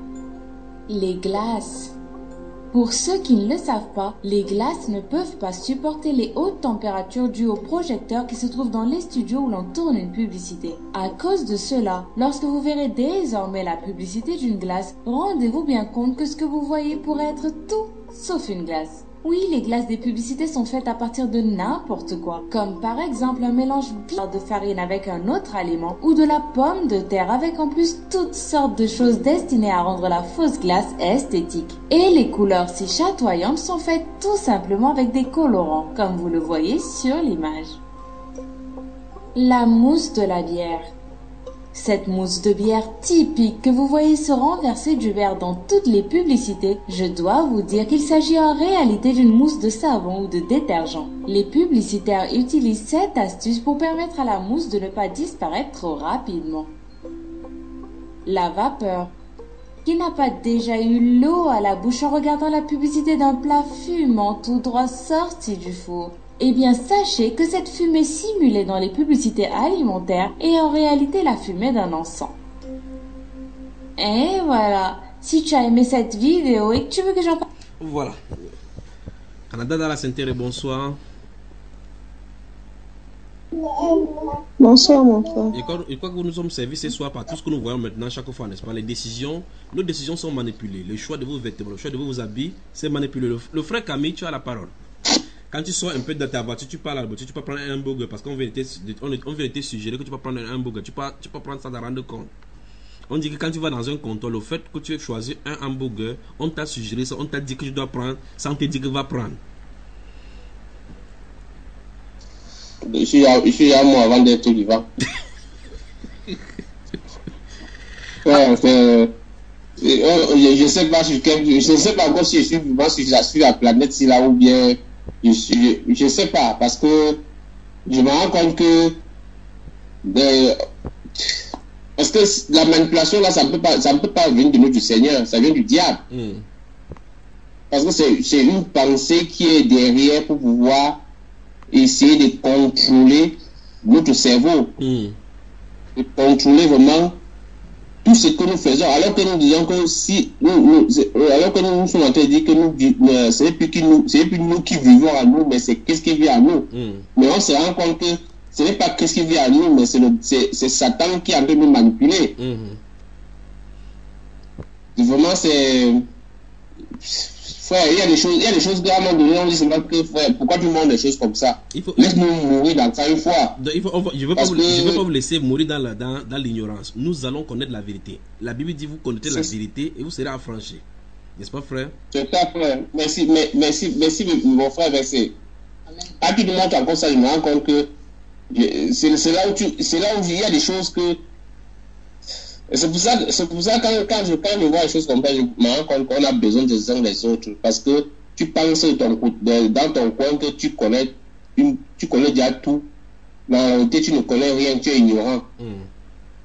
Les glaces. Pour ceux qui ne le savent pas, les glaces ne peuvent pas supporter les hautes températures dues aux projecteurs qui se trouvent dans les studios où l'on tourne une publicité. À cause de cela, lorsque vous verrez désormais la publicité d'une glace, rendez-vous bien compte que ce que vous voyez pourrait être tout sauf une glace. Oui, les glaces des publicités sont faites à partir de n'importe quoi, comme par exemple un mélange bizarre de farine avec un autre aliment ou de la pomme de terre avec en plus toutes sortes de choses destinées à rendre la fausse glace esthétique. Et les couleurs si chatoyantes sont faites tout simplement avec des colorants, comme vous le voyez sur l'image. La mousse de la bière. Cette mousse de bière typique que vous voyez se renverser du verre dans toutes les publicités, je dois vous dire qu'il s'agit en réalité d'une mousse de savon ou de détergent. Les publicitaires utilisent cette astuce pour permettre à la mousse de ne pas disparaître trop rapidement. La vapeur. Qui n'a pas déjà eu l'eau à la bouche en regardant la publicité d'un plat fumant tout droit sorti du four? Eh bien, sachez que cette fumée simulée dans les publicités alimentaires est en réalité la fumée d'un encens. Et voilà, si tu as aimé cette vidéo et que tu veux que j'en parle... Voilà. Canada dans la Sainte-Terre, bonsoir. Bonsoir mon frère. Et quoi, et quoi que nous sommes servis ce soir par tout ce que nous voyons maintenant chaque fois, n'est-ce pas? Les décisions, nos décisions sont manipulées. Le choix de vos vêtements, le choix de vos habits, c'est manipulé. Le, le frère Camille, tu as la parole. Quand tu sors un peu de ta voiture, tu parles à la voiture, tu peux prendre un hamburger parce qu'on vient de te suggérer que tu peux prendre un hamburger. Tu peux, tu peux prendre ça de rendre compte. On dit que quand tu vas dans un comptoir, le fait que tu aies choisi un hamburger, on t'a suggéré ça, on t'a dit que tu dois prendre, sans te dire que tu vas prendre. Je suis à, je suis à moi avant d'être vivant. Ouais, c'est, je, je sais pas sur quel, je sais pas encore si je suis vivant sur, sur la planète si là ou bien je suis, je sais pas parce que je me rends compte que de, parce que la manipulation là ça ne peut pas ça ne peut pas venir de notre Seigneur, ça vient du diable. Mm. Parce que c'est c'est une pensée qui est derrière pour pouvoir essayer de contrôler notre cerveau, mm. de contrôler vraiment tout ce que nous faisons, alors que nous disons que si nous, nous alors que nous, nous sommes en train de dire que nous, euh, c'est plus, qui nous, c'est plus nous qui vivons à nous, mais c'est qu'est-ce qui vit à nous. Mm. Mais on se rend compte que ce n'est pas qu'est-ce qui vit à nous, mais c'est, le, c'est, c'est Satan qui est en train de nous manipuler. Mm-hmm. Vraiment, c'est... Frère, il y a des choses, il y a des choses à un moment donné, on dit seulement que frère, pourquoi tu montres des choses comme ça? Faut, laisse-nous mourir dans ça une fois. Il faut, on va, je ne veux, que... veux pas vous laisser mourir dans, la, dans, dans l'ignorance. Nous allons connaître la vérité. La Bible dit vous connaissez c'est... la vérité et vous serez affranchis. N'est-ce pas, frère? C'est ça, frère. Merci, mais, merci, merci, mon frère, merci. Quand tu demandes encore ça, je me rends compte que je, c'est, c'est, là où tu, c'est là où il y a des choses que. C'est pour ça, c'est pour ça que quand, quand, je, quand je vois des choses comme ça, je me rends compte qu'on a besoin des uns des autres. Parce que tu penses ton, de, dans ton coin que tu connais, une, tu connais déjà tout. Mais en réalité, tu ne connais rien, tu es ignorant. Mm.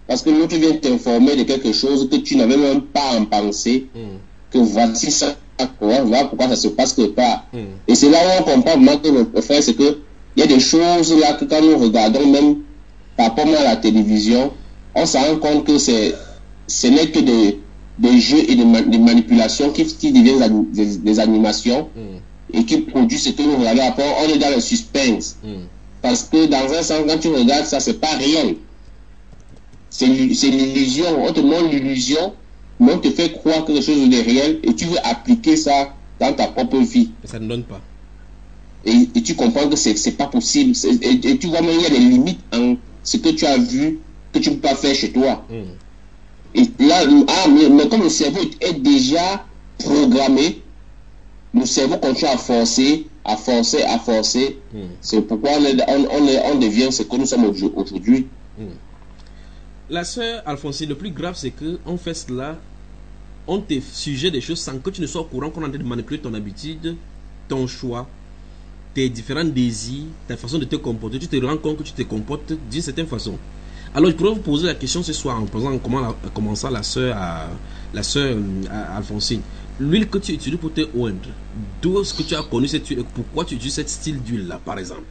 Parce que l'autre vient t'informer de quelque chose que tu n'avais même pas en pensée, mm. que voici ça, voilà pourquoi ça se passe quelque part. Mm. Et c'est là où on comprend vraiment que le frère, c'est que il y a des choses là que quand nous regardons même par rapport à la télévision, on se rend compte que c'est, ce n'est que des, des jeux et des, ma, des manipulations qui, qui deviennent des, des animations mm. et qui produisent ce que nous regardons. Après, on est dans le suspense. Mm. Parce que dans un sens, quand tu regardes ça, c'est pas réel. C'est l'illusion, on te montre l'illusion, mais on te fait croire que quelque chose est réel et tu veux appliquer ça dans ta propre vie. Mais ça ne donne pas. Et, et tu comprends que c'est pas possible. Et, et tu vois même il y a des limites en ce que tu as vu que tu ne peux pas faire chez toi. Mm. Et là, ah, mais, mais comme le cerveau est déjà programmé, le cerveau continue à forcer, à forcer, à forcer. Mm. C'est pourquoi on, est, on, on, est, on devient ce que nous sommes aujourd'hui. Mm. La sœur Alphonsine, le plus grave, c'est que on fait cela, on te sujet des choses sans que tu ne sois au courant qu'on est en train de manipuler ton habitude, ton choix, tes différents désirs, ta façon de te comporter. Tu te rends compte que tu te comportes d'une certaine façon. Alors, je pourrais vous poser la question ce soir en posant comment, la, comment ça la sœur la sœur Alphonsine. L'huile que tu utilises pour te oindre, d'où est-ce que tu as connu cette huile? Pourquoi tu utilises ce style d'huile là, par exemple?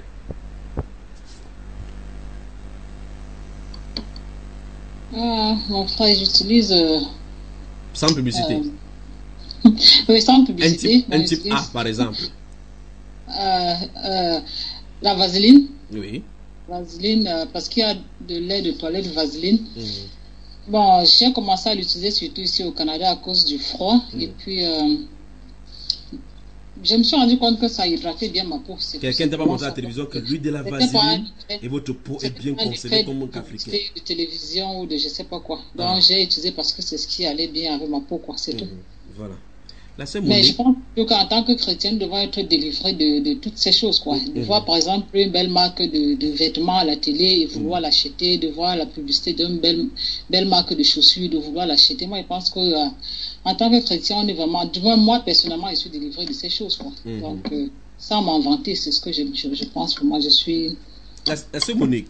Euh, mon frère, j'utilise. Euh, sans publicité. Euh, oui, sans publicité. Un type, un type A, par exemple. Euh, euh, la vaseline. Oui. Vaseline, euh, parce qu'il y a de lait de toilette vaseline. Mmh. Bon, j'ai commencé à l'utiliser surtout ici au Canada à cause du froid. Mmh. Et puis, euh, je me suis rendu compte que ça hydratait bien ma peau. Quelqu'un t'a pas montré à la télévision que l'huile de la vaseline et votre peau est bien conservée comme un africain. De télévision ou de je sais pas quoi. Donc ah. j'ai utilisé parce que c'est ce qui allait bien avec ma peau, quoi. C'est mmh. tout. Voilà. La Mais je pense qu'en tant que chrétienne, nous devons être délivrés de, de toutes ces choses, quoi. De mmh. voir par exemple une belle marque de, de vêtements à la télé et vouloir mmh. l'acheter, de voir la publicité d'une belle, belle marque de chaussures, de vouloir l'acheter. Moi, je pense que euh, en tant que chrétien, on est vraiment, du moins moi personnellement, je suis délivré de ces choses, quoi. Mmh. Donc, euh, sans m'inventer, c'est ce que je, je, je pense que moi je suis. La, la sœur Monique.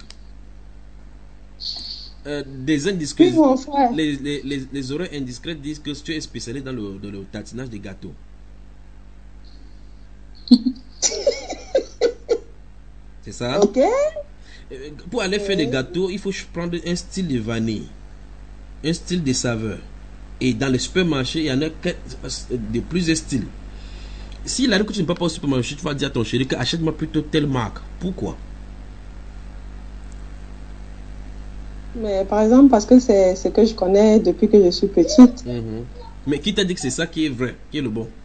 Euh, des indiscrets, les, les, les, les oreilles indiscrètes disent que tu es spécialisé dans le, dans le tatinage des gâteaux. C'est ça? Ok. Pour aller faire des gâteaux, il faut prendre un style de vanille, un style de saveur. Et dans les supermarchés, il y en a de plusieurs styles. S'il arrive que tu ne peux pas au supermarché, tu vas dire à ton chéri que achète-moi plutôt telle marque. Pourquoi? Mais par exemple, parce que c'est ce que je connais depuis que je suis petite. Mm-hmm. Mais qui t'a dit que c'est ça qui est vrai, qui est le bon?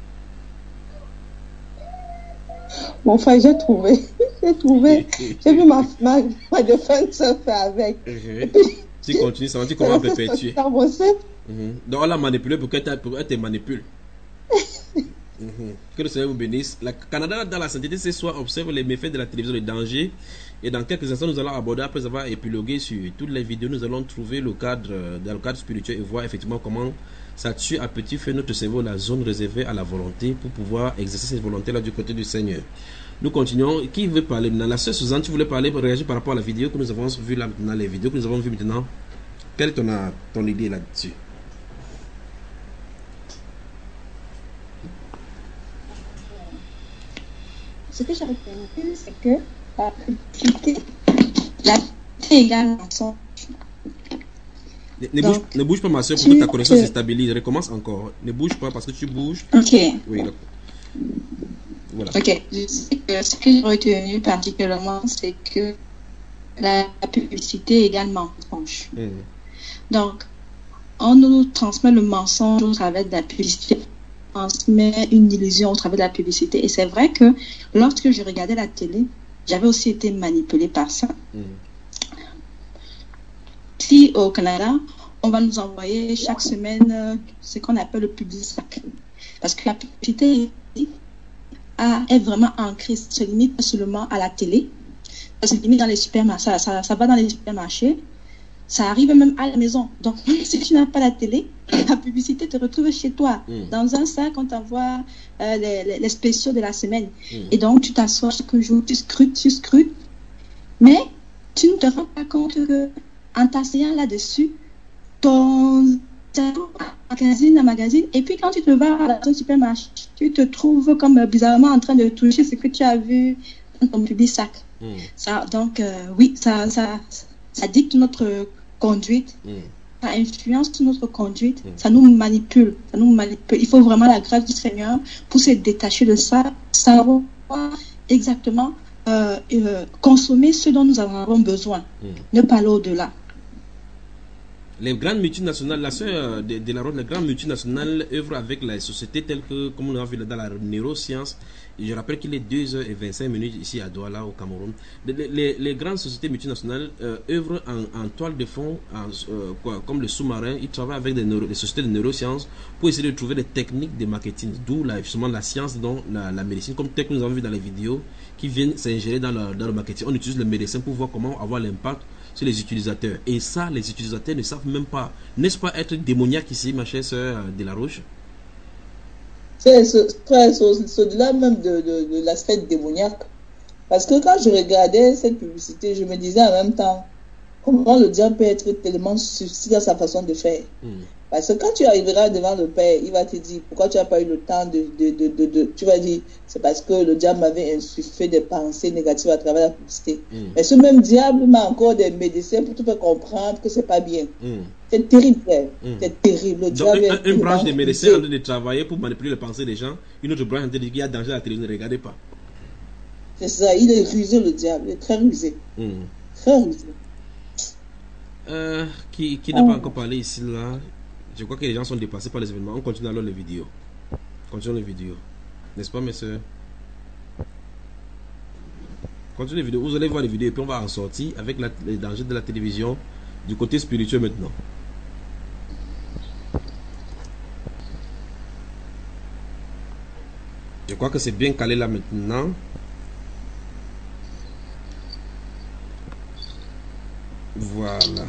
Mon frère, j'ai trouvé. J'ai trouvé. J'ai vu ma, ma, ma défunte se faire avec. Mm-hmm. Puis, tu continues, ça va, tu commences à perpétuer. Mm-hmm. Donc on l'a manipulé pour qu'elle te manipule. Mm-hmm. Que le Seigneur vous bénisse. Le Canada dans la sainteté ce soir observe les méfaits de la télévision, les dangers. Et dans quelques instants, nous allons aborder, après avoir épilogué sur toutes les vidéos, nous allons trouver le cadre, dans le cadre spirituel et voir effectivement comment ça tue à petit feu notre cerveau, la zone réservée à la volonté pour pouvoir exercer cette volonté-là du côté du Seigneur. Nous continuons. Qui veut parler maintenant? La sœur Suzanne, tu voulais parler, réagir par rapport à la vidéo que nous avons vue là maintenant, les vidéos que nous avons vues maintenant. Quelle est ton, ton idée là-dessus? Ce que j'ai retenu, c'est que la publicité, la publicité également sont. Ne, ne, bouge, ne bouge pas, ma soeur, pour que ta connexion se stabilise. Recommence encore. Ne bouge pas parce que tu bouges. Ok. Oui, voilà. Ok. Je sais que ce que j'ai retenu particulièrement, c'est que la publicité également penche. Mmh. Donc, on nous transmet le mensonge au travers de la publicité. Transmet une illusion au travers de la publicité. Et c'est vrai que lorsque je regardais la télé, j'avais aussi été manipulée par ça. Mm. Ici au Canada, on va nous envoyer chaque semaine euh, ce qu'on appelle le public-sac. Parce que la publicité a, est vraiment ancrée, ça se limite pas seulement à la télé, ça se limite dans les supermarchés, ça, ça, ça va dans les supermarchés, ça arrive même à la maison. Donc, si tu n'as pas la télé, la publicité te retrouve chez toi. Mm. Dans un sac, on t'envoie euh, les, les, les spéciaux de la semaine. Mm. Et donc, tu t'assois chaque jour, tu scrutes, tu scrutes. Mais tu ne te rends pas compte que en t'asseyant là-dessus, ton magazine à magazine, et puis quand tu te vas à ton supermarché, tu te trouves comme bizarrement en train de toucher ce que tu as vu dans ton public sac. Mm. Ça, donc, euh, oui, ça, ça, ça dicte notre conduite, mm. ça influence notre conduite, mm. ça nous manipule, ça nous manipule. Il faut vraiment la grâce du Seigneur pour se détacher de ça, savoir exactement euh, euh, consommer ce dont nous avons besoin, mm. ne pas aller au-delà. Les grandes multinationales, la sœur de, de la Rose, les grandes multinationales œuvrent avec les sociétés telles que, comme on a vu dans la neuroscience. Et je rappelle qu'il est deux heures vingt-cinq minutes ici à Douala, au Cameroun. Les, les, les grandes sociétés multinationales euh, œuvrent en, en toile de fond, en, euh, quoi, comme le sous-marin. Ils travaillent avec des, neuro, des sociétés de neurosciences pour essayer de trouver des techniques de marketing. D'où la, justement la science dans la, la médecine, comme tel que nous avons vu dans les vidéos, qui viennent s'ingérer dans, dans le marketing. On utilise le médecin pour voir comment avoir l'impact sur les utilisateurs. Et ça, les utilisateurs ne savent même pas. N'est-ce pas être démoniaque ici, ma chère sœur de la Roche? C'est au-delà même de, de, de l'aspect démoniaque. Parce que quand je regardais cette publicité, je me disais en même temps, comment le diable peut être tellement subtil dans sa façon de faire. Mm. Parce que quand tu arriveras devant le Père, il va te dire, pourquoi tu n'as pas eu le temps de, de, de, de, de... Tu vas dire, c'est parce que le diable m'avait insufflé des pensées négatives à travers la publicité. Mm. Mais ce même diable m'a encore des médecins pour te faire comprendre que c'est pas bien. Mm. C'est terrible, frère. Mm. C'est terrible. Le Donc, une, une branche des médecins en train de travailler pour manipuler les pensées des gens, une autre branche en train de dire qu'il y a danger à la télévision, ne regardez pas. C'est ça, il est rusé, le diable. Il est très rusé. Mm. Très rusé. Euh, qui qui n'a oh. pas encore parlé ici, là? Je crois que les gens sont dépassés par les événements. On continue alors les vidéos. Continuons les vidéos. N'est-ce pas, mes soeurs? Continuez les vidéos. Vous allez voir les vidéos et puis on va en sortir avec la, les dangers de la télévision du côté spirituel maintenant. Je crois que c'est bien calé là maintenant. Voilà.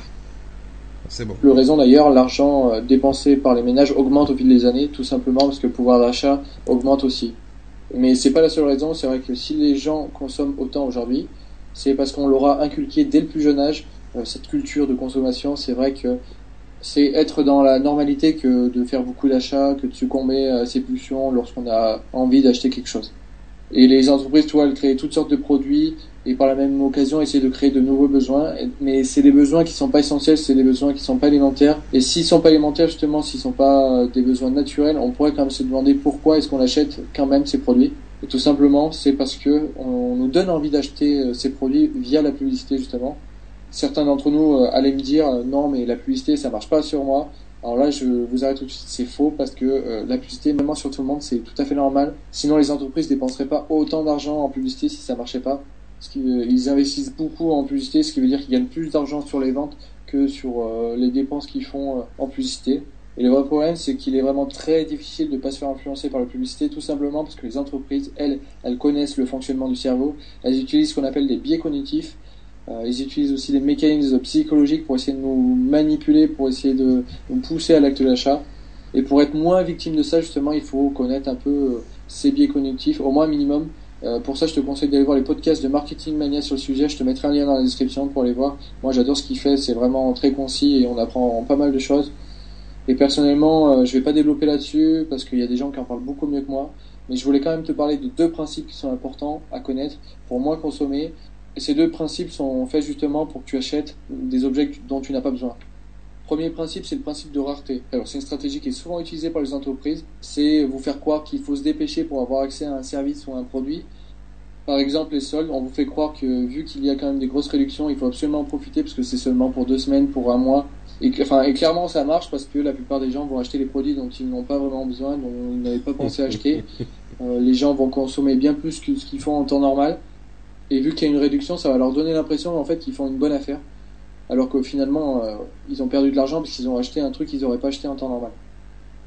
C'est bon. Le raison d'ailleurs, l'argent dépensé par les ménages augmente au fil des années, tout simplement parce que le pouvoir d'achat augmente aussi. Mais c'est pas la seule raison, c'est vrai que si les gens consomment autant aujourd'hui, c'est parce qu'on leur a inculqué dès le plus jeune âge euh, cette culture de consommation. C'est vrai que c'est être dans la normalité que de faire beaucoup d'achats, que de succomber à ces pulsions lorsqu'on a envie d'acheter quelque chose. Et les entreprises, tu vois, elles créent toutes sortes de produits et par la même occasion essayer de créer de nouveaux besoins. Mais c'est des besoins qui sont pas essentiels, c'est des besoins qui sont pas alimentaires. Et s'ils sont pas alimentaires, justement, s'ils sont pas des besoins naturels, on pourrait quand même se demander pourquoi est-ce qu'on achète quand même ces produits. Et tout simplement, c'est parce que on nous donne envie d'acheter ces produits via la publicité, justement. Certains d'entre nous allaient me dire non, mais la publicité, ça marche pas sur moi. Alors là, je vous arrête tout de suite, c'est faux parce que euh, la publicité, même sur tout le monde, c'est tout à fait normal. Sinon, les entreprises dépenseraient pas autant d'argent en publicité si ça marchait pas. Parce qu'ils investissent beaucoup en publicité, ce qui veut dire qu'ils gagnent plus d'argent sur les ventes que sur euh, les dépenses qu'ils font euh, en publicité. Et le vrai problème, c'est qu'il est vraiment très difficile de pas se faire influencer par la publicité, tout simplement parce que les entreprises, elles, elles connaissent le fonctionnement du cerveau. Elles utilisent ce qu'on appelle des biais cognitifs. Euh, ils utilisent aussi des mécanismes psychologiques pour essayer de nous manipuler, pour essayer de nous pousser à l'acte d'achat. Et pour être moins victime de ça, justement, il faut connaître un peu euh, ces biais cognitifs, au moins minimum. Euh, pour ça, je te conseille d'aller voir les podcasts de Marketing Mania sur le sujet. Je te mettrai un lien dans la description pour aller voir. Moi, j'adore ce qu'il fait. C'est vraiment très concis et on apprend pas mal de choses. Et personnellement, euh, je vais pas développer là-dessus parce qu'il y a des gens qui en parlent beaucoup mieux que moi. Mais je voulais quand même te parler de deux principes qui sont importants à connaître pour moins consommer. Et ces deux principes sont faits justement pour que tu achètes des objets dont tu n'as pas besoin. Premier principe, c'est le principe de rareté. Alors, c'est une stratégie qui est souvent utilisée par les entreprises. C'est vous faire croire qu'il faut se dépêcher pour avoir accès à un service ou à un produit. Par exemple, les soldes, on vous fait croire que vu qu'il y a quand même des grosses réductions, il faut absolument en profiter parce que c'est seulement pour deux semaines, pour un mois. Et, enfin, et clairement, ça marche parce que la plupart des gens vont acheter les produits dont ils n'ont pas vraiment besoin, dont ils n'avaient pas pensé acheter. Euh, les gens vont consommer bien plus que ce qu'ils font en temps normal. Et vu qu'il y a une réduction, ça va leur donner l'impression en fait qu'ils font une bonne affaire. Alors que finalement, euh, ils ont perdu de l'argent parce qu'ils ont acheté un truc qu'ils n'auraient pas acheté en temps normal.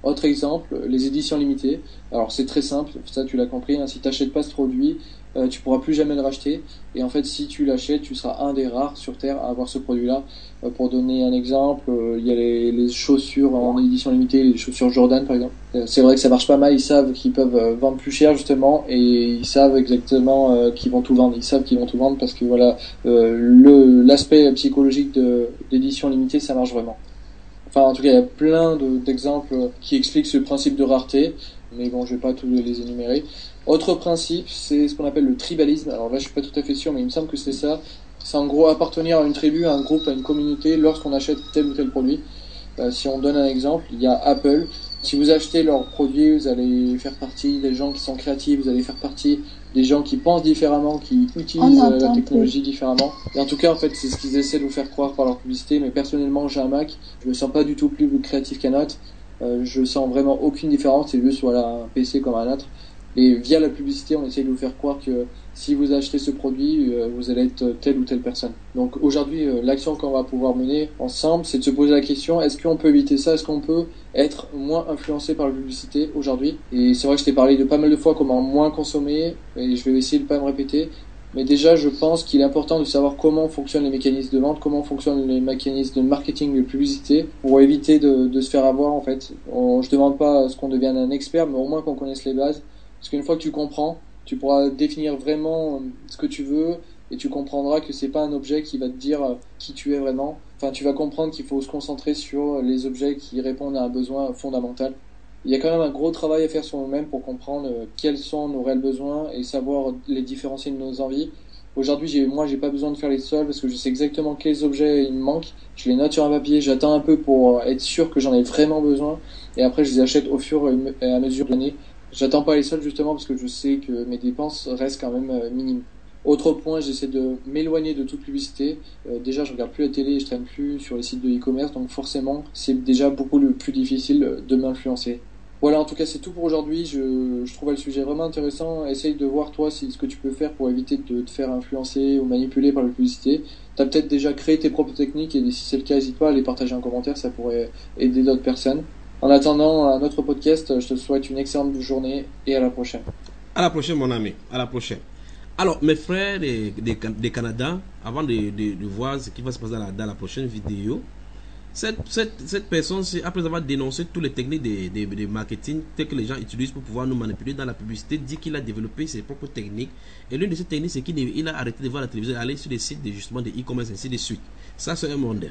Autre exemple, les éditions limitées. Alors c'est très simple, ça tu l'as compris, hein, si tu n'achètes pas ce produit, euh, tu pourras plus jamais le racheter. Et en fait, si tu l'achètes, tu seras un des rares sur Terre à avoir ce produit-là. Euh, pour donner un exemple, euh, il y a les, les chaussures en édition limitée, les chaussures Jordan par exemple. Euh, c'est vrai que ça marche pas mal, ils savent qu'ils peuvent euh, vendre plus cher justement, et ils savent exactement euh, qu'ils vont tout vendre. Ils savent qu'ils vont tout vendre parce que voilà, euh, le l'aspect psychologique de d'édition limitée, ça marche vraiment. Enfin, en tout cas, il y a plein de, d'exemples qui expliquent ce principe de rareté, mais bon, je vais pas tous les énumérer. Autre principe, c'est ce qu'on appelle le tribalisme. Alors là, je suis pas tout à fait sûr, mais il me semble que c'est ça. C'est en gros appartenir à une tribu, à un groupe, à une communauté lorsqu'on achète tel ou tel produit. Euh, si on donne un exemple, il y a Apple. Si vous achetez leurs produits, vous allez faire partie des gens qui sont créatifs, vous allez faire partie des gens qui pensent différemment, qui utilisent euh, la technologie plus. différemment. Et en tout cas, en fait, c'est ce qu'ils essaient de vous faire croire par leur publicité. Mais personnellement, j'ai un Mac, je me sens pas du tout plus créatif qu'un autre. Euh, je sens vraiment aucune différence. C'est juste voilà un P C comme un autre. Et via la publicité, on essaie de vous faire croire que si vous achetez ce produit, euh, vous allez être telle ou telle personne. Donc aujourd'hui, euh, l'action qu'on va pouvoir mener ensemble, c'est de se poser la question, est-ce qu'on peut éviter ça? Est-ce qu'on peut être moins influencé par la publicité aujourd'hui? Et c'est vrai que je t'ai parlé de pas mal de fois comment moins consommer, et je vais essayer de pas me répéter. Mais déjà, je pense qu'il est important de savoir comment fonctionnent les mécanismes de vente, comment fonctionnent les mécanismes de marketing, de publicité, pour éviter de, de se faire avoir en fait. On, je demande pas à ce qu'on devienne un expert, mais au moins qu'on connaisse les bases. Parce qu'une fois que tu comprends, tu pourras définir vraiment ce que tu veux et tu comprendras que c'est pas un objet qui va te dire qui tu es vraiment. Enfin, tu vas comprendre qu'il faut se concentrer sur les objets qui répondent à un besoin fondamental. Il y a quand même un gros travail à faire sur nous-mêmes pour comprendre quels sont nos réels besoins et savoir les différencier de nos envies. Aujourd'hui, j'ai, moi, j'ai pas besoin de faire les soldes parce que je sais exactement quels objets il me manquent. Je les note sur un papier, j'attends un peu pour être sûr que j'en ai vraiment besoin et après je les achète au fur et à mesure de l'année. J'attends pas les soldes justement parce que je sais que mes dépenses restent quand même euh, minimes. Autre point, j'essaie de m'éloigner de toute publicité. Euh, déjà, je regarde plus la télé et je traîne plus sur les sites de e-commerce, donc forcément, c'est déjà beaucoup le plus difficile de m'influencer. Voilà, en tout cas, c'est tout pour aujourd'hui. Je, je trouvais le sujet vraiment intéressant. Essaye de voir toi si ce que tu peux faire pour éviter de te faire influencer ou manipuler par la publicité. T'as peut-être déjà créé tes propres techniques et si c'est le cas, n'hésite pas à les partager en commentaire, ça pourrait aider d'autres personnes. En attendant un autre podcast, je te souhaite une excellente journée et à la prochaine. À la prochaine, mon ami. À la prochaine. Alors, mes frères des, des, des Canada, avant de, de, de voir ce qui va se passer dans la, dans la prochaine vidéo, cette, cette, cette personne, après avoir dénoncé toutes les techniques de, de, de marketing telles que les gens utilisent pour pouvoir nous manipuler dans la publicité, dit qu'il a développé ses propres techniques. Et l'une de ces techniques, c'est qu'il a arrêté de voir la télévision, aller sur des sites de, justement de e-commerce, ainsi de suite. Ça, c'est un monde.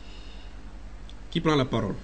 Qui prend la parole?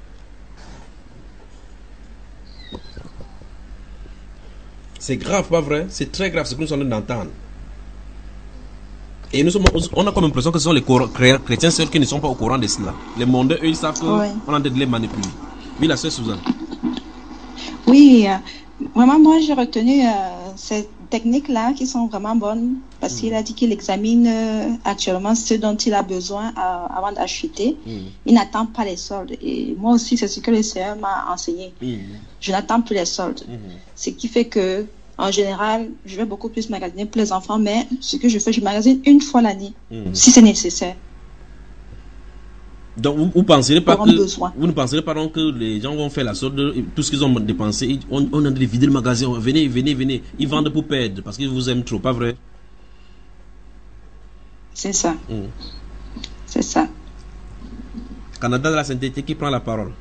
C'est grave, pas vrai? C'est très grave ce que nous sommes en train d'entendre. Et nous sommes, on a comme l'impression que ce sont les chrétiens seuls qui ne sont pas au courant de cela. Les mondains, eux, ils savent qu'on ouais. est en train de les manipuler. Oui, la sœur Suzanne. Oui, euh, vraiment, moi, j'ai retenu euh, ces techniques-là qui sont vraiment bonnes parce mmh. qu'il a dit qu'il examine euh, actuellement ce dont il a besoin euh, avant d'acheter. Mmh. Il n'attend pas les soldes. Et moi aussi, c'est ce que le Seigneur m'a enseigné. Mmh. Je n'attends plus les soldes. Mmh. Ce qui fait que, en général, je vais beaucoup plus magasiner pour les enfants, mais ce que je fais, je magasine une fois l'année, mmh. si c'est nécessaire. Donc, vous, vous, penserez pas que, vous ne penserez pas donc que les gens vont faire la solde, tout ce qu'ils ont dépensé, on, on a de vider le magasin, venez, venez, venez, ils vendent pour perdre parce qu'ils vous aiment trop, pas vrai? C'est ça. Mmh. C'est ça. Canada de la Sainteté, qui prend la parole?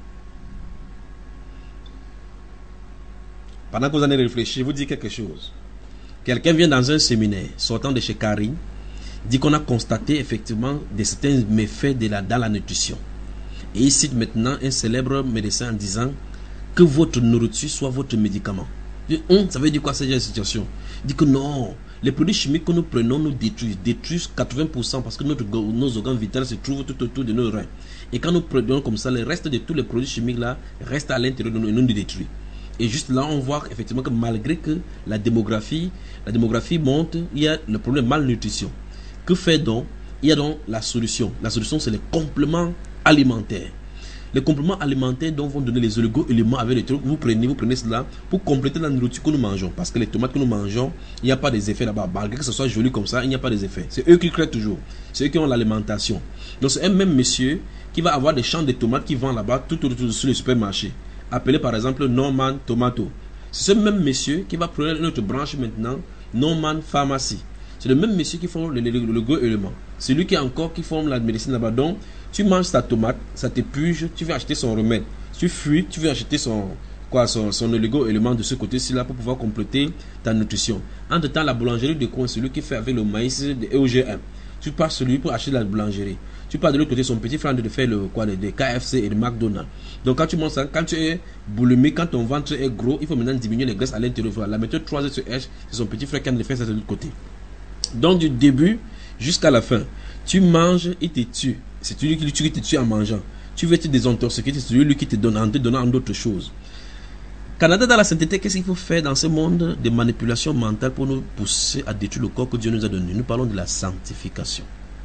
Pendant que vous en avez réfléchi, je vous dis quelque chose. Quelqu'un vient dans un séminaire, sortant de chez Karine, dit qu'on a constaté effectivement des certains méfaits de la, dans la nutrition. Et il cite maintenant un célèbre médecin en disant que votre nourriture soit votre médicament. Dit, hum, ça veut dire quoi cette situation? Il dit que non, les produits chimiques que nous prenons nous détruisent, détruisent quatre-vingts pour cent parce que notre, nos organes vitaux se trouvent tout autour de nos reins. Et quand nous prenons comme ça, le reste de tous les produits chimiques là restent à l'intérieur de nous et nous nous détruisent. Et juste là, on voit effectivement que malgré que la démographie, la démographie monte, il y a le problème de malnutrition. Que fait donc? Il y a donc la solution. La solution, c'est les compléments alimentaires. Les compléments alimentaires dont vont donner les oligo-éléments avec les trucs, vous prenez, vous prenez cela pour compléter la nourriture que nous mangeons. Parce que les tomates que nous mangeons, il n'y a pas des effets là-bas. Malgré que ce soit joli comme ça, il n'y a pas des effets. C'est eux qui créent toujours. C'est eux qui ont l'alimentation. Donc c'est un même monsieur qui va avoir des champs de tomates qui vendent là-bas tout autour sur le supermarché. appelé par exemple Norman Tomato. C'est ce même monsieur qui va prendre une autre branche maintenant, Norman Pharmacy. C'est le même monsieur qui forme le, le, le, le gros élément. C'est lui qui encore qui forme la médecine là-bas. Donc, tu manges ta tomate, ça t'épuise, tu veux acheter son remède. Tu fuis, tu veux acheter son quoi, son, son oligo-élément de ce côté-ci là pour pouvoir compléter ta nutrition. Entre-temps, la boulangerie de coin, celui qui fait avec le maïs de O G M. Tu passes sur lui pour acheter la boulangerie. Tu pars de l'autre côté, son petit frère de faire le quoi, des K F C et des McDonald's. Donc quand tu manges ça, quand tu es boulimique, quand ton ventre est gros, il faut maintenant diminuer les graisses à l'intérieur. La méthode trois S H, c'est son petit frère qui a de faire ça de l'autre côté. Donc du début jusqu'à la fin, tu manges, il te tue. C'est lui qui te tue en mangeant. Tu veux te désintoxiquer, c'est lui qui te donne en te donnant d'autres choses. Canada dans la sainteté, qu'est-ce qu'il faut faire dans ce monde de manipulation mentale pour nous pousser à détruire le corps que Dieu nous a donné? Nous parlons de la sanctification.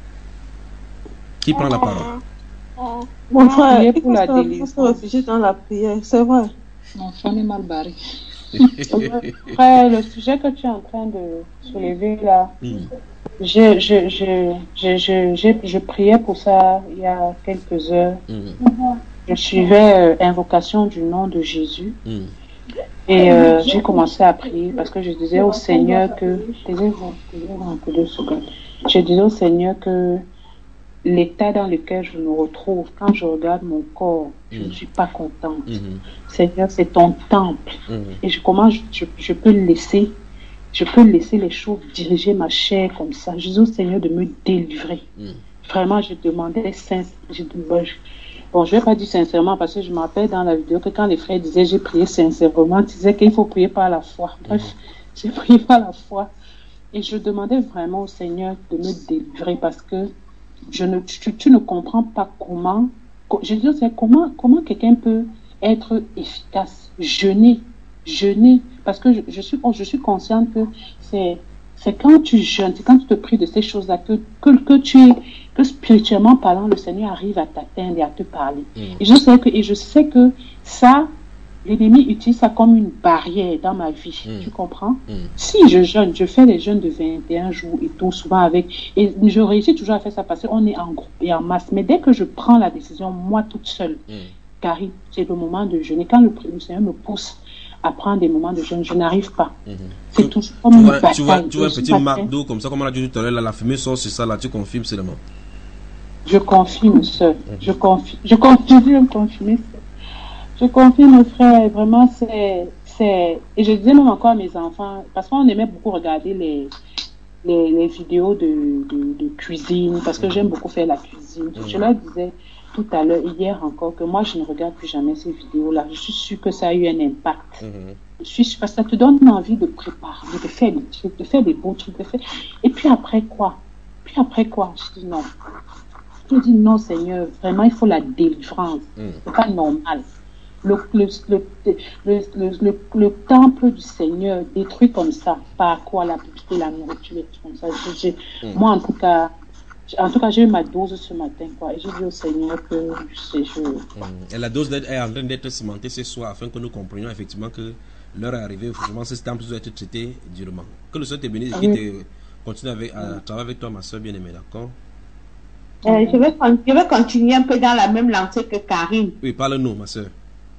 Qui prend la parole? Mon frère, il faut se réfugier dans la prière, c'est vrai. Mon frère est mal barré. Frère, le sujet que tu es en train de soulever là, mm. je, je, je, je, je, je, je priais pour ça il y a quelques heures. Mm. Je suivais euh, invocation du nom de Jésus. Mm. Et euh, j'ai commencé à prier parce que je disais au Seigneur que... Taisez-vous, taisez-vous un peu de secondes. Je disais au Seigneur que l'état dans lequel je me retrouve, quand je regarde mon corps, je ne suis pas contente. Mm-hmm. Seigneur, c'est ton temple. Mm-hmm. Et je, comment je, je, je peux laisser, je peux laisser les choses diriger ma chair comme ça. Je dis au Seigneur de me délivrer. Mm. Vraiment, je demandais sincèrement. Bon, je ne vais pas dire sincèrement parce que je me rappelle dans la vidéo que quand les frères disaient j'ai prié sincèrement, ils disaient qu'il faut prier par la foi. Bref, mm-hmm. j'ai prié par la foi. Et je demandais vraiment au Seigneur de me délivrer parce que Je ne, tu, tu ne comprends pas comment, je dis, c'est comment, comment quelqu'un peut être efficace, jeûner, jeûner, parce que je, je suis, je suis consciente que c'est, c'est quand tu jeûnes, c'est quand tu te pries de ces choses-là que, que, que tu es, que spirituellement parlant, le Seigneur arrive à t'atteindre et à te parler. Mm. Et je sais que, et je sais que ça, l'ennemi utilise ça comme une barrière dans ma vie. Mm. Tu comprends? Mm. Si je jeûne, je fais les jeûnes de vingt et un jours et tout, souvent avec... Et je réussis toujours à faire ça parce qu'on est en groupe et en masse. Mais dès que je prends la décision, moi toute seule, mm. car c'est le moment de jeûner. Quand le, le Seigneur me pousse à prendre des moments de jeûne, je n'arrive pas. Mm-hmm. C'est tu, tout comme tu une vois, tu vois, tu vois un petit McDo comme ça, comme on a dit tout à l'heure, la fumée sort sur ça, là, tu confirmes seulement. Je confirme, seul. Mm-hmm. Je confirme. Je continue à confirmer. Je confirme, frère, vraiment, c'est, c'est, et je disais même encore à mes enfants, parce qu'on aimait beaucoup regarder les, les, les vidéos de, de, de cuisine, parce que j'aime beaucoup faire la cuisine. Mmh. Je leur disais tout à l'heure, hier encore, que moi, je ne regarde plus jamais ces vidéos-là. Je suis sûre que ça a eu un impact. Mmh. Je suis sûre, parce que ça te donne envie de préparer, de faire des trucs, de faire des beaux trucs, de faire, et puis après quoi? Puis après quoi? Je dis non. Je dis non, Seigneur, vraiment, il faut la délivrance. Mmh. C'est pas normal. Le, le, le, le, le, le, le temple du Seigneur détruit comme ça, par quoi la publicité, la nourriture, comme ça. Je, je, mm. Moi, en tout cas, en tout cas, j'ai eu ma dose ce matin, quoi. Et j'ai dit au Seigneur que je sais, je... Mm. Et la dose est en train d'être cimentée ce soir, afin que nous comprenions effectivement que l'heure est arrivée, effectivement, ce temple doit être traité durement. Que le Seigneur te bénisse et qu'il te continue avec, à travailler avec toi, ma soeur bien-aimée, d'accord? Euh, je, vais, je vais continuer un peu dans la même lancée que Karine. Oui, parle-nous, ma soeur.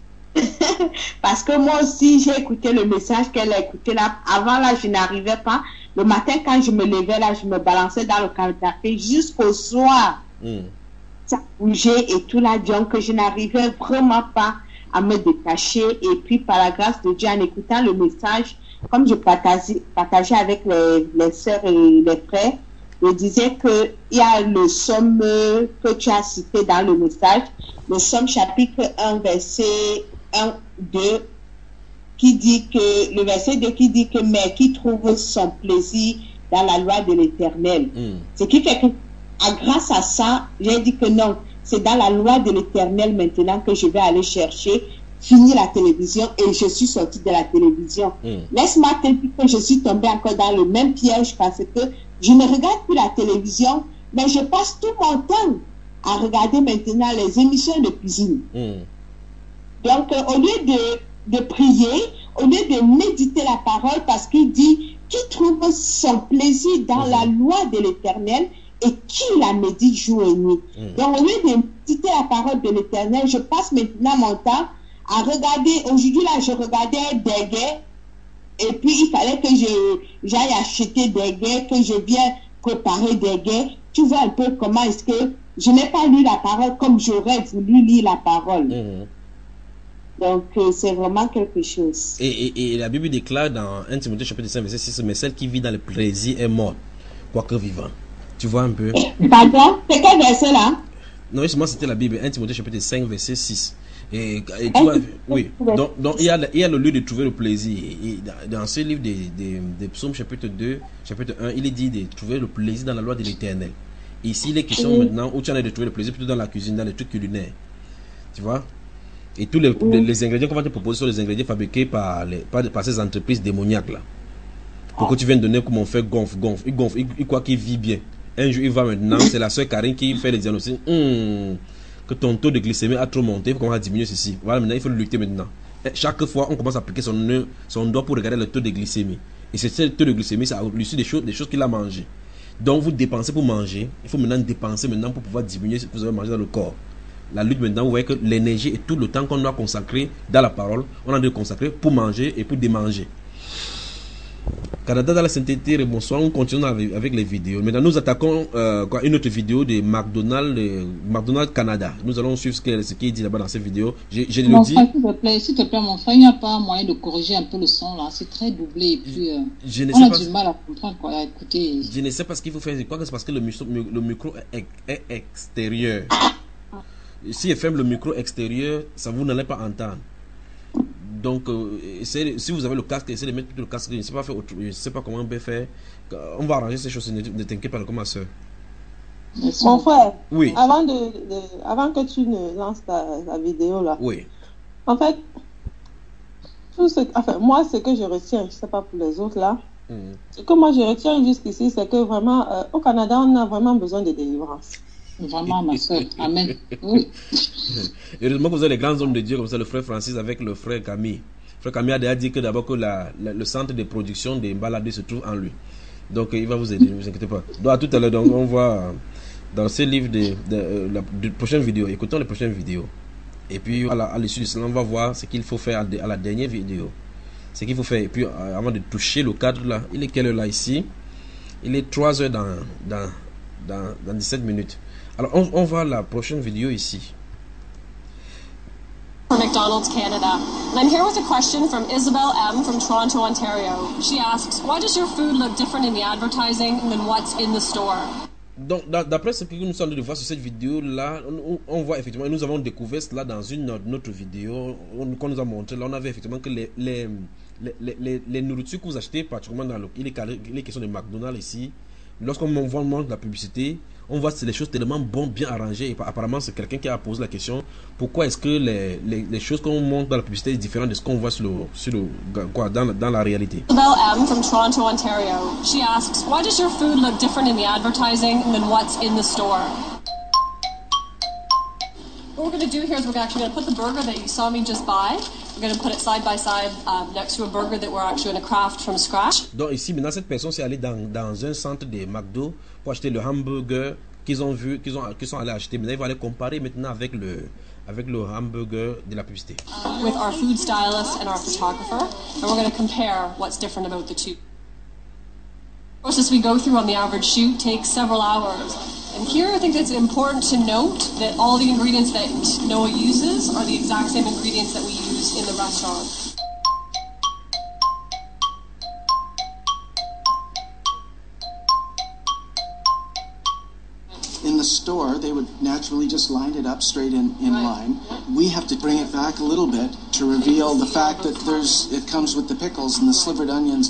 Parce que moi aussi, j'ai écouté le message qu'elle a écouté là. Avant, là, je n'arrivais pas. Le matin, quand je me levais, là, je me balançais dans le canapé jusqu'au soir. Mm. Ça bougeait et tout là, donc je n'arrivais vraiment pas à me détacher. Et puis, par la grâce de Dieu, en écoutant le message, comme je partageais, partageais avec les, les sœurs et les frères, je disais qu'il y a le psaume que tu as cité dans le message, le psaume chapitre un, verset un, deux, qui dit que, le verset deux qui dit que, mais qui trouve son plaisir dans la loi de l'Éternel. Mm. Ce qui fait que, à, grâce à ça, j'ai dit que non, c'est dans la loi de l'Éternel maintenant que je vais aller chercher, finir la télévision, et je suis sortie de la télévision. Mm. Laisse-moi te dire que je suis tombée encore dans le même piège parce que je ne regarde plus la télévision, mais je passe tout mon temps à regarder maintenant les émissions de cuisine. Mm. Donc, euh, au lieu de, de prier, au lieu de méditer la parole, parce qu'il dit qui trouve son plaisir dans mm. la loi de l'Éternel et qui la médite jour et nuit. Mm. Donc, au lieu de méditer la parole de l'Éternel, je passe maintenant mon temps à regarder. Aujourd'hui, là, je regardais des guets. Et puis, il fallait que je, j'aille acheter des guets, que je vienne préparer des guets. Tu vois un peu comment est-ce que je n'ai pas lu la parole comme j'aurais voulu lire la parole. Mmh. Donc, euh, c'est vraiment quelque chose. Et, et, et la Bible déclare dans un Timothée chapitre cinq, verset six, mais celle qui vit dans le plaisir est morte, quoique vivant. Tu vois un peu? Pardon? C'est quel verset là? Non, justement, c'était la Bible, un Timothée chapitre cinq, verset six. Et, et tu vois, oui. Donc, donc il, y a, il y a le lieu de trouver le plaisir. Et dans ce livre des, des, des psaumes, chapitre deux, chapitre un, il est dit de trouver le plaisir dans la loi de l'Éternel. Ici, il est question mmh. maintenant où tu en es de trouver le plaisir plutôt dans la cuisine, dans les trucs culinaires. Tu vois? Et tous les, mmh. les, les ingrédients qu'on va te proposer sont les ingrédients fabriqués par, les, par, par ces entreprises démoniaques là. Pour que tu viennes donner comment on fait gonfle, gonfle. Il gonfle, il, il croit qu'il vit bien. Un jour, il va maintenant, c'est la soeur Karine qui fait les diagnostics. Mmh, que ton taux de glycémie a trop monté, il faut qu'on va diminuer ceci. Voilà, maintenant, il faut le lutter maintenant. Et chaque fois, on commence à appliquer son, son doigt pour regarder le taux de glycémie. Et c'est ce taux de glycémie, c'est à l'issue des choses, des choses qu'il a mangées. Donc, vous dépensez pour manger. Il faut maintenant dépenser maintenant pour pouvoir diminuer ce que vous avez mangé dans le corps. La lutte maintenant, vous voyez que l'énergie et tout le temps qu'on doit consacrer dans la parole, on a dû consacrer pour manger et pour démanger. Canada dans la sainteté, bonsoir, on continue avec, avec les vidéos. Maintenant, nous attaquons euh, quoi, une autre vidéo de McDonald's, de McDonald's Canada. Nous allons suivre ce qu'il ce qui dit là-bas dans cette vidéo. J'ai, j'ai mon le frère, dit. s'il te plaît, s'il te plaît, mon frère, il n'y a pas moyen de corriger un peu le son là. C'est très doublé et puis euh, je ne on sais a pas du si... mal à comprendre quoi, à écouter. Je ne sais pas ce qu'il faut faire. Je crois que c'est parce que le micro, le micro est, est extérieur. Si il ferme le micro extérieur, ça vous n'allez pas entendre. Donc, euh, essayez, si vous avez le casque, essayez de mettre le casque. Je ne sais pas, faire autre, je ne sais pas comment on peut faire. On va arranger ces choses. Ne, ne t'inquiète pas, comme ma soeur. Mon frère, oui. avant, de, de, avant que tu ne lances ta, ta vidéo là, oui. En fait, tout ce, enfin, moi, ce que je retiens, je ne sais pas pour les autres là, mm. ce que moi je retiens jusqu'ici, c'est que vraiment, euh, au Canada, on a vraiment besoin de délivrance. Vraiment, ma soeur. Amen. Oui. Heureusement que vous avez les grands hommes de Dieu comme ça, le frère Francis avec le frère Camille. Le frère Camille a déjà dit que d'abord que la, la, le centre de production des baladés se trouve en lui. Donc il va vous aider, ne vous inquiétez pas. Donc à tout à l'heure, donc, on voit dans ces livres de, de, de la de prochaine vidéo. Écoutons les prochaines vidéos. Et puis à, la, à l'issue de cela, on va voir ce qu'il faut faire à, de, à la dernière vidéo. Ce qu'il faut faire. Et puis euh, avant de toucher le cadre là, il est quelle heure là ici? Il est trois heures dans, dans, dans, dans dix-sept minutes. Alors, on, on voit la prochaine vidéo ici. For McDonald's Canada. And I'm here with a question from Isabel M. from Toronto, Ontario. She asks, why does your food look different in the advertising than what's in the store? Donc, d'après ce que nous sommes de voir sur cette vidéo-là, on, on voit effectivement, nous avons découvert cela dans une autre vidéo qu'on nous a montré. Là, on avait effectivement que les, les, les, les, les nourritures que vous achetez, particulièrement dans le, il est, il est question de McDonald's ici. Lorsqu'on voit le monde de la publicité, on voit que c'est des choses tellement bon, bien arrangées. Et apparemment, c'est quelqu'un qui a posé la question pourquoi est-ce que les, les, les choses qu'on montre dans la publicité est différentes de ce qu'on voit sur le, sur le, quoi, dans, dans la réalité. Isabel M. from Toronto, Ontario. She asks, why does your food look different in the advertising than what's in the store? What we're going to do here is we're actually going to put the burger that you saw me just buy. We're going to put it side by side um, next to a burger that we're actually going to craft from scratch. Donc ici, maintenant, cette personne s'est allée dans, dans un centre de McDo pour acheter le hamburger qu'ils ont vu, qu'ils ont, qu'ils sont allés acheter. Maintenant, ils vont aller comparer maintenant avec le, avec le hamburger de la publicité. Uh, with our food stylist and our photographer, and we're going to compare what's different about the two. The process we go through on the average shoot takes several hours. And here I think it's important to note that all the ingredients that Noah uses are the exact same ingredients that we use in the restaurant. In the store, they would naturally just line it up straight in, in right. line. We have to bring it back a little bit to reveal the fact that there's it comes with the pickles and the slivered onions.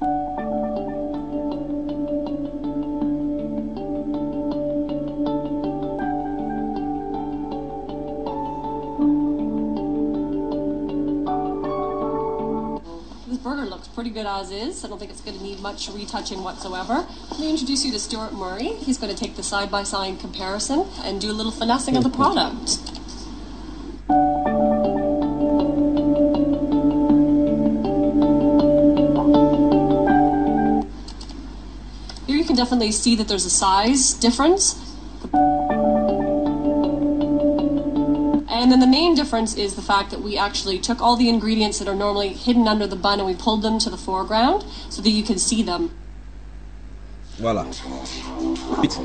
Pretty good as is. I don't think it's going to need much retouching whatsoever. Let me introduce you to Stuart Murray. He's going to take the side-by-side comparison and do a little finessing of the product. Here you can definitely see that there's a size difference. And then the main difference is the fact that we actually took all the ingredients that are normally hidden under the bun and we pulled them to the foreground so that you can see them. Voilà. Vite.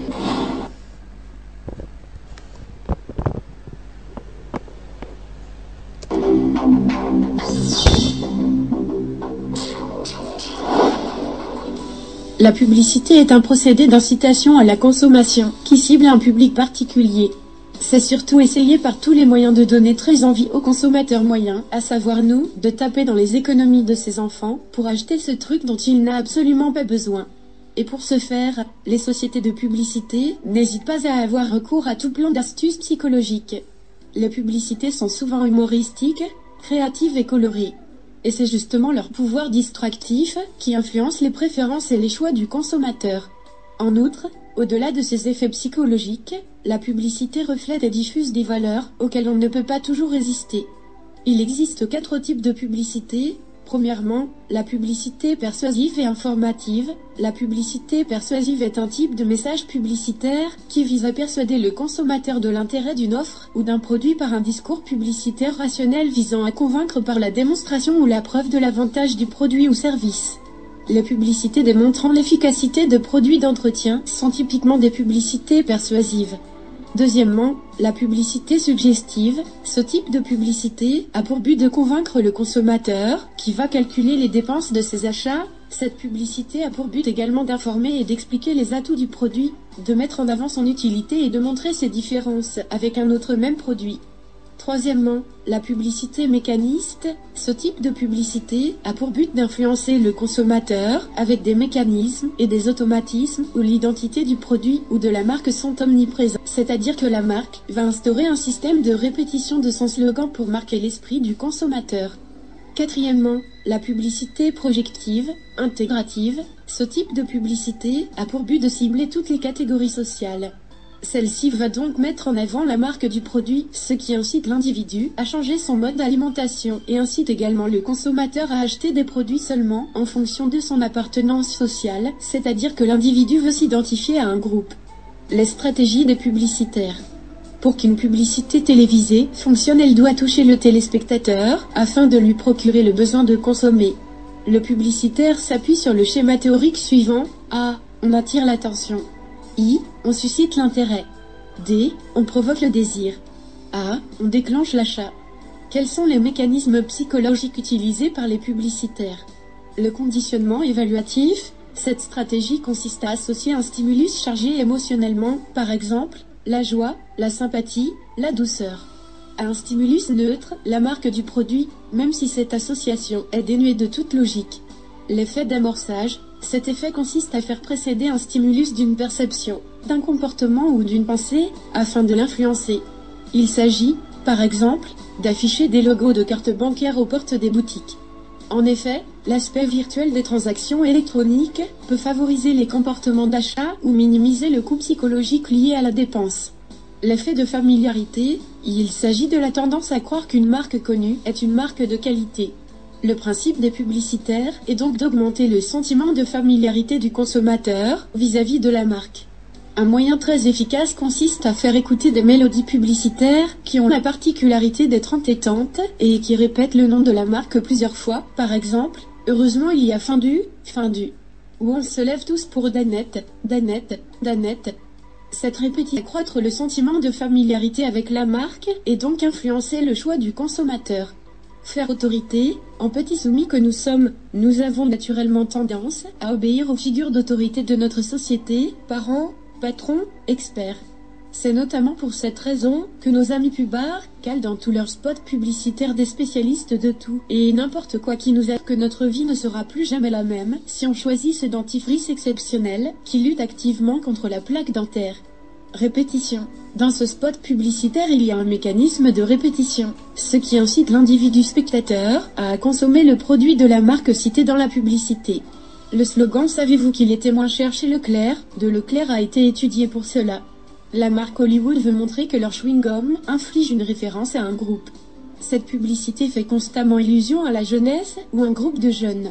La publicité est un procédé d'incitation à la consommation qui cible un public particulier. C'est surtout essayé par tous les moyens de donner très envie aux consommateurs moyens, à savoir nous, de taper dans les économies de ses enfants pour acheter ce truc dont il n'a absolument pas besoin. Et pour ce faire, les sociétés de publicité n'hésitent pas à avoir recours à tout plan d'astuces psychologiques. Les publicités sont souvent humoristiques, créatives et colorées. Et c'est justement leur pouvoir distractif qui influence les préférences et les choix du consommateur. En outre, au-delà de ces effets psychologiques, la publicité reflète et diffuse des valeurs auxquelles on ne peut pas toujours résister. Il existe quatre types de publicité. Premièrement, la publicité persuasive et informative. La publicité persuasive est un type de message publicitaire qui vise à persuader le consommateur de l'intérêt d'une offre ou d'un produit par un discours publicitaire rationnel visant à convaincre par la démonstration ou la preuve de l'avantage du produit ou service. Les publicités démontrant l'efficacité de produits d'entretien sont typiquement des publicités persuasives. Deuxièmement, la publicité suggestive. Ce type de publicité a pour but de convaincre le consommateur, qui va calculer les dépenses de ses achats. Cette publicité a pour but également d'informer et d'expliquer les atouts du produit, de mettre en avant son utilité et de montrer ses différences avec un autre même produit. Troisièmement, la publicité mécaniste. Ce type de publicité a pour but d'influencer le consommateur avec des mécanismes et des automatismes où l'identité du produit ou de la marque sont omniprésents. C'est-à-dire que la marque va instaurer un système de répétition de son slogan pour marquer l'esprit du consommateur. Quatrièmement, la publicité projective, intégrative. Ce type de publicité a pour but de cibler toutes les catégories sociales. Celle-ci va donc mettre en avant la marque du produit, ce qui incite l'individu à changer son mode d'alimentation et incite également le consommateur à acheter des produits seulement en fonction de son appartenance sociale, c'est-à-dire que l'individu veut s'identifier à un groupe. Les stratégies des publicitaires. Pour qu'une publicité télévisée fonctionne, elle doit toucher le téléspectateur afin de lui procurer le besoin de consommer. Le publicitaire s'appuie sur le schéma théorique suivant. A. On attire l'attention. I. On suscite l'intérêt. D. On provoque le désir. A. On déclenche l'achat. Quels sont les mécanismes psychologiques utilisés par les publicitaires? Le conditionnement évaluatif. Cette stratégie consiste à associer un stimulus chargé émotionnellement, par exemple, la joie, la sympathie, la douceur, à un stimulus neutre, la marque du produit, même si cette association est dénuée de toute logique. L'effet d'amorçage. Cet effet consiste à faire précéder un stimulus d'une perception, d'un comportement ou d'une pensée, afin de l'influencer. Il s'agit, par exemple, d'afficher des logos de cartes bancaires aux portes des boutiques. En effet, l'aspect virtuel des transactions électroniques peut favoriser les comportements d'achat ou minimiser le coût psychologique lié à la dépense. L'effet de familiarité, il s'agit de la tendance à croire qu'une marque connue est une marque de qualité. Le principe des publicitaires est donc d'augmenter le sentiment de familiarité du consommateur vis-à-vis de la marque. Un moyen très efficace consiste à faire écouter des mélodies publicitaires qui ont la particularité d'être entêtantes et qui répètent le nom de la marque plusieurs fois. Par exemple, heureusement il y a fin du, fin du. Ou on se lève tous pour Danette, Danette, Danette. Cette répétition accroître le sentiment de familiarité avec la marque et donc influencer le choix du consommateur. Faire autorité, en petits soumis que nous sommes, nous avons naturellement tendance à obéir aux figures d'autorité de notre société, parents, patrons, experts. C'est notamment pour cette raison que nos amis pubards calent dans tous leurs spots publicitaires des spécialistes de tout et n'importe quoi qui nous aide que notre vie ne sera plus jamais la même si on choisit ce dentifrice exceptionnel qui lutte activement contre la plaque dentaire. Répétition. Dans ce spot publicitaire, il y a un mécanisme de répétition, ce qui incite l'individu spectateur à consommer le produit de la marque citée dans la publicité. Le slogan « Savez-vous qu'il était moins cher chez Leclerc ?» de Leclerc a été étudié pour cela. La marque Hollywood veut montrer que leur chewing-gum inflige une référence à un groupe. Cette publicité fait constamment illusion à la jeunesse ou un groupe de jeunes.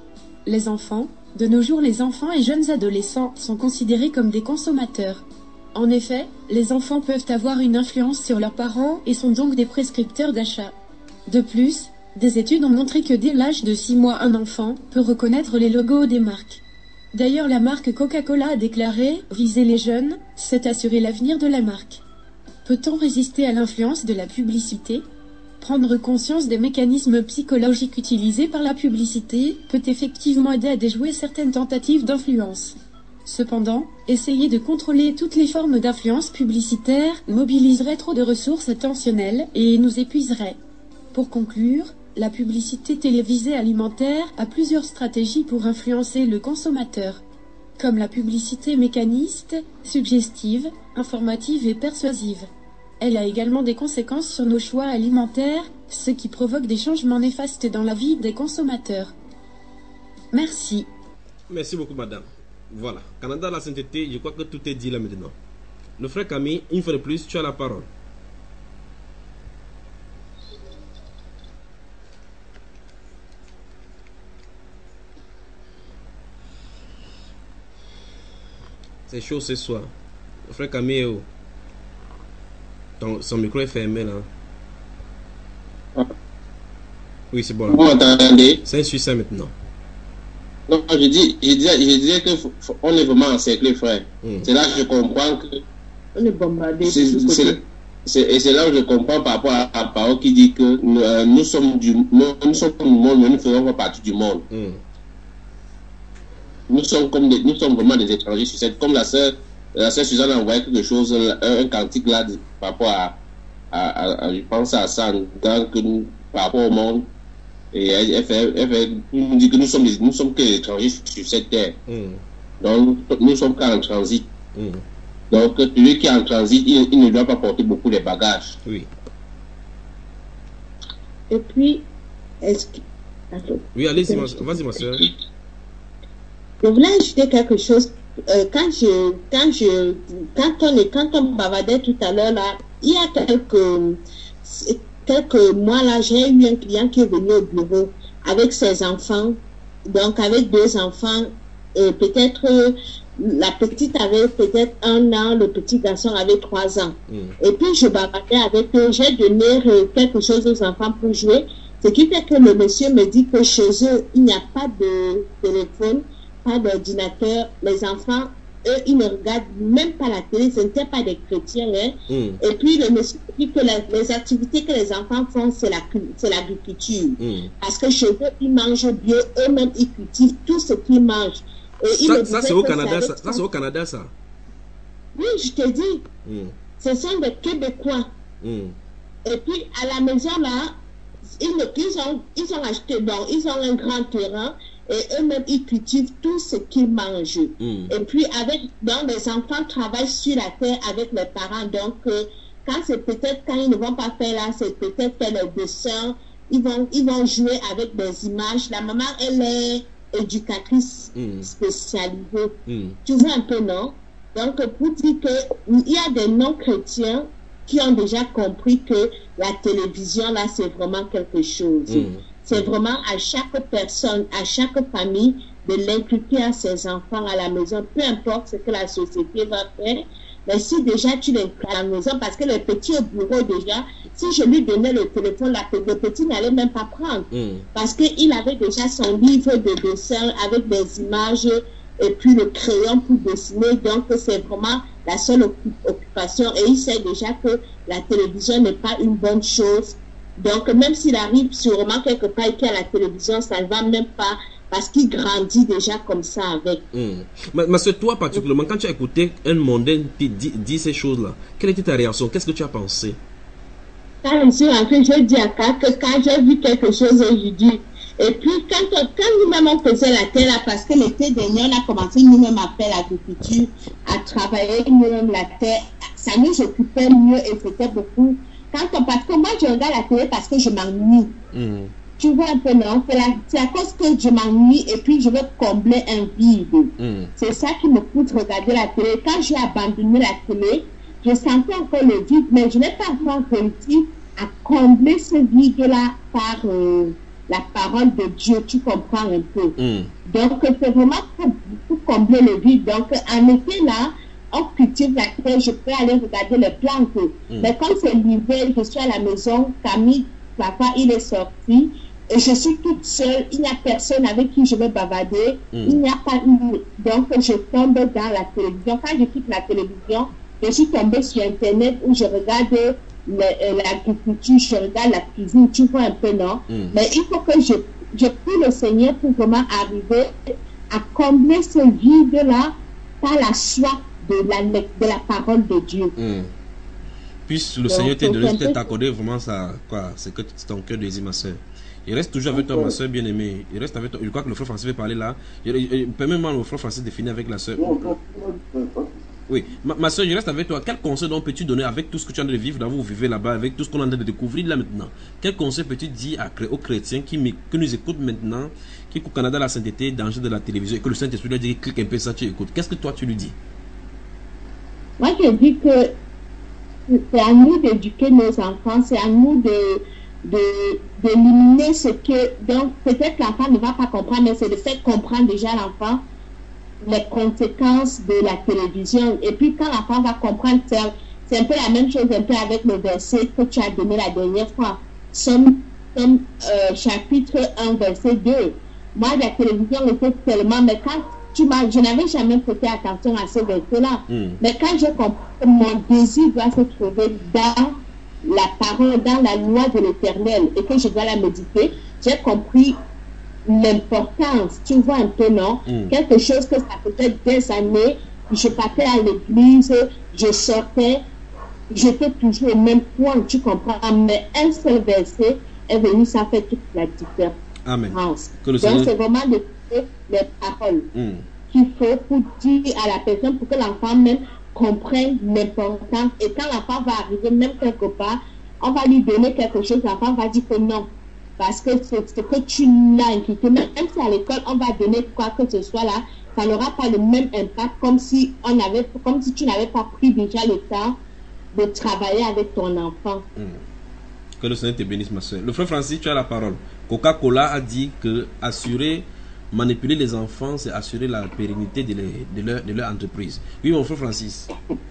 Les enfants. De nos jours, les enfants et jeunes adolescents sont considérés comme des consommateurs. En effet, les enfants peuvent avoir une influence sur leurs parents et sont donc des prescripteurs d'achat. De plus, des études ont montré que dès l'âge de six mois, un enfant peut reconnaître les logos des marques. D'ailleurs, la marque Coca-Cola a déclaré « Viser les jeunes, c'est assurer l'avenir de la marque ». Peut-on résister à l'influence de la publicité ? Prendre conscience des mécanismes psychologiques utilisés par la publicité peut effectivement aider à déjouer certaines tentatives d'influence. Cependant, essayer de contrôler toutes les formes d'influence publicitaire mobiliserait trop de ressources attentionnelles et nous épuiserait. Pour conclure, la publicité télévisée alimentaire a plusieurs stratégies pour influencer le consommateur, comme la publicité mécaniste, suggestive, informative et persuasive. Elle a également des conséquences sur nos choix alimentaires, ce qui provoque des changements néfastes dans la vie des consommateurs. Merci. Merci beaucoup, madame. Voilà. Canada, la sainteté, je crois que tout est dit là maintenant. Le frère Camille, une fois de plus, tu as la parole. C'est chaud ce soir. Le frère Camille, oh. Ton, son micro est fermé là. Ah. Oui, c'est bon là. Vous m'entendez? C'est un suicide maintenant. Non, je dis, je disais, je disais que on est vraiment encerclé, frère. Mm. C'est là que je comprends que. On est bombardé. Et c'est là où je comprends par rapport à la parole qui dit que nous, euh, nous sommes du, nous, nous sommes comme le monde, mais nous faisons pas partie du monde. Mm. Nous sommes comme des, nous sommes vraiment des étrangers sur cette. Comme la sœur, la sœur Suzanne a envoyé quelque chose, un, un cantique là par rapport à, à, à, à je pense à ça, dans, que nous, par rapport au monde. Et elle, elle, fait, elle, fait, elle nous dit que nous sommes, des, nous sommes que des étrangers sur cette terre. Mm. Donc nous sommes qu'en transit. Mm. Donc celui qui est en transit, il, il ne doit pas porter beaucoup de bagages. Oui. Et puis, est-ce que... Attends. Oui, allez-y, vas-y ma soeur. Je voulais ajouter quelque chose. Euh, quand je, quand je, quand on est, quand on bavardait tout à l'heure là, il y a quelques, quelques mois là, j'ai eu un client qui est venu au bureau avec ses enfants, donc avec deux enfants, et peut-être euh, la petite avait peut-être un an, le petit garçon avait trois ans. Mm. Et puis je bavardais avec eux, j'ai donné euh, quelque chose aux enfants pour jouer, ce qui fait que le monsieur me dit que chez eux il n'y a pas de téléphone, pas d'ordinateur, les enfants, eux, ils ne regardent même pas la télé, ce n'étaient pas des chrétiens, hein. Mm. Et puis le monsieur dit que la, les activités que les enfants font, c'est la, c'est l'agriculture. Mm. Parce que chez eux, ils mangent bio, eux-mêmes, ils cultivent tout ce qu'ils mangent. Et ça, ça c'est au Canada, ça, ça c'est au Canada, ça. Oui, je te dis, mm. ce sont des Québécois. Mm. Et puis, à la maison, là, ils, ils, ont, ils ont acheté, bon, ils ont un grand terrain, et eux-mêmes, ils cultivent tout ce qu'ils mangent. Mm. Et puis, avec, donc, les enfants travaillent sur la terre avec les parents. Donc, euh, quand c'est peut-être, quand ils ne vont pas faire là, c'est peut-être faire le dessin. Ils vont, ils vont jouer avec des images. La maman, elle est éducatrice mm. spécialisée. Mm. Tu vois un peu, non? Donc, pour dire qu'il y a des non-chrétiens qui ont déjà compris que la télévision, là, c'est vraiment quelque chose. Mm. C'est vraiment à chaque personne, à chaque famille, de l'inculquer à ses enfants à la maison, peu importe ce que la société va faire. Mais si déjà tu l'inculques à la maison, parce que le petit au bureau déjà, si je lui donnais le téléphone, la, le petit n'allait même pas prendre. Mm. Parce qu'il avait déjà son livre de dessin avec des images et puis le crayon pour dessiner. Donc c'est vraiment la seule occupation. Et il sait déjà que la télévision n'est pas une bonne chose. Donc, même s'il arrive sûrement quelque part et qu'il y a la télévision, ça ne va même pas, parce qu'il grandit déjà comme ça avec. Mmh. Mais, mais c'est toi particulièrement, quand tu as écouté un mondain dire dit ces choses-là, quelle était ta réaction? Qu'est-ce que tu as pensé? Quand je suis rentrée, je dis à Kat que quand j'ai vu quelque chose, je dis. Et puis, quand, quand nous-mêmes on faisait la terre, là, parce que l'été dernier, on a commencé nous-mêmes à faire l'agriculture, à travailler nous-mêmes la terre, ça nous occupait mieux et c'était beaucoup. Quand on, parce que moi, je regarde la télé parce que je m'ennuie. Mm. Tu vois un peu, non? C'est à cause que je m'ennuie et puis je veux combler un vide. Mm. C'est ça qui me pousse regarder la télé. Quand j'ai abandonné la télé, je sentais encore le vide, mais je n'ai pas encore réussi à combler ce vide-là par euh, la parole de Dieu. Tu comprends un peu? Mm. Donc, c'est vraiment pour, pour combler le vide. Donc, en été, là, on cultive la terre, je peux aller regarder les plantes. Mm. Mais quand c'est l'hiver, je suis à la maison, Camille, papa, il est sorti, et je suis toute seule, il n'y a personne avec qui je vais bavarder, mm. il n'y a pas une... Donc, je tombe dans la télévision. Quand je quitte la télévision, je suis tombée sur Internet où je regarde l'agriculture, je regarde la cuisine, tu vois un peu, non? Mm. Mais il faut que je, je prie le Seigneur pour vraiment arriver à combler ce vide-là par la soif de la, de la parole de Dieu. Mm. Puisse le Donc, Seigneur t'ait donné, t'ait accordé vraiment ça, quoi, c'est que ton cœur désire, ma soeur. Il reste toujours avec toi, ma soeur bien-aimée. Il reste avec toi. Je crois que le frère Francis veut parler là. Permets-moi, le frère Francis, de finir avec la soeur. Oui, ma, ma soeur, je reste avec toi. Quel conseil donc peux-tu donner avec tout ce que tu es en train de vivre, là, vous vivez là-bas, avec tout ce qu'on est en train de découvrir là maintenant? Quel conseil peux-tu dire à, aux chrétiens qui, qui nous écoutent maintenant, qui écoutent Canada la sainteté, danger de la télévision, et que le Saint-Esprit leur dit, clique un peu ça, tu écoutes? Qu'est-ce que toi tu lui dis? Moi, je dis que c'est à nous d'éduquer nos enfants, c'est à nous de de d'éliminer ce que... Donc, peut-être l'enfant ne va pas comprendre, mais c'est de faire comprendre déjà à l'enfant les conséquences de la télévision. Et puis, quand l'enfant va comprendre, c'est un peu la même chose un peu avec le verset que tu as donné la dernière fois. Somme, somme euh, chapitre un, verset deux. Moi, la télévision était tellement... Mais quand tu m'as... Je n'avais jamais prêté attention à ce verset-là. Mm. Mais quand je comprends que mon désir doit se trouver dans la parole, dans la loi de l'Éternel, et que je dois la méditer, j'ai compris l'importance, tu vois un peu, non? Mm. Quelque chose que ça faisait des années, je partais à l'église, je sortais, j'étais toujours au même point, tu comprends, mais un seul verset est venu, ça fait toute la différence. Amen. Donc c'est vraiment de les paroles mm. qu'il faut pour dire à la personne, pour que l'enfant même comprenne l'importance, et quand l'enfant va arriver même quelque part, on va lui donner quelque chose, l'enfant va dire que non. Parce que c'est ce que tu l'as inculqué. Même si à l'école, on va donner quoi que ce soit là, ça n'aura pas le même impact comme si, on avait, comme si tu n'avais pas pris déjà le temps de travailler avec ton enfant. Mmh. Que le Seigneur te bénisse, ma soeur. Le frère Francis, tu as la parole. Coca-Cola a dit que assurer, manipuler les enfants, c'est assurer la pérennité de, les, de, leur, de leur entreprise. Oui, mon frère Francis.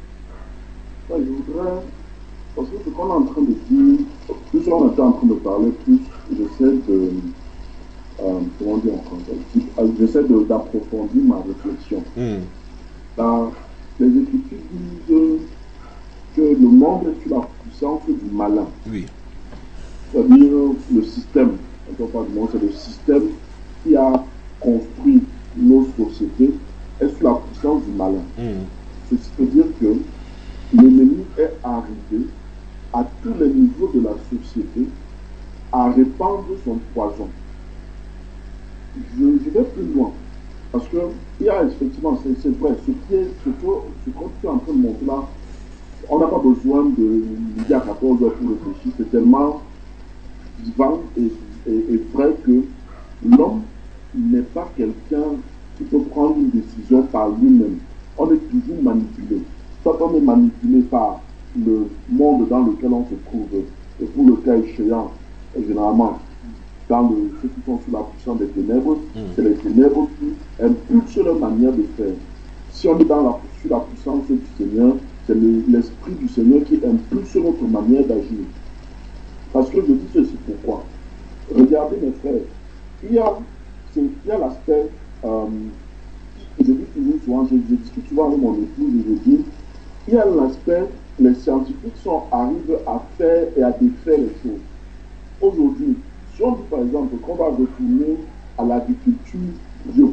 Ouais, je voudrais, parce que ce qu'on est en train de dire, plus on est en train de parler, plus j'essaie de, euh, comment dire en français, j'essaie d'approfondir ma réflexion. Mm. Dans les Écritures disent que le monde est sous la puissance du malin. Oui. C'est-à-dire le système, quand on parle du monde, c'est le système qui a construit nos sociétés est sous la puissance du malin. Mm. Ceci veut dire que l'ennemi est arrivé à tous les niveaux de la société à répandre son poison. Je, je vais plus loin, parce que il y a effectivement, c'est vrai, ce qui est, ce que, ce que tu es en train de montrer là, on n'a pas besoin de midi à quatorze heures pour réfléchir, c'est tellement vivant et, et, et vrai que l'homme n'est pas quelqu'un qui peut prendre une décision par lui-même. On est toujours manipulé. Soit on est manipulé par le monde dans lequel on se trouve, et pour le cas échéant, généralement, dans le, ceux qui sont sous la puissance des ténèbres, mmh. c'est les ténèbres qui impulsent leur manière de faire. Si on est dans la, sous la puissance du Seigneur, c'est l'Esprit le, du Seigneur qui impulse notre manière d'agir. Parce que je dis ceci pourquoi. Regardez mes frères, il y a, il y a l'aspect, euh, je dis toujours souvent, je, je discute souvent avec mon épouse et je dis, il y a l'aspect, les scientifiques sont, arrivent à faire et à défaire les choses. Aujourd'hui, si on dit par exemple qu'on va retourner à l'agriculture bio,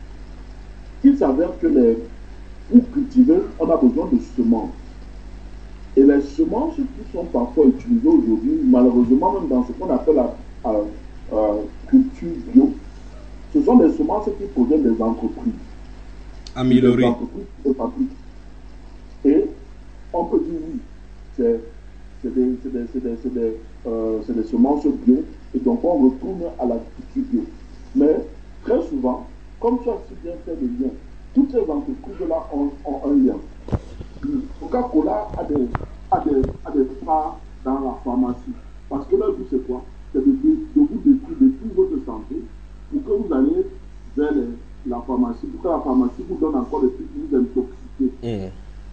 il s'avère que les, pour cultiver, on a besoin de semences. Et les semences qui sont parfois utilisées aujourd'hui, malheureusement, même dans ce qu'on appelle la euh, euh, culture bio, ce sont des semences qui proviennent des entreprises. Améliorées. Des entreprises qui fabriquent. Et on peut dire oui, c'est des, des, des, des, euh, des semences bio, et donc on retourne à l'agriculture bio. Mais très souvent, comme tu as si bien fait le lien, toutes ces entreprises-là ont, ont un lien. Coca-Cola a des, a, des, a des parts dans la pharmacie. Parce que leur but, c'est quoi? C'est de, de, de vous détruire, détruire votre santé pour que vous allez vers les, la pharmacie, pour que la pharmacie vous donne encore des trucs, vous intoxiquer. Mmh.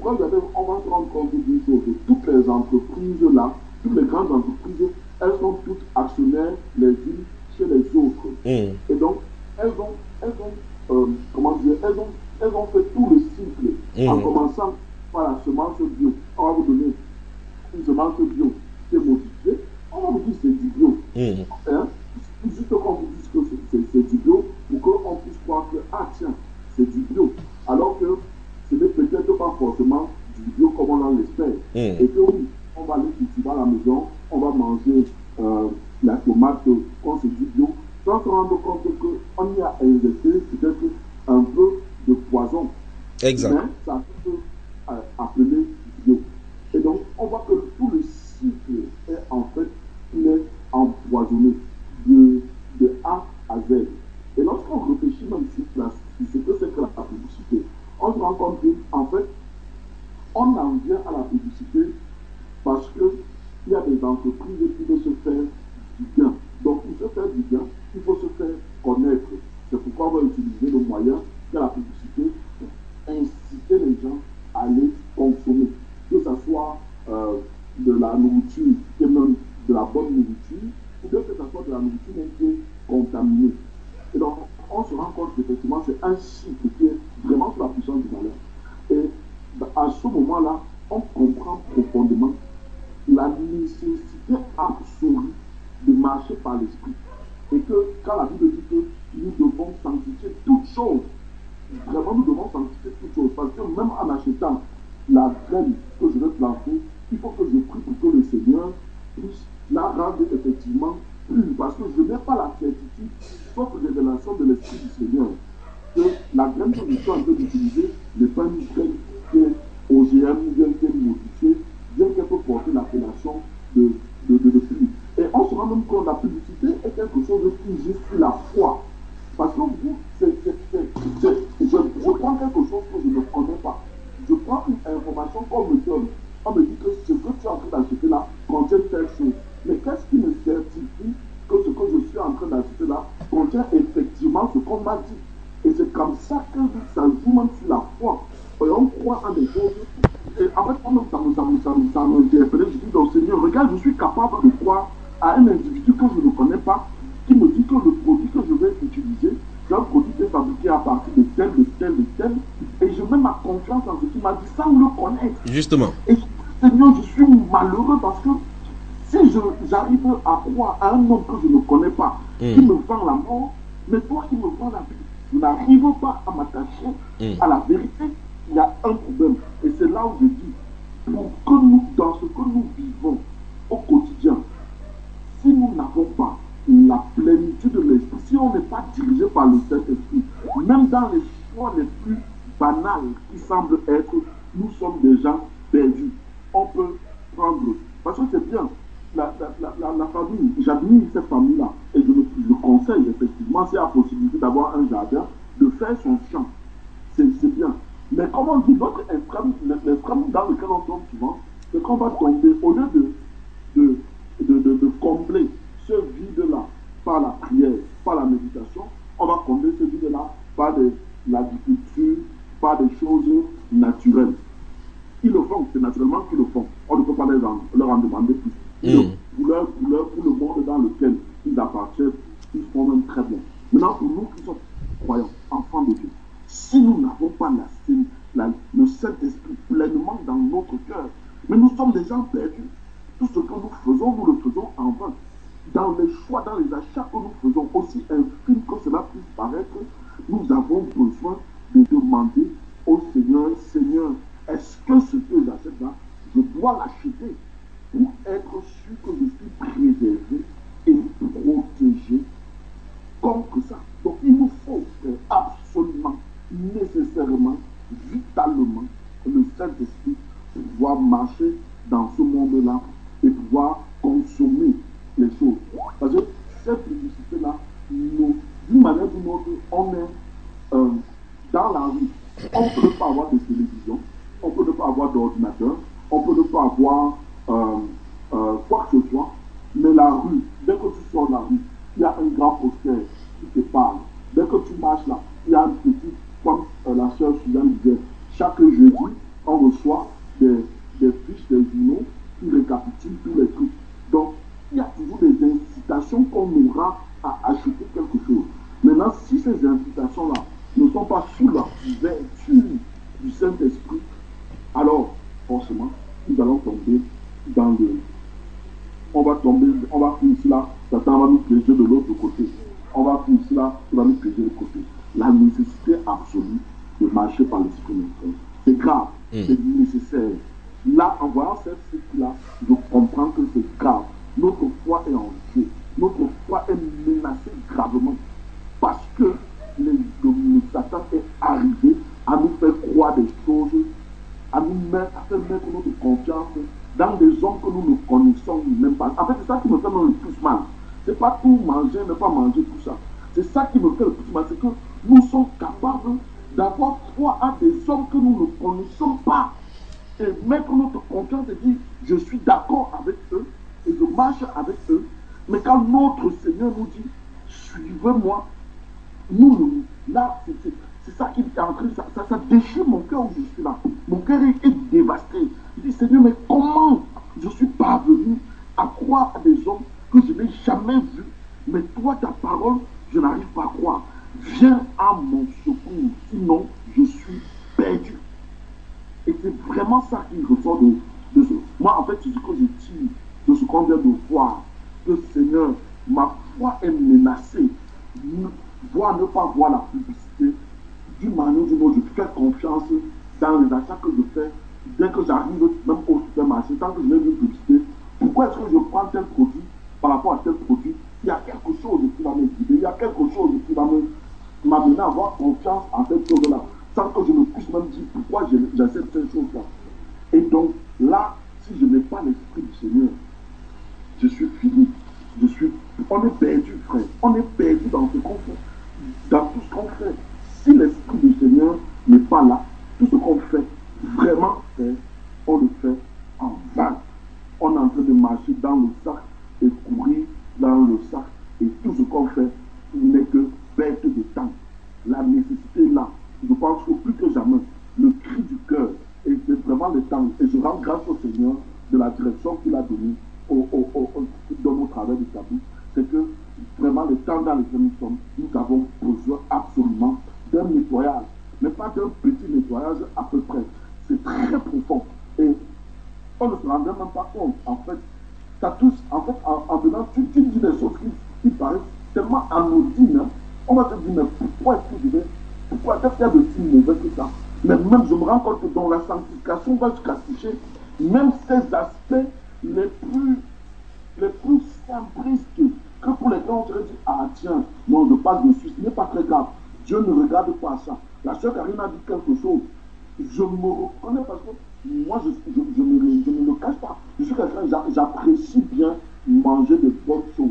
va regarder, on va se rendre compte d'une chose, que toutes les entreprises là, toutes les grandes entreprises, elles sont toutes actionnaires les unes chez les autres. Mm. Et donc, elles ont, elles ont, euh, comment dire, elles ont, elles ont fait tout le cycle, Mm. en commençant par la semence bio. On va vous donner une semence bio qui est modifiée, on va vous dire que c'est du bio. Mm. Hein? Juste qu'on vous dise que c'est, c'est, c'est du bio, pour qu'on puisse croire que, ah tiens, c'est du bio. Alors que ce n'est peut-être pas forcément du bio comme on l'espère. Mm. Et que oui, on va aller cultiver à la maison, on va manger euh, la tomate quand c'est du bio, sans se rendre compte qu'on y a injecté peut-être un peu de poison. Exact. Mais ça peut euh, appeler bio. Et donc, on voit que tout le cycle est en fait, il est empoisonné de, de A à Z. Et lorsqu'on réfléchit même sur la, ce que c'est que la publicité, on se rend compte qu'en fait, on en vient à la publicité parce qu'il y a des entreprises qui veulent se faire du bien. Donc, pour se faire du bien, il faut se faire connaître. C'est pourquoi on va utiliser le moyen de la publicité pour inciter les gens à aller consommer. Que ce soit euh, de la nourriture, qui est même de la bonne nourriture, ou bien que ce soit de la nourriture même qui est contaminée. Et donc, on se rend compte qu'effectivement, c'est un cycle qui est vraiment sous la puissance du malheur. Et à ce moment-là, on comprend profondément la nécessité absolue de marcher par l'esprit. Et que quand la Bible dit que nous devons sanctifier toutes choses, vraiment nous devons sanctifier toutes choses. Parce que même en achetant la graine que je vais planter, il faut que je prie pour que le Seigneur puisse la rendre effectivement pure. Parce que je n'ai pas la certitude, sauf révélation de l'Esprit du Seigneur, que la graine que je suis en train d'utiliser n'est pas une graine qui est O G M ou bien qui est modifiée, bien qu'elle peut porter l'appellation de, de, de, de pluie. Et on se rend même compte que la publicité est quelque chose qui joue sur la foi. Parce que vous, c'est, c'est, c'est, c'est, je, je prends quelque chose que je ne connais pas. Je prends une information qu'on me donne. On me dit que ce que tu es en train d'acheter là contient telle chose. Mais qu'est-ce qui me certifie que ce que je suis en train d'acheter là contient effectivement ce qu'on m'a dit? Et c'est comme ça que ça joue même sur la foi. Et on croit en des choses. Et en fait, ça me, ça me, ça me, ça m'interpellait. Je dis donc, Seigneur, regarde, je suis capable de croire à un individu que je ne connais pas, qui me dit que le produit que je vais utiliser, c'est un produit qui est fabriqué à partir de tel, de tel, de tel. Et je mets ma confiance en ce qu'il m'a dit sans le connaître. Justement. Et Seigneur, je suis malheureux parce que si je, j'arrive à croire à un homme que je ne connais pas, mm. qui me vend la mort, mais toi qui me vends la vie, je n'arrive pas à m'attacher mm. à la vérité, il y a un problème. Et c'est là où je dis, pour que nous, dans ce que nous vivons au quotidien, si nous n'avons pas la plénitude de l'esprit, si on n'est pas dirigé par le Saint-Esprit, même dans les choix les plus banals qui semblent être, nous sommes déjà perdus. On peut prendre, parce que c'est bien, la, la, la, la famille, j'admire cette famille-là, et je, je conseille effectivement, s'il y a la possibilité d'avoir un jardin, de faire son champ. C'est, c'est bien. Mais comme on dit, l'autre extrême, l'extrême dans lequel on tombe souvent, c'est qu'on va tomber, au lieu de, de, de, de, de combler ce vide-là par la prière, par la méditation, on va combler ce vide-là par de l'agriculture, par des choses naturelles. Ils le font, c'est naturellement qu'ils le font. On ne peut pas leur en, leur en demander plus. Mmh. Pour, leur, pour, leur, pour le monde dans lequel ils appartiennent, ils font même très bien. Maintenant, pour nous qui sommes croyants, enfants de Dieu, si nous n'avons pas la, la, le Saint-Esprit pleinement dans notre cœur, mais nous sommes des gens perdus. Tout ce que nous faisons, nous le faisons en vain. Dans les choix, dans les achats que nous faisons, aussi infimes que cela puisse paraître, nous avons besoin de demander au Seigneur, Seigneur, est-ce que ce que j'achète là, je dois l'acheter pour être sûr que je suis préservé et protégé contre ça. Donc il nous faut absolument, nécessairement, vitalement, le Saint-Esprit pour pouvoir marcher dans ce monde-là et pouvoir consommer les choses. Parce que cette publicité-là, nous, d'une manière ou d'une autre, on est euh, dans la rue. On ne peut pas avoir de télévision, on peut ne pas avoir d'ordinateur, on peut ne pas avoir euh, euh, quoi que ce soit, mais la rue, dès que tu sors de la rue, il y a un grand poster qui te parle. Dès que tu marches là, il y a un petit, comme euh, la sœur Suzanne disait, chaque jeudi, on reçoit de... On va tomber, on va finir cela, Satan va nous piéger de l'autre côté. On va finir cela, il va nous piéger de l'autre côté. La nécessité absolue de marcher par l'esprit, c'est grave, mm. c'est nécessaire. Là, en voyant cette cycle-là, je comprends que c'est grave. Notre foi est en jeu. Notre foi est menacée gravement. Parce que le, le, le Satan est arrivé à nous faire croire des choses, à nous mettre, à faire mettre notre confiance dans des hommes que nous ne connaissons même pas. En fait, c'est ça qui me fait le plus mal. C'est pas tout manger, ne pas manger, tout ça. C'est ça qui me fait le plus mal. C'est que nous sommes capables d'avoir foi à des hommes que nous ne connaissons pas. Et mettre notre confiance et dire, je suis d'accord avec eux et je marche avec eux. Mais quand notre Seigneur nous dit, suivez-moi, nous, nous là, c'est ça qui est en train, ça, ça, ça déchire mon cœur où je suis là. Mon cœur est, est dévasté. Je dis, Seigneur, mais comment je suis parvenu à croire à des hommes que je n'ai jamais vus? Mais toi, ta parole, je n'arrive pas à croire. Viens à mon secours, sinon je suis perdu. Et c'est vraiment ça qui ressort de, de ce. Moi, en fait, c'est ce que je tire de ce qu'on vient de voir. Que Seigneur, ma foi est menacée. Voir, ne pas voir la publicité. D'une manière ou d'une autre, je fais confiance dans les achats que je fais. Dès que j'arrive, même au supermarché, tant que je n'ai vu une publicité, pourquoi est-ce que je prends tel produit par rapport à tel produit? Il y a quelque chose qui va me guider, il y a quelque chose qui va m'amener à avoir confiance en cette chose-là, sans que je ne puisse même dire pourquoi j'accepte cette chose-là. Et donc, là, si je n'ai pas l'esprit du Seigneur, je suis fini. Je suis... On est perdu, frère. On est perdu dans ce qu'on fait, dans tout ce qu'on fait. Si l'esprit du Seigneur n'est pas là, tout ce qu'on fait, vraiment, fait, on le fait en vain. On est en train de marcher dans le sac et courir dans le sac. Et tout ce qu'on fait n'est que perte de temps. La nécessité est là. Je pense que plus que jamais, le cri du cœur, et c'est vraiment le temps. Et je rends grâce au Seigneur de la direction qu'il a donnée au, au, au, au, dans nos travaux de tabou. C'est que vraiment le temps dans lequel nous sommes, nous avons besoin absolument d'un nettoyage. Mais pas d'un petit nettoyage à peu près. C'est très profond. Et on ne se rendait même pas compte. En fait, ça tous, en fait, en, en venant, tu, tu dis des choses qui, qui paraissent tellement anodines. Hein. On va te dire, mais pourquoi est-ce que je vais, pourquoi est-ce qu'il y a de si mauvais que ça? Mais même, je me rends compte que dans la sanctification, on va jusqu'à toucher même ces aspects les plus, les plus simplistes que pour lesquels on serait dit, ah tiens, non, je passe dessus, ce n'est pas très grave. Dieu ne regarde pas ça. La sœur Karine a dit quelque chose. Je me reconnais parce que moi, je, je, je, ne, je ne me cache pas. Je suis quelqu'un, j'apprécie bien manger de bonnes choses.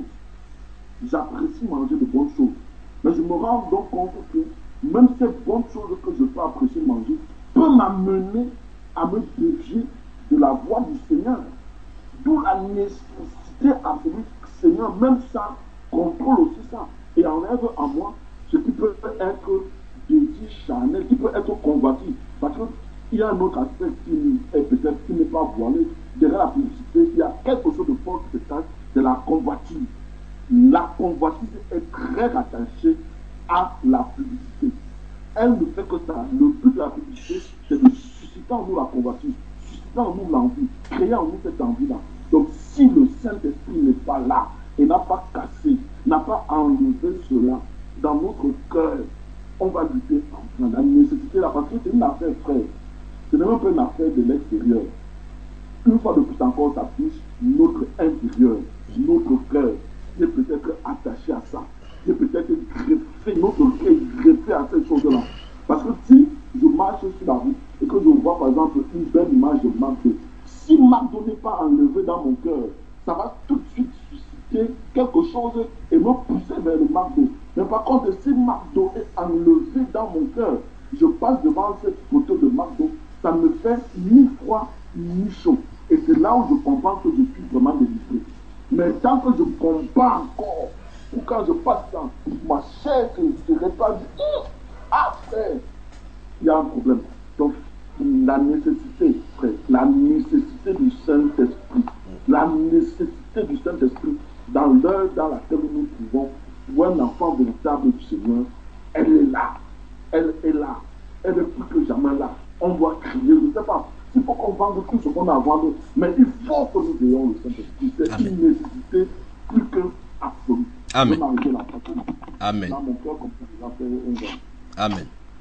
J'apprécie manger de bonnes choses. Mais je me rends donc compte que même ces bonnes choses que je peux apprécier manger peuvent m'amener à me dévier de la voie du Seigneur. D'où la nécessité absolue que Seigneur, même ça, contrôle aussi ça. Et enlève en moi ce qui peut être désir charnel, qui peut être convoité. Parce qu'il y a un autre aspect qui est peut-être qui n'est pas voilé. Derrière la publicité, il y a quelque chose de fort qui se cache, c'est la convoitise. La convoitise est très rattachée à la publicité. Elle ne fait que ça. Le but de la publicité, c'est de susciter en nous la convoitise, susciter en nous l'envie, créer en nous cette envie-là. Donc, si le Saint-Esprit n'est pas là et n'a pas cassé, n'a pas enlevé cela dans notre cœur, on va lutter en la nécessité là, parce que c'est une affaire, frère. Ce n'est même pas une affaire de l'extérieur. Une fois de plus encore, ça touche notre intérieur, notre cœur, qui est peut-être attaché à ça, qui est peut-être greffé, notre cœur est greffé à ces choses-là. Parce que si je marche sur la route et que je vois par exemple une belle image de McDo, si McDo n'est pas enlevé dans mon cœur, ça va tout de suite susciter quelque chose et me pousser vers le McDo. Mais par contre, si McDo est enlevé dans mon cœur, je passe devant cette photo de McDo, ça me fait ni froid ni chaud. Et c'est là où je comprends que je suis vraiment délivré. Mais tant que je ne comprends pas encore, ou quand je passe dans ma chair se répand, ah frère, il y a un problème. Donc, la nécessité, frère, la nécessité du Saint-Esprit, la nécessité du Saint-Esprit dans l'heure dans laquelle nous pouvons, pour un enfant véritable du Seigneur, elle est là. Elle est là. Elle est plus que jamais là. On doit crier. Je ne sais pas. Il faut qu'on vende tout ce qu'on a à vendre, mais il faut que nous ayons le Saint-Esprit. C'est une nécessité plus que absolue. Amen. Amen. Amen. Dans mon cœur, comme ça, fait un jour. Amen.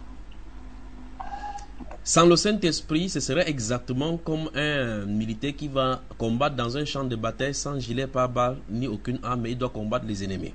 Sans le Saint-Esprit, ce serait exactement comme un militaire qui va combattre dans un champ de bataille sans gilet pare-balles ni aucune arme, mais il doit combattre les ennemis.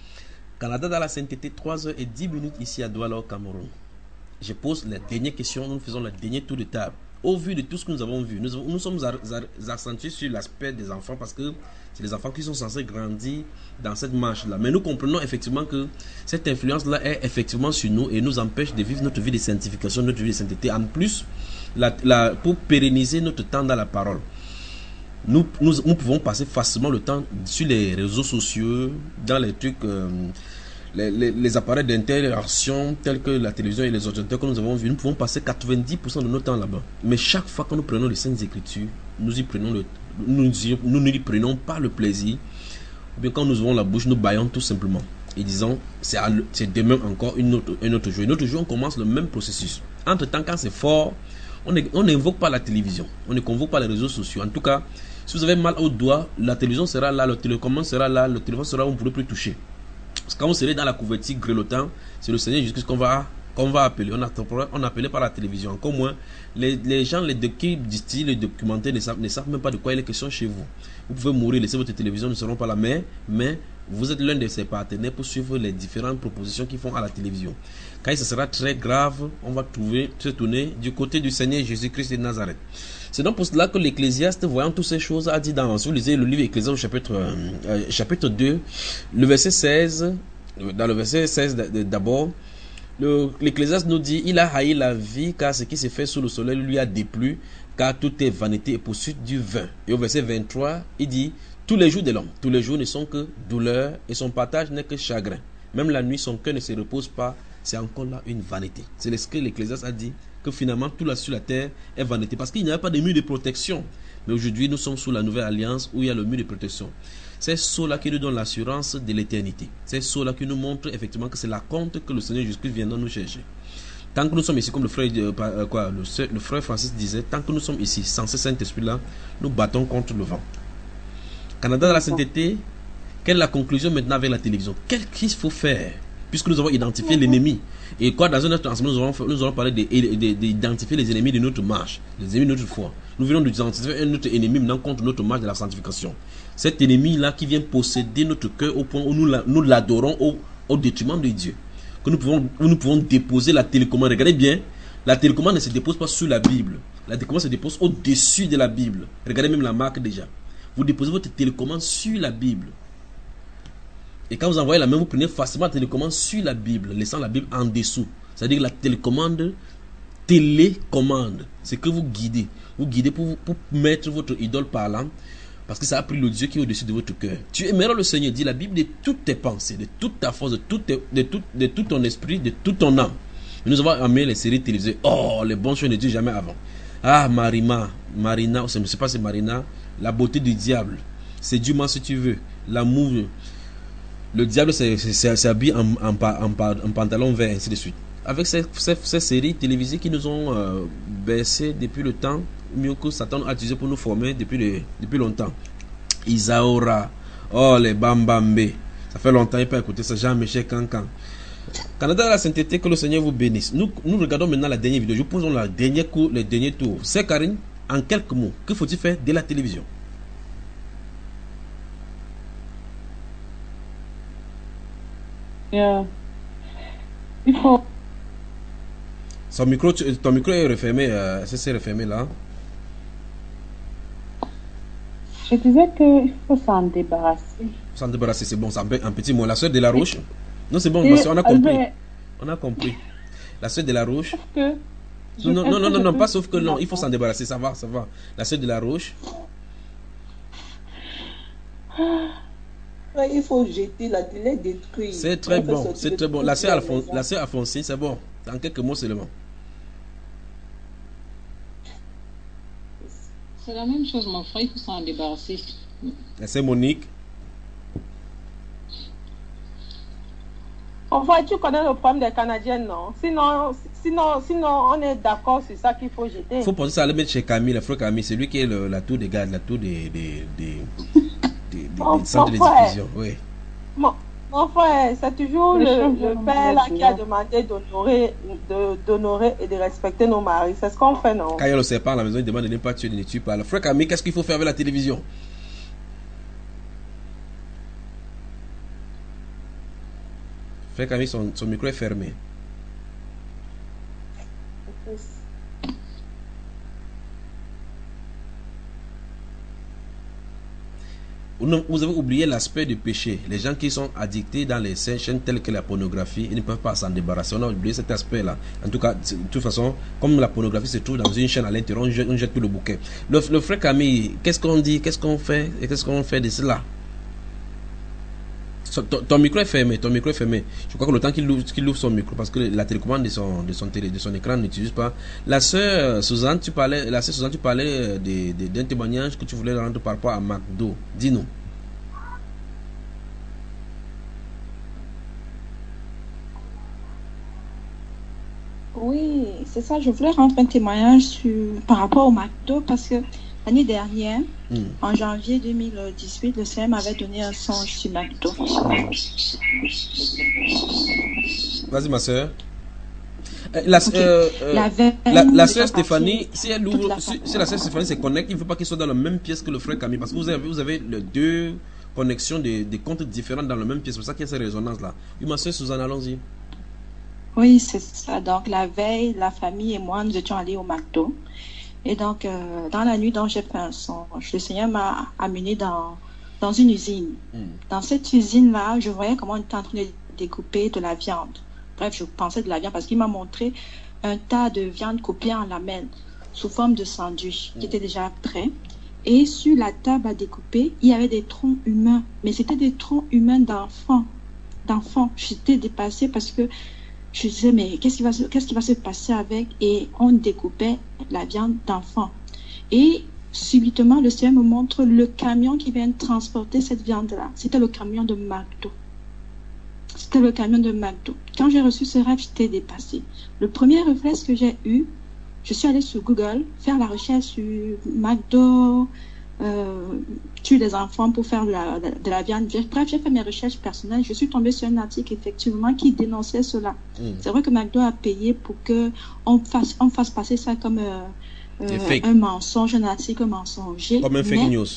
Canada dans la sainteté, trois heures et dix minutes ici à Douala au Cameroun. Je pose la dernière question, nous faisons le dernier tour de table. Au vu de tout ce que nous avons vu, nous, nous sommes accentués sur l'aspect des enfants parce que c'est les enfants qui sont censés grandir dans cette marche-là. Mais nous comprenons effectivement que cette influence-là est effectivement sur nous et nous empêche de vivre notre vie de sanctification, notre vie de sainteté. En plus, la, la, pour pérenniser notre temps dans la parole, nous, nous, nous pouvons passer facilement le temps sur les réseaux sociaux, dans les trucs... Euh, Les, les, les appareils d'interaction tels que la télévision et les ordinateurs que nous avons vus, nous pouvons passer quatre-vingt-dix pour cent de notre temps là-bas. Mais chaque fois que nous prenons les Saintes Écritures, nous y prenons le, nous, nous n'y prenons pas le plaisir. Ou bien quand nous ouvrons la bouche, nous baillons tout simplement. Et disons, c'est demain encore une autre, un autre jour. Un autre jour, on commence le même processus. Entre-temps, quand c'est fort, on n'invoque pas la télévision. On ne convoque pas les réseaux sociaux. En tout cas, si vous avez mal au doigt, la télévision sera là, le télécommande sera là, le téléphone sera là, vous ne pourrez plus toucher. Parce que quand vous serez dans la couverture grelottant, c'est le Seigneur Jésus qu'on va, qu'on va appeler. On, on appelait par la télévision. Encore moins, les, les gens les, qui distillent les documentaires ne savent, ne savent même pas de quoi il est question chez vous. Vous pouvez mourir, laisser votre télévision, ne seront pas là. Mais, mais vous êtes l'un de ses partenaires pour suivre les différentes propositions qu'ils font à la télévision. Quand ce sera très grave, on va trouver, se tourner du côté du Seigneur Jésus-Christ de Nazareth. C'est donc pour cela que l'Ecclésiaste, voyant toutes ces choses, a dit dans, si vous lisez le livre Ecclésiaste au chapitre, euh, chapitre deux, le verset seize, dans le verset seize d'abord, l'Ecclésiaste nous dit, il a haï la vie car ce qui s'est fait sous le soleil lui a déplu, car tout est vanité et poursuite du vain. Et au verset vingt-trois, il dit, tous les jours de l'homme, tous les jours ne sont que douleur et son partage n'est que chagrin. Même la nuit, son cœur ne se repose pas, c'est encore là une vanité. C'est ce que l'Ecclésiaste a dit, que finalement tout là sur la terre est vanité parce qu'il n'y avait pas de mur de protection. Mais aujourd'hui nous sommes sous la nouvelle alliance où il y a le mur de protection. C'est cela qui nous donne l'assurance de l'éternité. C'est cela qui nous montre effectivement que c'est la compte que le Seigneur Jésus-Christ viendra nous chercher. Tant que nous sommes ici, comme le frère, euh, quoi, le, le frère Francis disait, tant que nous sommes ici sans ce Saint-Esprit là, nous battons contre le vent. Canada de la sainteté, quelle est la conclusion maintenant avec la télévision? Qu'est-ce qu'il faut faire? Puisque nous avons identifié l'ennemi. Et quoi, dans un autre enseignement, nous allons, nous allons parler d'identifier les ennemis de notre marche, les ennemis de notre foi. Nous venons d'identifier un autre ennemi maintenant contre notre marche de la sanctification. Cet ennemi-là qui vient posséder notre cœur au point où nous l'adorons au, au détriment de Dieu. Que nous pouvons, nous pouvons déposer la télécommande. Regardez bien, la télécommande ne se dépose pas sur la Bible. La télécommande se dépose au-dessus de la Bible. Regardez même la marque déjà. Vous déposez votre télécommande sur la Bible. Et quand vous envoyez la main, vous prenez facilement la télécommande sur la Bible, laissant la Bible en dessous. C'est-à-dire la télécommande, télécommande, c'est que vous guidez. Vous guidez pour, pour mettre votre idole parlante, parce que ça a pris le Dieu qui est au-dessus de votre cœur. Tu aimeras le Seigneur, dit la Bible, de toutes tes pensées, de toute ta force, de tout, tes, de, tout, de tout ton esprit, de toute ton âme. Et nous avons amené les séries télévisées. Oh, les bons choses ne disent jamais avant. Ah, Marima, Marina, je ne sais pas si c'est Marina, la beauté du diable. Séduis-moi si tu veux. L'amour. Le diable s'habille en, en, en, en pantalon vert, ainsi de suite. Avec ces, ces, ces séries télévisées qui nous ont euh, baissé depuis le temps, mieux que Satan a utilisé pour nous former depuis, le, depuis longtemps. Isaora, oh les Bambambé, ça fait longtemps qu'il n'a pas écouté ça, Jean-Michel Cancan. Canada de la sainteté, que le Seigneur vous bénisse. Nous, nous regardons maintenant la dernière vidéo. Je vous pose la dernière cours, le dernier tour. C'est Karine, en quelques mots, que faut-il faire de la télévision? Yeah. Il faut. Son micro, ton micro est refermé, euh, c'est refermé là. Je disais qu'il faut s'en débarrasser. S'en débarrasser, c'est bon, c'est un petit mot. La sœur de la Roche. Non, c'est bon, Et on a compris. Albert... On a compris. La sœur de la Roche. Que non, non, non, non, non, non, pas sauf que non, il faut s'en débarrasser, ça va, ça va. La sœur de la Roche. Il faut jeter la télé, détruire. C'est très bon, c'est très bon. La sœur Alphon, la sœur Alphonsine, c'est bon. En quelques mots seulement. C'est la même chose, mon frère, il faut s'en débarrasser. La sœur Monique. Enfin, tu connais le problème des Canadiennes, non? Sinon, sinon, sinon, on est d'accord sur ça qu'il faut jeter. Il faut penser ça à le mettre chez Camille, le frère Camille. C'est lui qui est le, la tour des gars, la tour des, des, des, des, des, Mon- des centres de mon frère. diffusion. Oui. Mon, mon frère, c'est toujours Les le, choses le de père là mon qui a Dieu. demandé d'honorer, de, d'honorer et de respecter nos maris. C'est ce qu'on fait, non? Quand il y a le serpent à la maison, il demande de ne pas tuer, de ne tuer pas. Le frère Camille, qu'est-ce qu'il faut faire avec la télévision? Frère Camille, son, son micro est fermé. Vous vous avez oublié l'aspect du péché. Les gens qui sont addictés dans les chaînes telles que la pornographie, ils ne peuvent pas s'en débarrasser. On a oublié cet aspect-là. En tout cas, de toute façon, comme la pornographie se trouve dans une chaîne à l'intérieur, on jette, on jette tout le bouquet. Le, le frère Camille, qu'est-ce qu'on dit, qu'est-ce qu'on fait, et qu'est-ce qu'on fait de cela? So, ton, ton micro est fermé, ton micro est fermé. Je crois que le temps qu'il ouvre, qu'il ouvre son micro, parce que la télécommande de son, de son, télé, de son écran n'utilise pas. La sœur Suzanne, tu parlais, la sœur Suzanne, tu parlais de, de, d'un témoignage que tu voulais rendre par rapport à McDo. Dis-nous. Oui, c'est ça. Je voulais rendre un témoignage sur, par rapport au McDo parce que l'année dernière, Mm. en janvier deux mille dix-huit, le C M avait donné un songe sur McDo. Vas-y, ma soeur. Euh, La, Ok. euh, euh, La veille, la, la je soeur suis partie Stéphanie, si elle toute ouvre, la si, famille. si la soeur Stéphanie se connecte, il ne faut pas qu'ils soient dans la même pièce que le frère Camille, parce que vous avez, vous avez les deux connexions des, des comptes différents dans la même pièce. C'est pour ça qu'il y a cette résonance-là. Oui, ma soeur Suzanne, allons-y. Oui, c'est ça. Donc, la veille, la famille et moi, nous étions allés au McDo. Et donc, euh, dans la nuit, donc, j'ai fait un songe. Le Seigneur m'a amené dans, dans une usine. Dans cette usine-là, je voyais comment on était en train de découper de la viande. Bref, je pensais de la viande parce qu'il m'a montré un tas de viande coupée en lamelles sous forme de sandwich qui était déjà prêt. Et sur la table à découper, il y avait des troncs humains. Mais c'était des troncs humains d'enfants. D'enfants. J'étais dépassée parce que je disais, mais qu'est-ce qui va se, qu'est-ce qui va se passer avec? Et on découpait la viande d'enfants. Et subitement, le Seigneur me montre le camion qui vient transporter cette viande-là. C'était le camion de McDo. C'était le camion de McDo. Quand j'ai reçu ce rêve, j'étais dépassée. Le premier réflexe que j'ai eu, je suis allée sur Google faire la recherche sur McDo, euh, tue les enfants pour faire de la, de, de la viande. Bref, j'ai fait mes recherches personnelles. Je suis tombée sur un article effectivement qui dénonçait cela. Mm. C'est vrai que McDo a payé pour que on fasse, on fasse passer ça comme euh, euh, un mensonge, un article mensonger. Comme un fake news.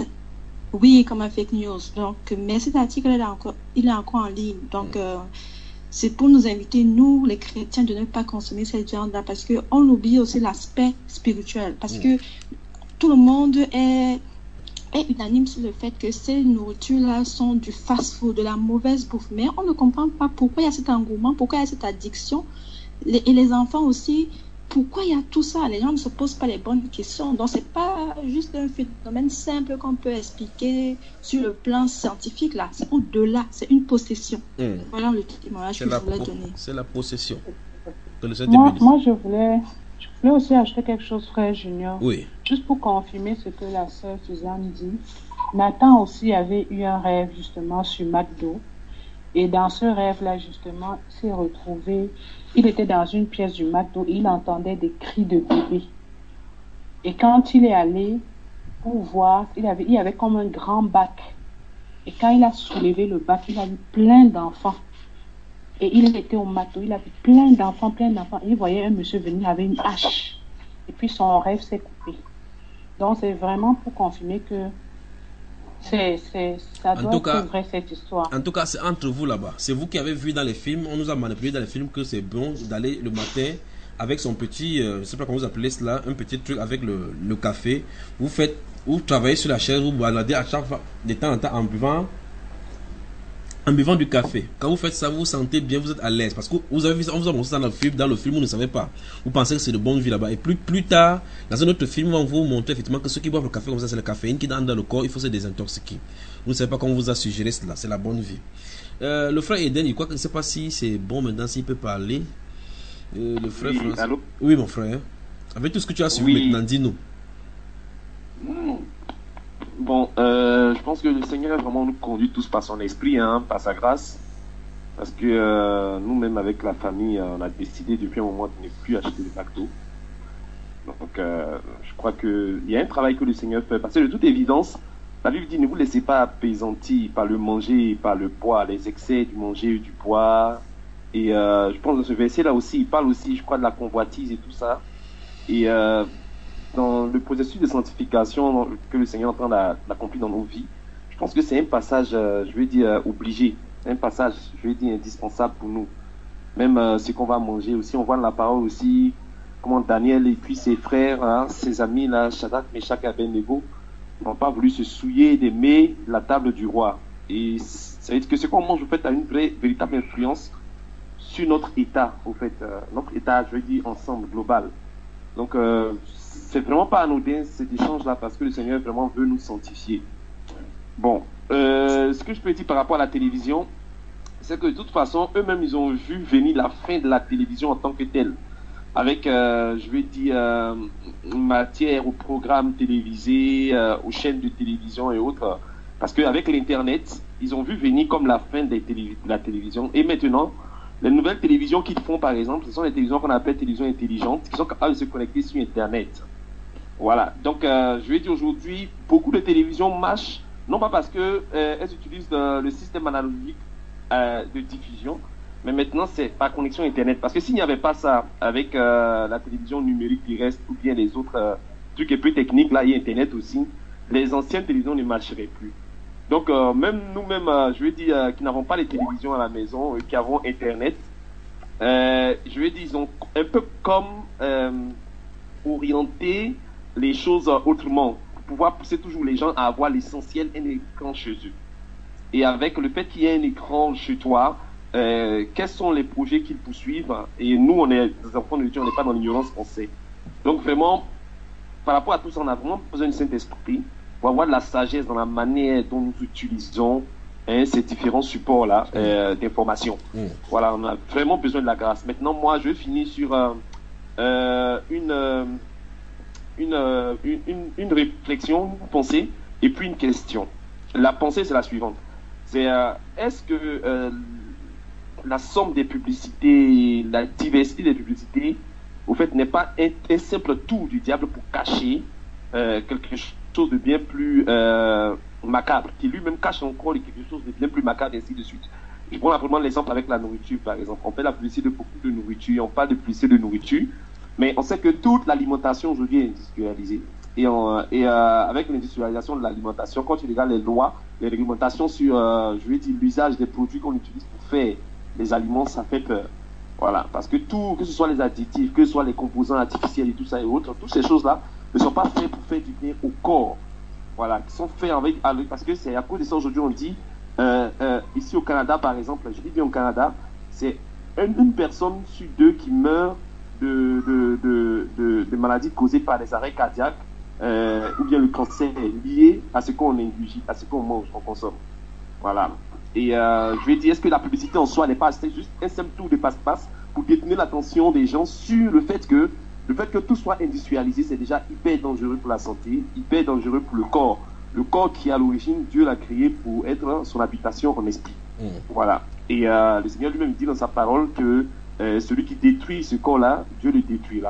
Oui, comme un fake news. Donc, mais cet article il est encore, il est encore en ligne. Donc, mm. euh, c'est pour nous inviter, nous, les chrétiens, de ne pas consommer cette viande-là parce qu'on oublie aussi l'aspect spirituel. Parce mm. que tout le monde est, est unanime sur le fait que ces nourritures-là sont du fast-food, de la mauvaise bouffe. Mais on ne comprend pas pourquoi il y a cet engouement, pourquoi il y a cette addiction. Les, et les enfants aussi, pourquoi il y a tout ça? Les gens ne se posent pas les bonnes questions. Donc, c'est pas juste un phénomène simple qu'on peut expliquer sur le plan scientifique, là. C'est au-delà. C'est une possession. Mmh. Voilà le témoignage que je voulais donner. C'est la possession. Moi, moi, je voulais... Je voulais aussi ajouter quelque chose, frère Junior. Oui. Juste pour confirmer ce que la sœur Suzanne dit. Nathan aussi avait eu un rêve justement sur McDo. Et dans ce rêve-là, justement, il s'est retrouvé. Il était dans une pièce du McDo et il entendait des cris de bébé. Et quand il est allé pour voir, il avait, il y avait comme un grand bac. Et quand il a soulevé le bac, il a vu plein d'enfants. Et il était au McDo, il avait plein d'enfants, plein d'enfants. Il voyait un monsieur venir avec une hache. Et puis son rêve s'est coupé. Donc c'est vraiment pour confirmer que c'est, c'est, ça doit être cas, vrai cette histoire. En tout cas, c'est entre vous là-bas. C'est vous qui avez vu dans les films, on nous a manipulé dans les films que c'est bon d'aller le matin avec son petit, euh, je ne sais pas comment vous appelez cela, un petit truc avec le, le café. Vous faites, vous travaillez sur la chaise, vous baladez à chaque fois, de temps en temps en buvant. En buvant du café, quand vous faites ça, vous vous sentez bien, vous êtes à l'aise. Parce que vous avez vu ça, on vous a montré ça dans le film, dans le film, vous ne savez pas. Vous pensez que c'est de bonne vie là-bas. Et plus, plus tard, dans un autre film, on vous montre effectivement que ceux qui boivent le café comme ça, c'est le caféine qui entre dans le corps, il faut se désintoxiquer. Vous ne savez pas comment on vous a suggéré cela, c'est la bonne vie. Euh, le frère Eden, il croit que je ne sais pas si c'est bon maintenant, s'il peut parler. Euh, le frère oui, François. allô? Oui, mon frère. Avec tout ce que tu as suivi oui. maintenant, dis-nous. Bon, euh, je pense que le Seigneur a vraiment nous conduit tous par son esprit, hein, par sa grâce. Parce que euh, nous-mêmes, avec la famille, on a décidé depuis un moment de ne plus acheter de McDo. Donc, euh, je crois qu'il y a un travail que le Seigneur fait. Parce que de toute évidence, la Bible dit, ne vous laissez pas apaisantir par le manger et par le boire, les excès du manger et du boire. Et euh, je pense que ce verset-là aussi, il parle aussi, je crois, de la convoitise et tout ça. Et euh, dans le processus de sanctification que le Seigneur est en train d'accomplir dans nos vies, je pense que c'est un passage, euh, je vais dire, euh, obligé. C'est un passage, je vais dire, indispensable pour nous. Même euh, ce qu'on va manger aussi, on voit dans la parole aussi comment Daniel et puis ses frères, hein, ses amis, là, Shadrach, Meshach et Abednego, n'ont pas voulu se souiller d'aimer la table du roi. Et ça veut dire que ce qu'on mange, en fait, a une vraie, véritable influence sur notre état, au fait, euh, notre état, je veux dire, ensemble, global. Donc, euh, c'est vraiment pas anodin cet échange-là, parce que le Seigneur vraiment veut nous sanctifier. Bon, euh, ce que je peux dire par rapport à la télévision, c'est que de toute façon, eux-mêmes, ils ont vu venir la fin de la télévision en tant que telle. Avec, euh, je vais dire, euh, matière aux programmes télévisés, euh, aux chaînes de télévision et autres. Parce qu'avec l'Internet, ils ont vu venir comme la fin des télé de la télévision. Et maintenant, les nouvelles télévisions qu'ils font, par exemple, ce sont les télévisions qu'on appelle télévisions intelligentes, qui sont capables de se connecter sur Internet. Voilà. Donc, euh, je vais dire aujourd'hui, beaucoup de télévisions marchent, non pas parce qu'elles euh, utilisent le, le système analogique euh, de diffusion, mais maintenant, c'est par connexion Internet. Parce que s'il n'y avait pas ça avec euh, la télévision numérique terrestre ou bien les autres euh, trucs un peu techniques, là, il y a Internet aussi, les anciennes télévisions ne marcheraient plus. Donc, euh, même nous-mêmes, euh, je veux dire, euh, qui n'avons pas les télévisions à la maison, euh, qui avons Internet, euh, je veux dire, ils ont un peu comme euh, orienté les choses euh, autrement, pour pouvoir pousser toujours les gens à avoir l'essentiel, un écran chez eux. Et avec le fait qu'il y ait un écran chez toi, Euh, quels sont les projets qu'ils poursuivent, et nous on est des enfants de Dieu, on n'est pas dans l'ignorance, on sait. Donc vraiment, par rapport à tout ça, on a vraiment besoin du Saint-Esprit pour avoir de la sagesse dans la manière dont nous utilisons hein, ces différents supports là euh, d'information. Mmh. Voilà, on a vraiment besoin de la grâce. Maintenant, moi je vais finir sur euh, euh, une, euh, une, euh, une, une, une réflexion, une pensée, et puis une question. La pensée, c'est la suivante. C'est euh, est-ce que euh, la somme des publicités, la diversité des publicités, au fait, n'est pas un, un simple tour du diable pour cacher euh, quelque chose de bien plus euh, macabre, qui lui-même cache encore quelque chose de bien plus macabre, et ainsi de suite. Je prends vraiment l'exemple avec la nourriture, par exemple. On fait la publicité de beaucoup de nourriture, on parle de publicité de nourriture, mais on sait que toute l'alimentation aujourd'hui est industrialisée. Et, on, et euh, avec l'industrialisation de l'alimentation, quand tu regardes les lois, les réglementations sur, euh, je vais dire, l'usage des produits qu'on utilise pour faire les aliments, ça fait peur. Voilà, parce que tout, que ce soit les additifs, que ce soit les composants artificiels et tout ça et autres, toutes ces choses-là ne sont pas faites pour faire du bien au corps. Voilà, qui sont faits avec, parce que c'est à cause de ça aujourd'hui on dit, euh, euh, ici au Canada par exemple, je dis bien au Canada, c'est une, une personne sur deux qui meurt de, de, de, de, de maladies causées par des arrêts cardiaques, euh, ou bien le cancer lié à ce qu'on ingurgite, à ce qu'on mange, qu'on consomme. Voilà. Et euh, je vais dire, est-ce que la publicité en soi n'est pas juste un simple tour de passe-passe pour détourner l'attention des gens sur le fait que le fait que tout soit industrialisé, c'est déjà hyper dangereux pour la santé, hyper dangereux pour le corps. Le corps qui, à l'origine, Dieu l'a créé pour être son habitation en esprit. Mmh. Voilà. Et euh, le Seigneur lui-même dit dans sa parole que euh, celui qui détruit ce corps-là, Dieu le détruira.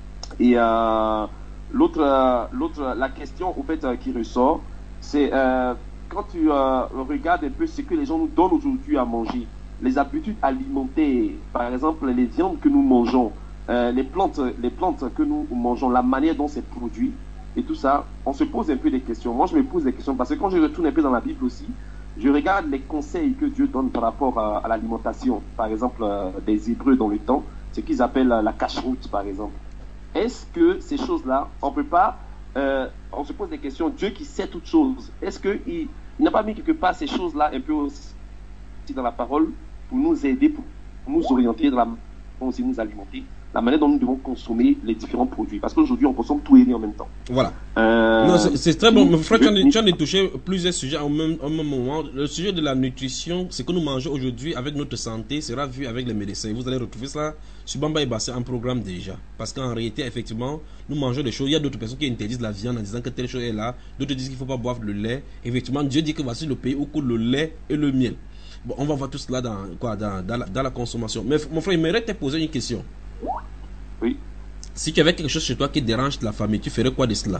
Et euh, l'autre, euh, l'autre, la question, au fait, euh, qui ressort, c'est... Euh, quand tu euh, regardes un peu ce que les gens nous donnent aujourd'hui à manger, les habitudes alimentaires, par exemple les viandes que nous mangeons, euh, les plantes, les plantes que nous mangeons, la manière dont c'est produit et tout ça, on se pose un peu des questions. Moi, je me pose des questions parce que quand je retourne un peu dans la Bible aussi, je regarde les conseils que Dieu donne par rapport à, à l'alimentation. Par exemple, euh, des Hébreux dans le temps, ce qu'ils appellent la cache-route, par exemple. Est-ce que ces choses-là, on peut pas, euh, on se pose des questions. Dieu qui sait toutes choses, est-ce qu'il il n'a pas mis quelque part ces choses-là un peu aussi dans la parole pour nous aider, pour nous orienter dans la manière dont nous alimenter, la manière dont nous devons consommer les différents produits. Parce qu'aujourd'hui, on consomme tout et rien en même temps. Voilà. Euh, non, c'est très bon. Frère, tu, tu as touché plusieurs sujets au même, au même moment. Le sujet de la nutrition, ce que nous mangeons aujourd'hui avec notre santé sera vu avec les médecins. Vous allez retrouver ça sur Bamba et Basset, un programme déjà. Parce qu'en réalité, effectivement, nous mangeons des choses. Il y a d'autres personnes qui interdisent la viande en disant que telle chose est là. D'autres disent qu'il ne faut pas boire le lait. Effectivement, Dieu dit que voici le pays où coule le lait et le miel. Bon, on va voir tout cela dans, quoi, dans, dans, la, dans la consommation. Mais mon frère, il m'aimerait te poser une question. Oui. Si tu avais quelque chose chez toi qui dérange la famille, tu ferais quoi de cela?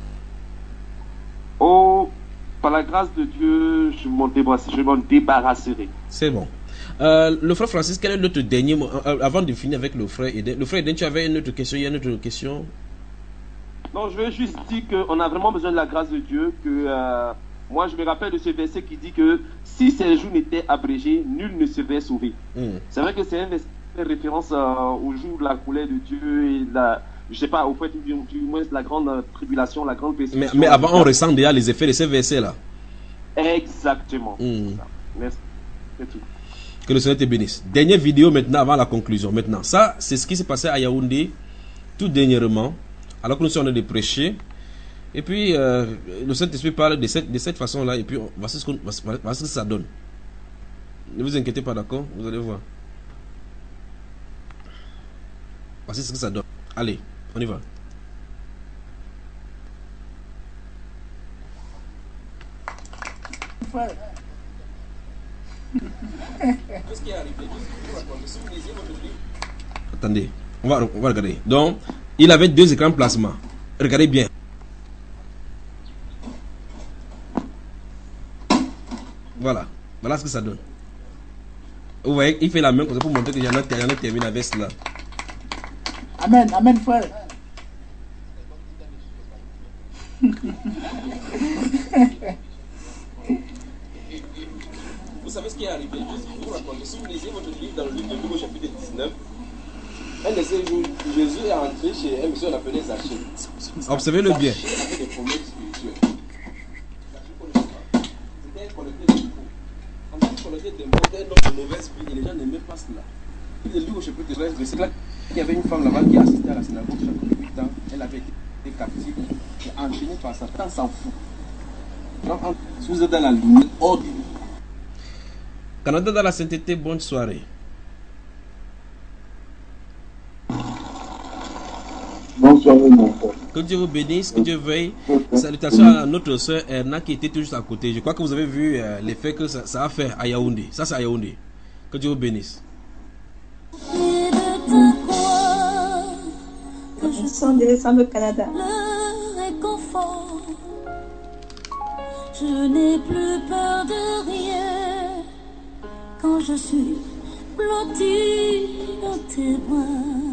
Oh, par la grâce de Dieu, je m'en débarrasserai. Je m'en débarrasserai. C'est bon. Euh, le frère Francis, quel est notre dernier mot euh, avant de finir avec le frère Eden? Le frère Eden, tu avais une autre question? Il y a une autre question? Non, je veux juste dire qu'on a vraiment besoin de la grâce de Dieu. Que euh, moi, je me rappelle de ce verset qui dit que si ces jours n'étaient abrégés, nul ne serait sauvé. Mm. C'est vrai que c'est un verset qui fait référence euh, au jour de la colère de Dieu et la, je sais pas, au fait du, du moins la grande euh, tribulation, la grande persécution. Mais, mais avant, on ressent déjà les effets de ces versets-là. Exactement. Mm. Merci. C'est tout. Que le Seigneur te bénisse. Dernière vidéo maintenant avant la conclusion. Maintenant, ça, c'est ce qui s'est passé à Yaoundé tout dernièrement, alors que nous sommes en train de prêcher. Et puis, euh, le Saint-Esprit parle de cette, de cette façon-là. Et puis, on, voici, ce qu'on, voici ce que ça donne. Ne vous inquiétez pas, d'accord? Vous allez voir. Voici ce que ça donne. Allez, on y va. Ouais. Qu'est-ce qui est arrivé? Attendez, on va, on va regarder. Donc, il avait deux écrans de plasma. Regardez bien. Voilà, voilà ce que ça donne. Vous voyez, il fait la même chose pour montrer qu'il y en a qui terminé avec cela. Amen, amen, frère. Vous savez ce qui est arrivé? Juste pour vous raconter, si vous lisez votre livre dans le livre de Luc au chapitre dix-neuf, un de ces jours, Jésus est entré chez un monsieur, on appelait Zachée. Observez-le bien. Zachée avait des problèmes spirituels. Zachée connaissait pas. C'était un collecteur d'impôts. En tant que collecteur d'impôts, c'était un homme de mauvaise vie et les gens n'aimaient pas cela. Il est Luc au chapitre treize, c'est là qu'il y avait une femme là-bas qui assistait à la synagogue chaque huit ans. Elle avait été captive et enchaînée par Satan, s'en fout. Donc, si vous êtes dans la limite, ordre. Canada dans la sainteté, bonne soirée. Bonsoir, mon frère. Que Dieu vous bénisse, que Dieu veille. Salutations à notre soeur Erna qui était tout juste à côté. Je crois que vous avez vu euh, l'effet que ça, ça a fait à Yaoundé. Ça, c'est à Yaoundé. Que Dieu vous bénisse. Je sens descendre au Canada. Le réconfort. Je n'ai plus peur de rien quand je suis blottie dans tes bras.